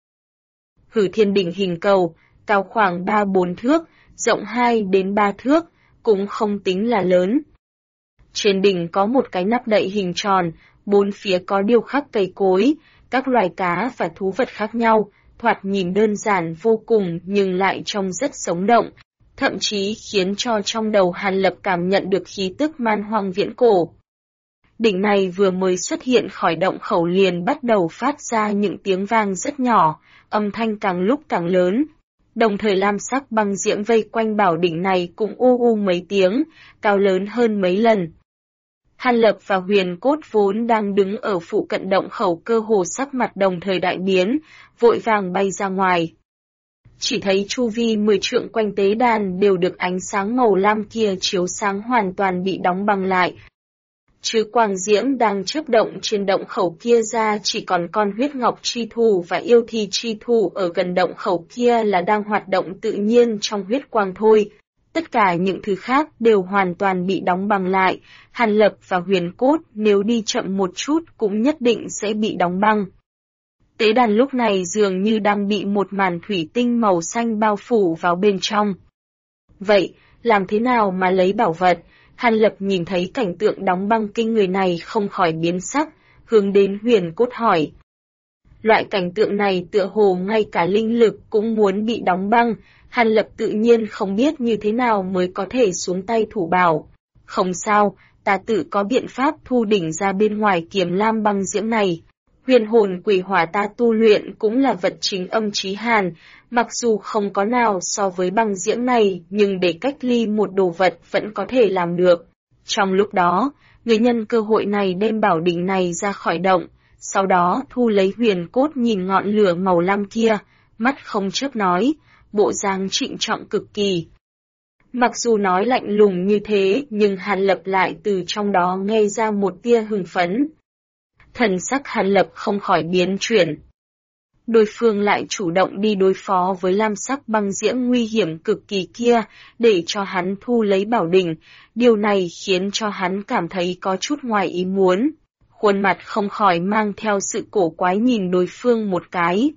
Hư thiên đỉnh hình cầu, cao khoảng 3-4 thước, rộng 2 đến 3 thước, cũng không tính là lớn. Trên đỉnh có một cái nắp đậy hình tròn, bốn phía có điêu khắc cây cối, các loài cá và thú vật khác nhau, thoạt nhìn đơn giản vô cùng nhưng lại trông rất sống động, thậm chí khiến cho trong đầu Hàn Lập cảm nhận được khí tức man hoang viễn cổ. Đỉnh này vừa mới xuất hiện khỏi động khẩu liền bắt đầu phát ra những tiếng vang rất nhỏ, âm thanh càng lúc càng lớn. Đồng thời lam sắc băng diễm vây quanh bảo đỉnh này cũng u mấy tiếng, cao lớn hơn mấy lần. Hàn Lập và Huyền Cốt vốn đang đứng ở phụ cận động khẩu cơ hồ sắc mặt đồng thời đại biến, vội vàng bay ra ngoài. Chỉ thấy chu vi 10 trượng quanh tế đàn đều được ánh sáng màu lam kia chiếu sáng hoàn toàn bị đóng băng lại. Chứ quang diễm đang chớp động trên động khẩu kia ra chỉ còn con huyết ngọc chi thù và yêu thi chi thù ở gần động khẩu kia là đang hoạt động tự nhiên trong huyết quang thôi. Tất cả những thứ khác đều hoàn toàn bị đóng băng lại, Hàn Lập và Huyền Cốt nếu đi chậm một chút cũng nhất định sẽ bị đóng băng. Tế đàn lúc này dường như đang bị một màn thủy tinh màu xanh bao phủ vào bên trong. Vậy, làm thế nào mà lấy bảo vật? Hàn Lập nhìn thấy cảnh tượng đóng băng kinh người này không khỏi biến sắc, hướng đến Huyền Cốt hỏi. Loại cảnh tượng này tựa hồ ngay cả linh lực cũng muốn bị đóng băng, Hàn Lập tự nhiên không biết như thế nào mới có thể xuống tay thủ bảo. Không sao, ta tự có biện pháp thu đỉnh ra bên ngoài Kiếm Lam băng diễm này. Huyền hồn quỷ hỏa ta tu luyện cũng là vật chính âm chí hàn, mặc dù không có nào so với băng diễm này nhưng để cách ly một đồ vật vẫn có thể làm được. Trong lúc đó, người nhân cơ hội này đem bảo đỉnh này ra khỏi động, sau đó thu lấy Huyền Cốt nhìn ngọn lửa màu lam kia, mắt không chớp nói, bộ dáng trịnh trọng cực kỳ. Mặc dù nói lạnh lùng như thế nhưng Hàn Lập lại từ trong đó nghe ra một tia hưng phấn. Thần sắc Hàn Lập không khỏi biến chuyển. Đối phương lại chủ động đi đối phó với lam sắc băng diễm nguy hiểm cực kỳ kia, để cho hắn thu lấy bảo đỉnh, điều này khiến cho hắn cảm thấy có chút ngoài ý muốn. Khuôn mặt không khỏi mang theo sự cổ quái nhìn đối phương một cái.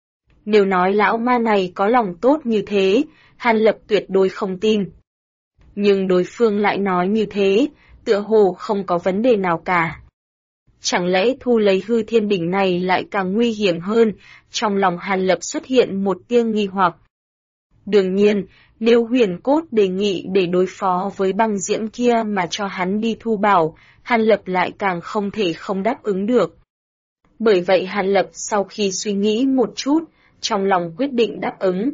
Nếu nói lão ma này có lòng tốt như thế, Hàn Lập tuyệt đối không tin. Nhưng đối phương lại nói như thế, tựa hồ không có vấn đề nào cả. Chẳng lẽ thu lấy hư thiên đỉnh này lại càng nguy hiểm hơn, trong lòng Hàn Lập xuất hiện một tia nghi hoặc. Đương nhiên, nếu Huyền Cốt đề nghị để đối phó với băng diễm kia mà cho hắn đi thu bảo, Hàn Lập lại càng không thể không đáp ứng được. Bởi vậy Hàn Lập sau khi suy nghĩ một chút, trong lòng quyết định đáp ứng.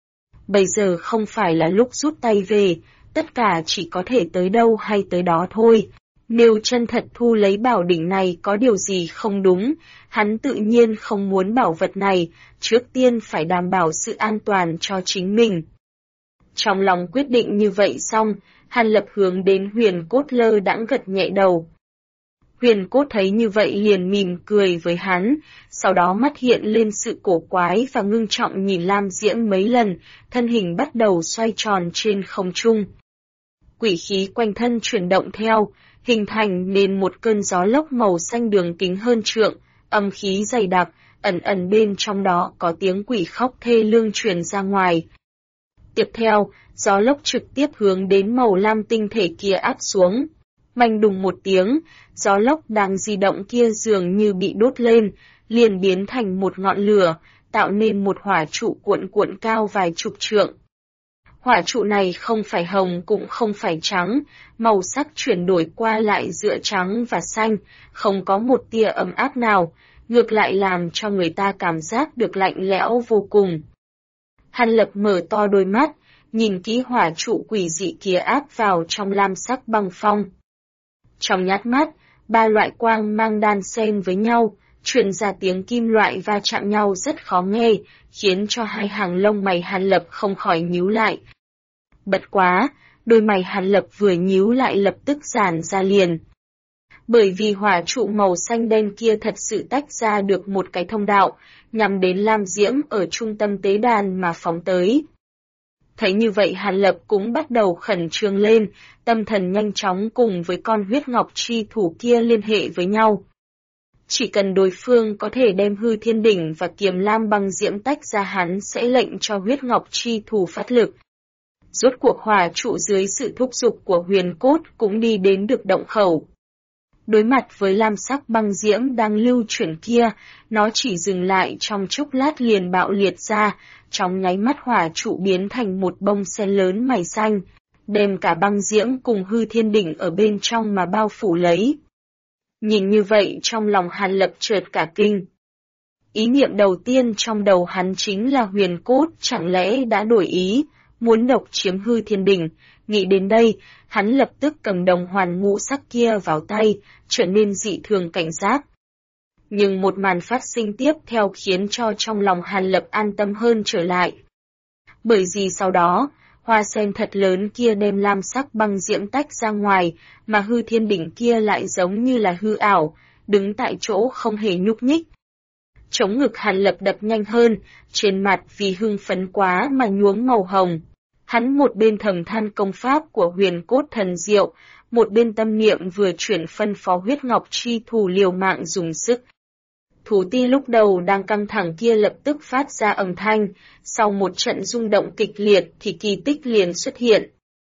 Bây giờ không phải là lúc rút tay về, tất cả chỉ có thể tới đâu hay tới đó thôi. Nếu chân thật thu lấy bảo đỉnh này có điều gì không đúng, hắn tự nhiên không muốn bảo vật này, trước tiên phải đảm bảo sự an toàn cho chính mình. Trong lòng quyết định như vậy xong, Hàn Lập hướng đến Huyền Cốt lơ đãng gật nhẹ đầu. Huyền Cốt thấy như vậy liền mỉm cười với hắn, sau đó mắt hiện lên sự cổ quái và ngưng trọng nhìn Lam Diễm mấy lần, thân hình bắt đầu xoay tròn trên không trung. Quỷ khí quanh thân chuyển động theo, hình thành nên một cơn gió lốc màu xanh đường kính hơn trượng, âm khí dày đặc, ẩn ẩn bên trong đó có tiếng quỷ khóc thê lương truyền ra ngoài. Tiếp theo, gió lốc trực tiếp hướng đến màu lam tinh thể kia áp xuống. Manh đùng một tiếng, gió lốc đang di động kia dường như bị đốt lên, liền biến thành một ngọn lửa, tạo nên một hỏa trụ cuộn cuộn cao vài chục trượng. Hỏa trụ này không phải hồng cũng không phải trắng, màu sắc chuyển đổi qua lại giữa trắng và xanh, không có một tia ấm áp nào, ngược lại làm cho người ta cảm giác được lạnh lẽo vô cùng. Hàn Lập mở to đôi mắt, nhìn kỹ hỏa trụ quỷ dị kia áp vào trong lam sắc băng phong. Trong nhát mắt, ba loại quang mang đan xen với nhau, truyền ra tiếng kim loại va chạm nhau rất khó nghe, khiến cho hai hàng lông mày Hàn Lập không khỏi nhíu lại. Bất quá, đôi mày Hàn Lập vừa nhíu lại lập tức giãn ra liền. Bởi vì hỏa trụ màu xanh đen kia thật sự tách ra được một cái thông đạo, nhằm đến Lam Diễm ở trung tâm tế đàn mà phóng tới. Thấy như vậy Hàn Lập cũng bắt đầu khẩn trương lên, tâm thần nhanh chóng cùng với con huyết ngọc chi thủ kia liên hệ với nhau. Chỉ cần đối phương có thể đem hư thiên đỉnh và Kiếm Lam băng diễm tách ra hắn sẽ lệnh cho huyết ngọc chi thủ phát lực. Rốt cuộc hỏa trụ dưới sự thúc giục của Huyền Cốt cũng đi đến được động khẩu. Đối mặt với lam sắc băng diễm đang lưu chuyển kia, nó chỉ dừng lại trong chốc lát liền bạo liệt ra, trong nháy mắt hỏa trụ biến thành một bông sen lớn màu xanh, đem cả băng diễm cùng hư thiên đỉnh ở bên trong mà bao phủ lấy. Nhìn như vậy trong lòng Hàn Lập chợt cả kinh. Ý niệm đầu tiên trong đầu hắn chính là Huyền Cốt chẳng lẽ đã đổi ý, muốn độc chiếm hư thiên đỉnh. Nghĩ đến đây, hắn lập tức cầm đồng hoàn ngũ sắc kia vào tay, trở nên dị thường cảnh giác. Nhưng một màn phát sinh tiếp theo khiến cho trong lòng Hàn Lập an tâm hơn trở lại. Bởi vì sau đó, Hoa sen thật lớn kia đem lam sắc băng diễm tách ra ngoài, mà hư thiên đỉnh kia lại giống như là hư ảo, đứng tại chỗ không hề nhúc nhích. Chống ngực Hàn Lập đập nhanh hơn, trên mặt vì hưng phấn quá mà nhuốm màu hồng. Hắn một bên thầm than công pháp của huyền cốt thần diệu, một bên tâm niệm vừa chuyển phân phó huyết ngọc chi thù liều mạng dùng sức. Thú ti lúc đầu đang căng thẳng kia lập tức phát ra âm thanh, sau một trận rung động kịch liệt thì kỳ tích liền xuất hiện.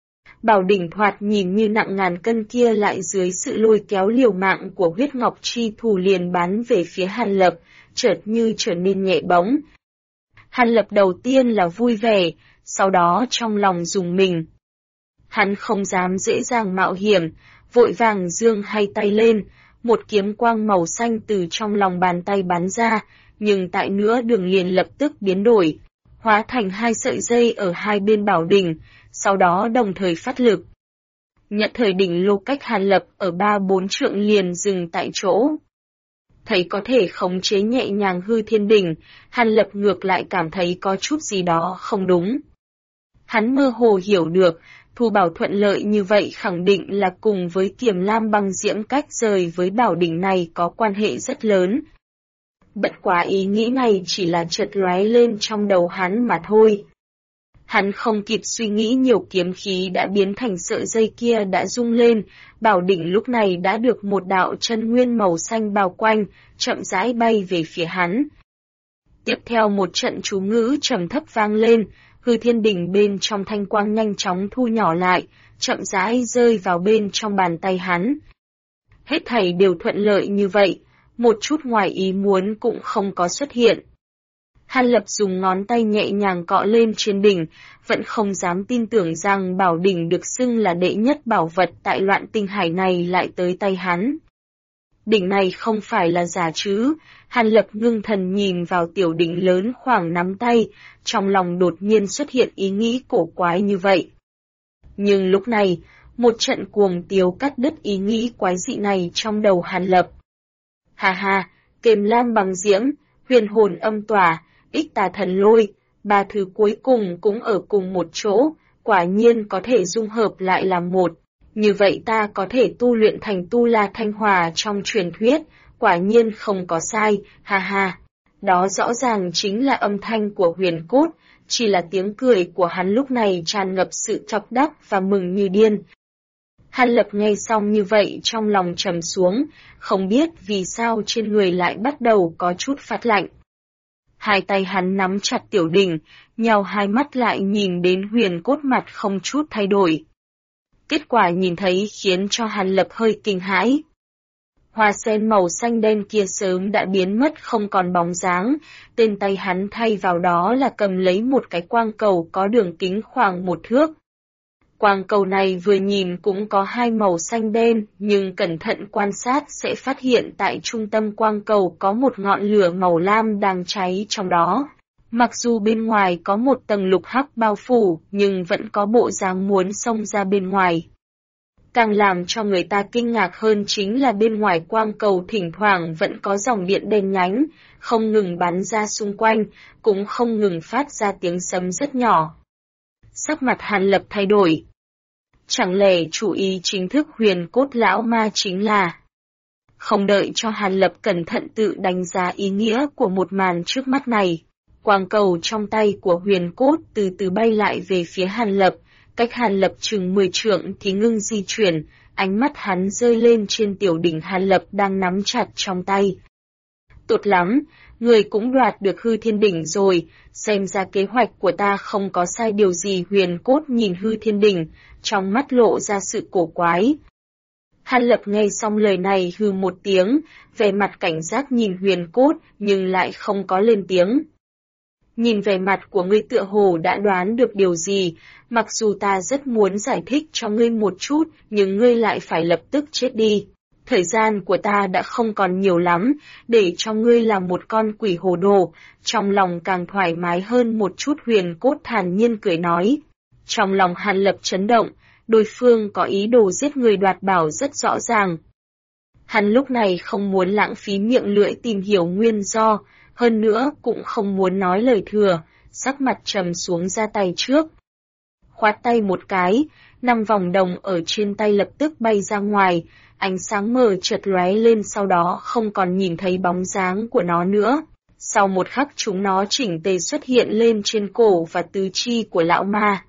Bảo đỉnh thoạt nhìn như nặng ngàn cân kia lại dưới sự lôi kéo liều mạng của huyết ngọc chi thù liền bắn về phía Hàn Lập, chợt như trở nên nhẹ bóng. Hàn Lập đầu tiên là vui vẻ, sau đó trong lòng rùng mình. Hắn không dám dễ dàng mạo hiểm, vội vàng giương hai tay lên, một kiếm quang màu xanh từ trong lòng bàn tay bắn ra, nhưng tại nửa đường liền lập tức biến đổi, hóa thành hai sợi dây ở hai bên bảo đỉnh, sau đó đồng thời phát lực. Nhận thời đỉnh lô cách Hàn Lập ở 3-4 trượng liền dừng tại chỗ. Thấy có thể khống chế nhẹ nhàng hư thiên đỉnh, Hàn Lập ngược lại cảm thấy có chút gì đó không đúng. Hắn mơ hồ hiểu được, thu bảo thuận lợi như vậy khẳng định là cùng với Kiềm Lam băng diễm cách rời với bảo đỉnh này có quan hệ rất lớn. Bất quá ý nghĩ này chỉ là chợt lóe lên trong đầu hắn mà thôi. Hắn không kịp suy nghĩ nhiều, kiếm khí đã biến thành sợi dây kia đã rung lên, bảo đỉnh lúc này đã được một đạo chân nguyên màu xanh bao quanh, chậm rãi bay về phía hắn. Tiếp theo một trận chú ngữ trầm thấp vang lên, hư thiên đỉnh bên trong thanh quang nhanh chóng thu nhỏ lại, chậm rãi rơi vào bên trong bàn tay hắn. Hết thảy đều thuận lợi như vậy, một chút ngoài ý muốn cũng không có xuất hiện. Hàn Lập dùng ngón tay nhẹ nhàng cọ lên trên đỉnh, vẫn không dám tin tưởng rằng bảo đỉnh được xưng là đệ nhất bảo vật tại loạn tinh hải này lại tới tay hắn. Đỉnh này không phải là giả chứ? Hàn Lập ngưng thần nhìn vào tiểu đỉnh lớn khoảng nắm tay, trong lòng đột nhiên xuất hiện ý nghĩ cổ quái như vậy. Nhưng lúc này, một trận cuồng tiếu cắt đứt ý nghĩ quái dị này trong đầu Hàn Lập. Hà hà, Kiềm Lam bằng diễm, huyền hồn âm tỏa, ích tà thần lôi, ba thứ cuối cùng cũng ở cùng một chỗ, quả nhiên có thể dung hợp lại làm một. Như vậy ta có thể tu luyện thành Tu La Thanh Hòa trong truyền thuyết, quả nhiên không có sai, ha ha. Đó rõ ràng chính là âm thanh của huyền cốt, chỉ là tiếng cười của hắn lúc này tràn ngập sự chọc đắc và mừng như điên. Hàn Lập nghe xong như vậy trong lòng trầm xuống, không biết vì sao trên người lại bắt đầu có chút phát lạnh. Hai tay hắn nắm chặt tiểu đỉnh, nhào hai mắt lại nhìn đến huyền cốt mặt không chút thay đổi. Kết quả nhìn thấy khiến cho Hàn Lập hơi kinh hãi. Hoa sen màu xanh đen kia sớm đã biến mất không còn bóng dáng, tên tay hắn thay vào đó là cầm lấy một cái quang cầu có đường kính khoảng 1 thước. Quang cầu này vừa nhìn cũng có hai màu xanh đen, nhưng cẩn thận quan sát sẽ phát hiện tại trung tâm quang cầu có một ngọn lửa màu lam đang cháy trong đó. Mặc dù bên ngoài có một tầng lục hắc bao phủ, nhưng vẫn có bộ dáng muốn xông ra bên ngoài. Càng làm cho người ta kinh ngạc hơn chính là bên ngoài quang cầu thỉnh thoảng vẫn có dòng điện đen nhánh, không ngừng bắn ra xung quanh, cũng không ngừng phát ra tiếng sấm rất nhỏ. Sắc mặt Hàn Lập thay đổi. Chẳng lẽ chủ ý chính thức huyền cốt lão ma chính là... Không đợi cho Hàn Lập cẩn thận tự đánh giá ý nghĩa của một màn trước mắt này. Quang cầu trong tay của huyền cốt từ từ bay lại về phía Hàn Lập, cách Hàn Lập chừng 10 trượng thì ngưng di chuyển, ánh mắt hắn rơi lên trên tiểu đỉnh Hàn Lập đang nắm chặt trong tay. Tốt lắm, người cũng đoạt được hư thiên đỉnh rồi, xem ra kế hoạch của ta không có sai điều gì. Huyền cốt nhìn hư thiên đỉnh, trong mắt lộ ra sự cổ quái. Hàn Lập nghe xong lời này hừ một tiếng, vẻ mặt cảnh giác nhìn huyền cốt nhưng lại không có lên tiếng. Nhìn vẻ mặt của ngươi tựa hồ đã đoán được điều gì, mặc dù ta rất muốn giải thích cho ngươi một chút, nhưng ngươi lại phải lập tức chết đi. Thời gian của ta đã không còn nhiều lắm, để cho ngươi làm một con quỷ hồ đồ, trong lòng càng thoải mái hơn một chút. Huyền cốt thản nhiên cười nói. Trong lòng Hàn Lập chấn động, đối phương có ý đồ giết người đoạt bảo rất rõ ràng. Hắn lúc này không muốn lãng phí miệng lưỡi tìm hiểu nguyên do, hơn nữa cũng không muốn nói lời thừa, sắc mặt trầm xuống ra tay trước. khoát tay một cái, 5 vòng đồng ở trên tay lập tức bay ra ngoài, ánh sáng mờ chợt lóe lên sau đó không còn nhìn thấy bóng dáng của nó nữa. Sau một khắc chúng nó chỉnh tề xuất hiện lên trên cổ và tứ chi của lão ma.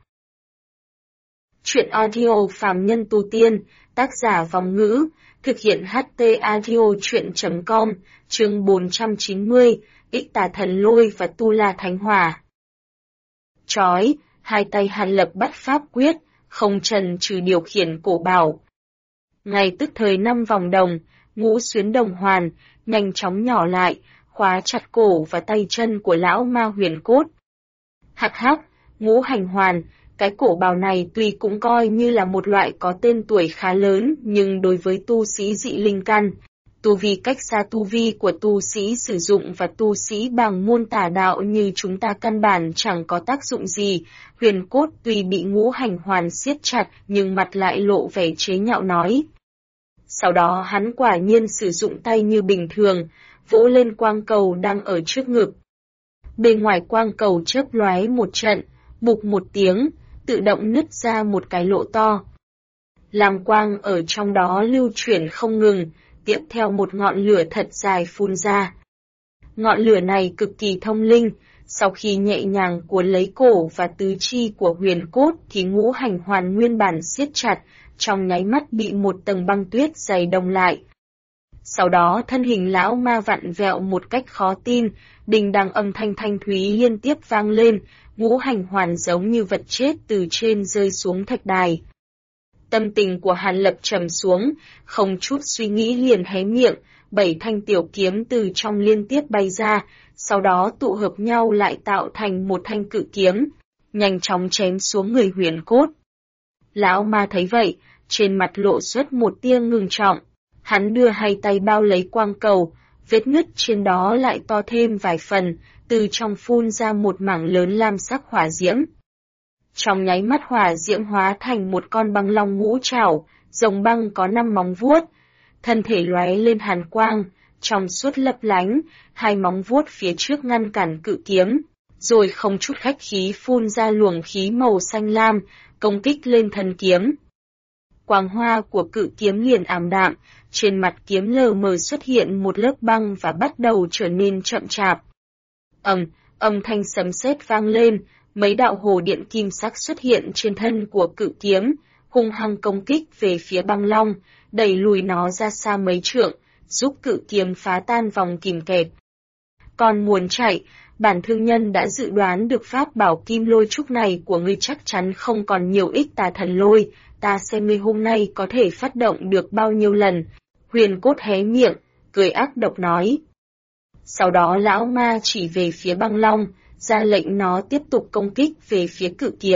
Chuyện audio Phàm Nhân Tu Tiên, tác giả Vòng Ngữ, thực hiện HT Audio Chuyện.com, chương 490, Ích Tà Thần Lôi và Tu La Thánh Hỏa. Chói, hai tay Hàn Lập bắt pháp quyết, không chần chừ điều khiển cổ bảo. Ngay tức thời 5 vòng đồng, ngũ xuyến đồng hoàn, nhanh chóng nhỏ lại, khóa chặt cổ và tay chân của lão ma huyền cốt. Hắc hắc, ngũ hành hoàn, cái cổ bào này tuy cũng coi như là một loại có tên tuổi khá lớn, nhưng đối với tu sĩ dị linh căn, tu vi cách xa tu vi của tu sĩ sử dụng và tu sĩ bằng môn tà đạo như chúng ta căn bản chẳng có tác dụng gì. Huyền cốt tuy bị ngũ hành hoàn siết chặt nhưng mặt lại lộ vẻ chế nhạo nói. Sau đó hắn quả nhiên sử dụng tay như bình thường, vỗ lên quang cầu đang ở trước ngực. Bên ngoài quang cầu chớp lóe một trận, bụp một tiếng, tự động nứt ra một cái lỗ to. Lam quang ở trong đó lưu chuyển không ngừng, tiếp theo một ngọn lửa thật dài phun ra. Ngọn lửa này cực kỳ thông linh, sau khi nhẹ nhàng cuốn lấy cổ và tứ chi của huyền cốt thì ngũ hành hoàn nguyên bản siết chặt, trong nháy mắt bị một tầng băng tuyết dày đông lại. Sau đó thân hình lão ma vặn vẹo một cách khó tin, đình đằng âm thanh thanh thúy liên tiếp vang lên, ngũ hành hoàn giống như vật chết từ trên rơi xuống thạch đài. Tâm tình của Hàn Lập trầm xuống, không chút suy nghĩ liền hé miệng, 7 thanh tiểu kiếm từ trong liên tiếp bay ra, sau đó tụ hợp nhau lại tạo thành một thanh cự kiếm, nhanh chóng chém xuống người huyền cốt. Lão ma thấy vậy, trên mặt lộ xuất một tia ngưng trọng, hắn đưa hai tay bao lấy quang cầu, vết nứt trên đó lại to thêm vài phần, từ trong phun ra một mảng lớn lam sắc hỏa diễm. Trong nháy mắt hỏa diễm hóa thành một con băng long ngũ trảo, rồng băng có 5 móng vuốt, thân thể lóe lên hàn quang, trong suốt lấp lánh, 2 móng vuốt phía trước ngăn cản cự kiếm, rồi không chút khách khí phun ra luồng khí màu xanh lam, công kích lên thân kiếm. Quang hoa của cự kiếm liền ảm đạm, trên mặt kiếm lờ mờ xuất hiện một lớp băng và bắt đầu trở nên chậm chạp. Âm thanh sấm sét vang lên, mấy đạo hồ điện kim sắc xuất hiện trên thân của cự kiếm, hung hăng công kích về phía băng long, đẩy lùi nó ra xa mấy trượng, giúp cự kiếm phá tan vòng kìm kẹp. Còn muốn chạy, bản thương nhân đã dự đoán được pháp bảo kim lôi trúc này của ngươi chắc chắn không còn nhiều ích tà thần lôi, ta xem ngươi hôm nay có thể phát động được bao nhiêu lần. Huyền cốt hé miệng, cười ác độc nói. Sau đó lão ma chỉ về phía băng long, ra lệnh nó tiếp tục công kích về phía cự kiếm.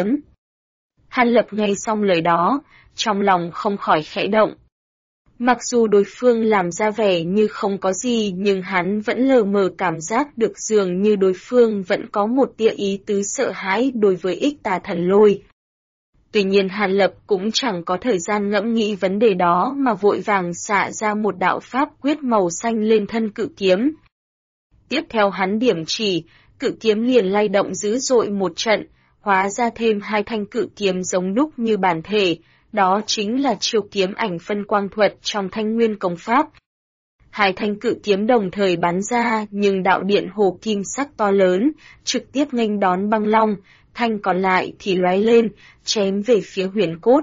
Hàn Lập nghe xong lời đó, trong lòng không khỏi khẽ động. Mặc dù đối phương làm ra vẻ như không có gì nhưng hắn vẫn lờ mờ cảm giác được dường như đối phương vẫn có một tia ý tứ sợ hãi đối với ích tà thần lôi. Tuy nhiên Hàn Lập cũng chẳng có thời gian ngẫm nghĩ vấn đề đó mà vội vàng xạ ra một đạo pháp quyết màu xanh lên thân cự kiếm. Tiếp theo hắn điểm chỉ, cự kiếm liền lay động dữ dội một trận, hóa ra thêm 2 thanh cự kiếm giống đúc như bản thể, đó chính là chiêu kiếm ảnh phân quang thuật trong Thanh Nguyên công pháp. 2 thanh cự kiếm đồng thời bắn ra nhưng đạo điện hồ kim sắc to lớn, trực tiếp nghênh đón băng long, thanh còn lại thì lóe lên, chém về phía huyền cốt.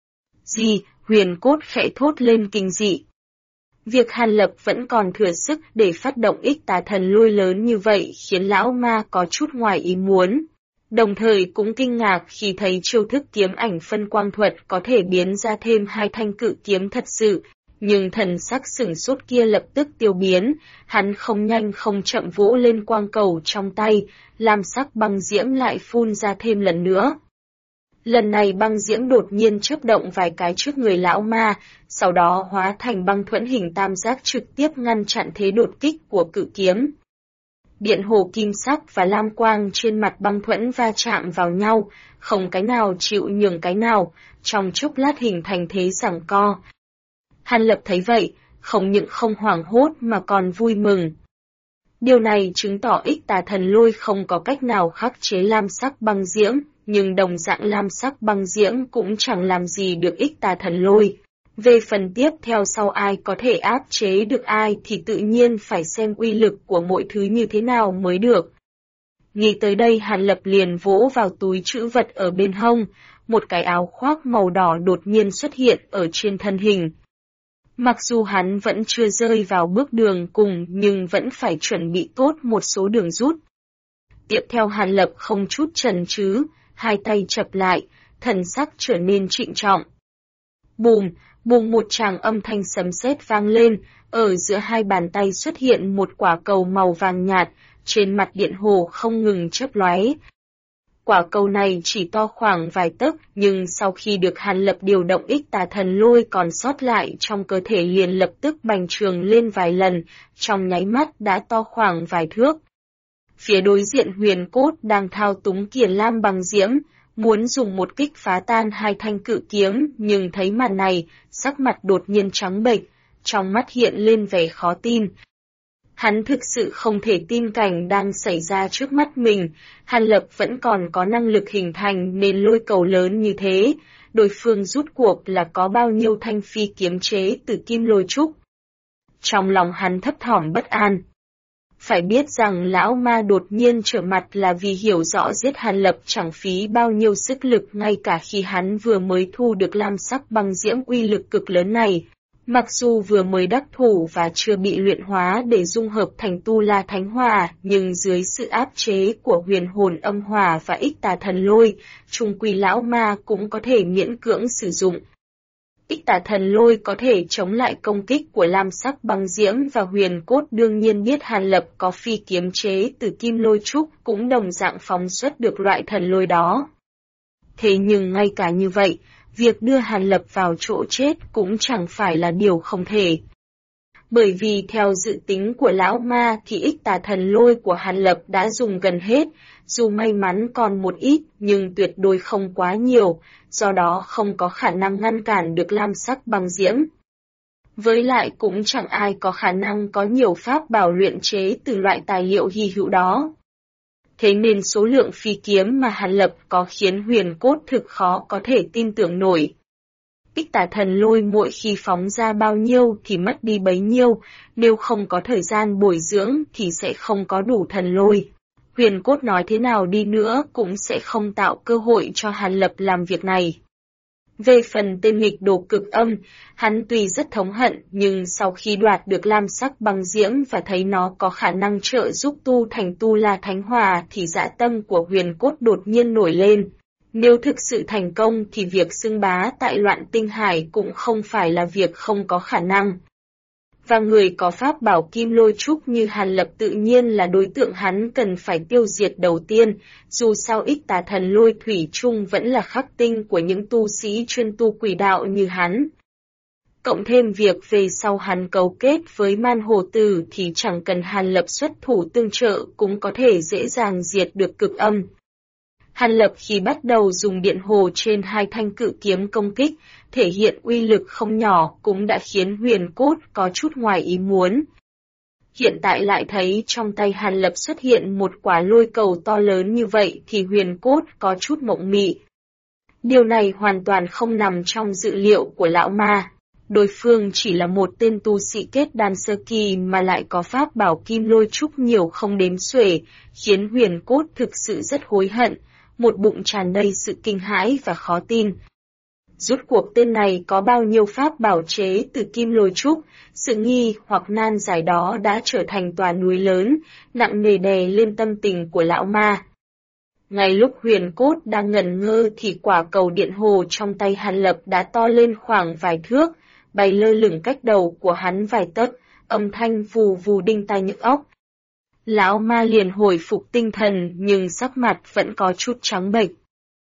Gì? Huyền cốt khẽ thốt lên kinh dị. Việc Hàn Lập vẫn còn thừa sức để phát động ích tà thần lôi lớn như vậy khiến lão ma có chút ngoài ý muốn. Đồng thời cũng kinh ngạc khi thấy chiêu thức kiếm ảnh phân quang thuật có thể biến ra thêm 2 thanh cự kiếm thật sự, nhưng thần sắc sửng sốt kia lập tức tiêu biến, hắn không nhanh không chậm vỗ lên quang cầu trong tay, lam sắc băng diễm lại phun ra thêm lần nữa. Lần này băng diễm đột nhiên chớp động vài cái trước người lão ma, sau đó hóa thành băng thuẫn hình tam giác trực tiếp ngăn chặn thế đột kích của cự kiếm. Điện hồ kim sắc và lam quang trên mặt băng thuẫn va chạm vào nhau, không cái nào chịu nhường cái nào, trong chốc lát hình thành thế giằng co. Hàn Lập thấy vậy, không những không hoảng hốt mà còn vui mừng. Điều này chứng tỏ ích tà thần lôi không có cách nào khắc chế lam sắc băng diễm, nhưng đồng dạng lam sắc băng diễm cũng chẳng làm gì được Ích Tà Thần Lôi. Về phần tiếp theo sau ai có thể áp chế được ai thì tự nhiên phải xem uy lực của mỗi thứ như thế nào mới được. Nghĩ tới đây Hàn Lập liền vỗ vào túi trữ vật ở bên hông, một cái áo khoác màu đỏ đột nhiên xuất hiện ở trên thân hình. Mặc dù hắn vẫn chưa rơi vào bước đường cùng nhưng vẫn phải chuẩn bị tốt một số đường rút. Tiếp theo Hàn Lập không chút chần chừ, hai tay chập lại, thần sắc trở nên trịnh trọng. Bùm, bùm một tràng âm thanh sấm sét vang lên, ở giữa hai bàn tay xuất hiện một quả cầu màu vàng nhạt, trên mặt điện hồ không ngừng chớp lóe. Quả cầu này chỉ to khoảng vài tấc, nhưng sau khi được Hàn Lập điều động Ích Tà Thần Lôi còn sót lại trong cơ thể liền lập tức bành trướng lên vài lần, trong nháy mắt đã to khoảng vài thước. Phía đối diện Huyền Cốt đang thao túng Kiền Lam bằng diễm, muốn dùng một kích phá tan hai thanh cự kiếm, nhưng thấy màn này, sắc mặt đột nhiên trắng bệch, trong mắt hiện lên vẻ khó tin. Hắn thực sự không thể tin cảnh đang xảy ra trước mắt mình, Hàn Lập vẫn còn có năng lực hình thành nên lôi cầu lớn như thế, đối phương rút cuộc là có bao nhiêu thanh phi kiếm chế từ kim lôi trúc. Trong lòng hắn thấp thỏm bất an. Phải biết rằng lão ma đột nhiên trở mặt là vì hiểu rõ giết Hàn Lập chẳng phí bao nhiêu sức lực ngay cả khi hắn vừa mới thu được lam sắc băng diễm uy lực cực lớn này. Mặc dù vừa mới đắc thủ và chưa bị luyện hóa để dung hợp thành Tu La Thánh Hỏa, nhưng dưới sự áp chế của huyền hồn âm hỏa và Ích Tà Thần Lôi, chung quy lão ma cũng có thể miễn cưỡng sử dụng. Ích Tà Thần Lôi có thể chống lại công kích của lam sắc băng diễm và Huyền Cốt đương nhiên biết Hàn Lập có phi kiếm chế từ kim lôi trúc cũng đồng dạng phóng xuất được loại thần lôi đó. Thế nhưng ngay cả như vậy, việc đưa Hàn Lập vào chỗ chết cũng chẳng phải là điều không thể. Bởi vì theo dự tính của lão ma thì Ích Tà Thần Lôi của Hàn Lập đã dùng gần hết, dù may mắn còn một ít nhưng tuyệt đối không quá nhiều, do đó không có khả năng ngăn cản được lam sắc băng diễm. Với lại cũng chẳng ai có khả năng có nhiều pháp bảo luyện chế từ loại tài liệu hy hữu đó. Thế nên số lượng phi kiếm mà Hàn Lập có khiến Huyền Cốt thực khó có thể tin tưởng nổi. Ích Tà Thần Lôi mỗi khi phóng ra bao nhiêu thì mất đi bấy nhiêu, nếu không có thời gian bồi dưỡng thì sẽ không có đủ thần lôi. Huyền Cốt nói thế nào đi nữa cũng sẽ không tạo cơ hội cho Hàn Lập làm việc này. Về phần tên nghịch đồ cực âm, hắn tuy rất thống hận nhưng sau khi đoạt được lam sắc băng diễm và thấy nó có khả năng trợ giúp tu thành Tu La Thánh Hỏa thì dạ tâm của Huyền Cốt đột nhiên nổi lên. Nếu thực sự thành công thì việc xưng bá tại Loạn Tinh Hải cũng không phải là việc không có khả năng. Và người có pháp bảo kim lôi trúc như Hàn Lập tự nhiên là đối tượng hắn cần phải tiêu diệt đầu tiên, dù sao Ích Tà Thần Lôi thủy chung vẫn là khắc tinh của những tu sĩ chuyên tu quỷ đạo như hắn. Cộng thêm việc về sau hắn cấu kết với Man Hồ Tử thì chẳng cần Hàn Lập xuất thủ tương trợ cũng có thể dễ dàng diệt được cực âm. Hàn Lập khi bắt đầu dùng điện hồ trên hai thanh cự kiếm công kích, thể hiện uy lực không nhỏ cũng đã khiến Huyền Cốt có chút ngoài ý muốn. Hiện tại lại thấy trong tay Hàn Lập xuất hiện một quả lôi cầu to lớn như vậy thì Huyền Cốt có chút mộng mị. Điều này hoàn toàn không nằm trong dự liệu của lão ma. Đối phương chỉ là một tên tu sĩ kết đan sơ kỳ mà lại có pháp bảo kim lôi trúc nhiều không đếm xuể, khiến Huyền Cốt thực sự rất hối hận, một bụng tràn đầy sự kinh hãi và khó tin. Rốt cuộc tên này có bao nhiêu pháp bảo chế từ kim lôi trúc, sự nghi hoặc nan giải đó đã trở thành tòa núi lớn, nặng nề đè lên tâm tình của lão ma. Ngay lúc Huyền Cốt đang ngẩn ngơ thì quả cầu điện hồ trong tay Hàn Lập đã to lên khoảng vài thước, bay lơ lửng cách đầu của hắn vài tấc, âm thanh vù vù đinh tai nhức óc. Lão ma liền hồi phục tinh thần nhưng sắc mặt vẫn có chút trắng bệch.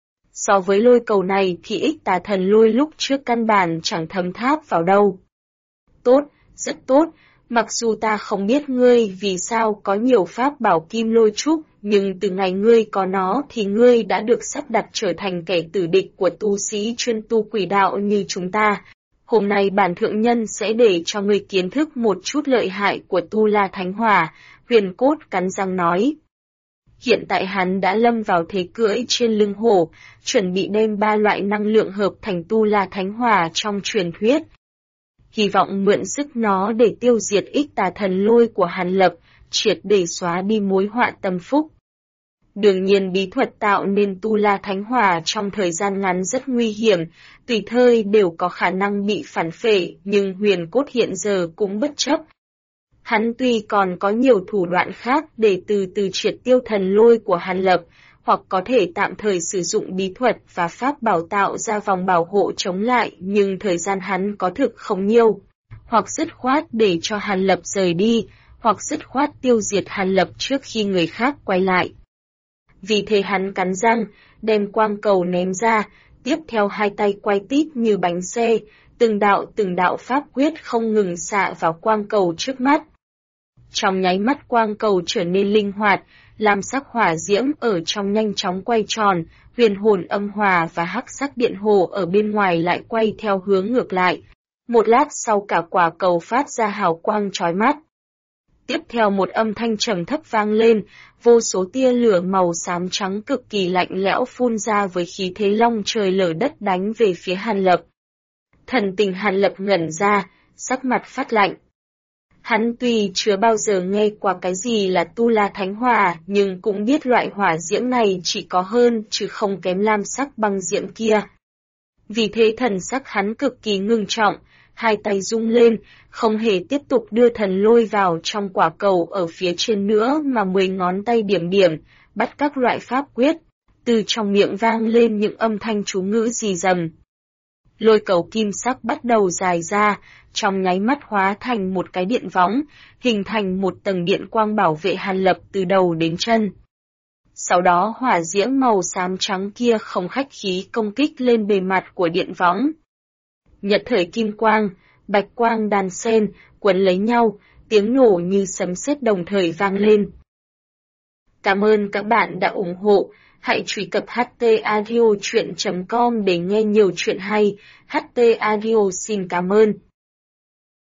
So với lôi cầu này thì Ích Tà Thần Lôi lúc trước căn bản chẳng thấm tháp vào đâu. Tốt, rất tốt, mặc dù ta không biết ngươi vì sao có nhiều pháp bảo kim lôi trúc, nhưng từ ngày ngươi có nó thì ngươi đã được sắp đặt trở thành kẻ tử địch của tu sĩ chuyên tu quỷ đạo như chúng ta. Hôm nay bản thượng nhân sẽ để cho ngươi kiến thức một chút lợi hại của Tu La Thánh Hỏa, Huyền Cốt cắn răng nói. Hiện tại hắn đã lâm vào thế cưỡi trên lưng hổ, chuẩn bị đem 3 loại năng lượng hợp thành Tu La Thánh Hỏa trong truyền thuyết. Hy vọng mượn sức nó để tiêu diệt ích tà thần lôi của Hàn Lập, triệt để xóa đi mối họa tâm phúc. Đương nhiên bí thuật tạo nên Tu La Thánh Hỏa trong thời gian ngắn rất nguy hiểm, tùy thời đều có khả năng bị phản phệ, nhưng Huyền Cốt hiện giờ cũng bất chấp. Hắn tuy còn có nhiều thủ đoạn khác để từ từ triệt tiêu thần lôi của Hàn Lập, hoặc có thể tạm thời sử dụng bí thuật và pháp bảo tạo ra vòng bảo hộ chống lại, nhưng thời gian hắn có thực không nhiều. Hoặc dứt khoát để cho Hàn Lập rời đi, hoặc dứt khoát tiêu diệt Hàn Lập trước khi người khác quay lại. Vì thế hắn cắn răng, đem quang cầu ném ra, tiếp theo hai tay quay tít như bánh xe, từng đạo pháp quyết không ngừng xạ vào quang cầu trước mắt. Trong nháy mắt quang cầu trở nên linh hoạt, lam sắc hỏa diễm ở trong nhanh chóng quay tròn, huyền hồn âm hòa và hắc sắc điện hồ ở bên ngoài lại quay theo hướng ngược lại. Một lát sau cả quả cầu phát ra hào quang chói mắt. Tiếp theo một âm thanh trầm thấp vang lên, vô số tia lửa màu xám trắng cực kỳ lạnh lẽo phun ra với khí thế long trời lở đất đánh về phía Hàn Lập. Thần tình Hàn Lập ngẩn ra, sắc mặt phát lạnh. Hắn tuy chưa bao giờ nghe qua cái gì là Tu La Thánh Hỏa, nhưng cũng biết loại hỏa diễm này chỉ có hơn chứ không kém lam sắc băng diễm kia. Vì thế thần sắc hắn cực kỳ ngưng trọng, hai tay rung lên, không hề tiếp tục đưa thần lôi vào trong quả cầu ở phía trên nữa mà 10 ngón tay điểm điểm, bắt các loại pháp quyết, từ trong miệng vang lên những âm thanh chú ngữ rì rầm. Lôi cầu kim sắc bắt đầu dài ra, trong nháy mắt hóa thành một cái điện võng, hình thành một tầng điện quang bảo vệ Hàn Lập từ đầu đến chân. Sau đó hỏa diễm màu xám trắng kia không khách khí công kích lên bề mặt của điện võng. Nhật thời kim quang, bạch quang đan xen, quấn lấy nhau, tiếng nổ như sấm sét đồng thời vang lên. Cảm ơn các bạn đã ủng hộ. Hãy truy cập htaudio.com để nghe nhiều chuyện hay. HT Audio xin cảm ơn.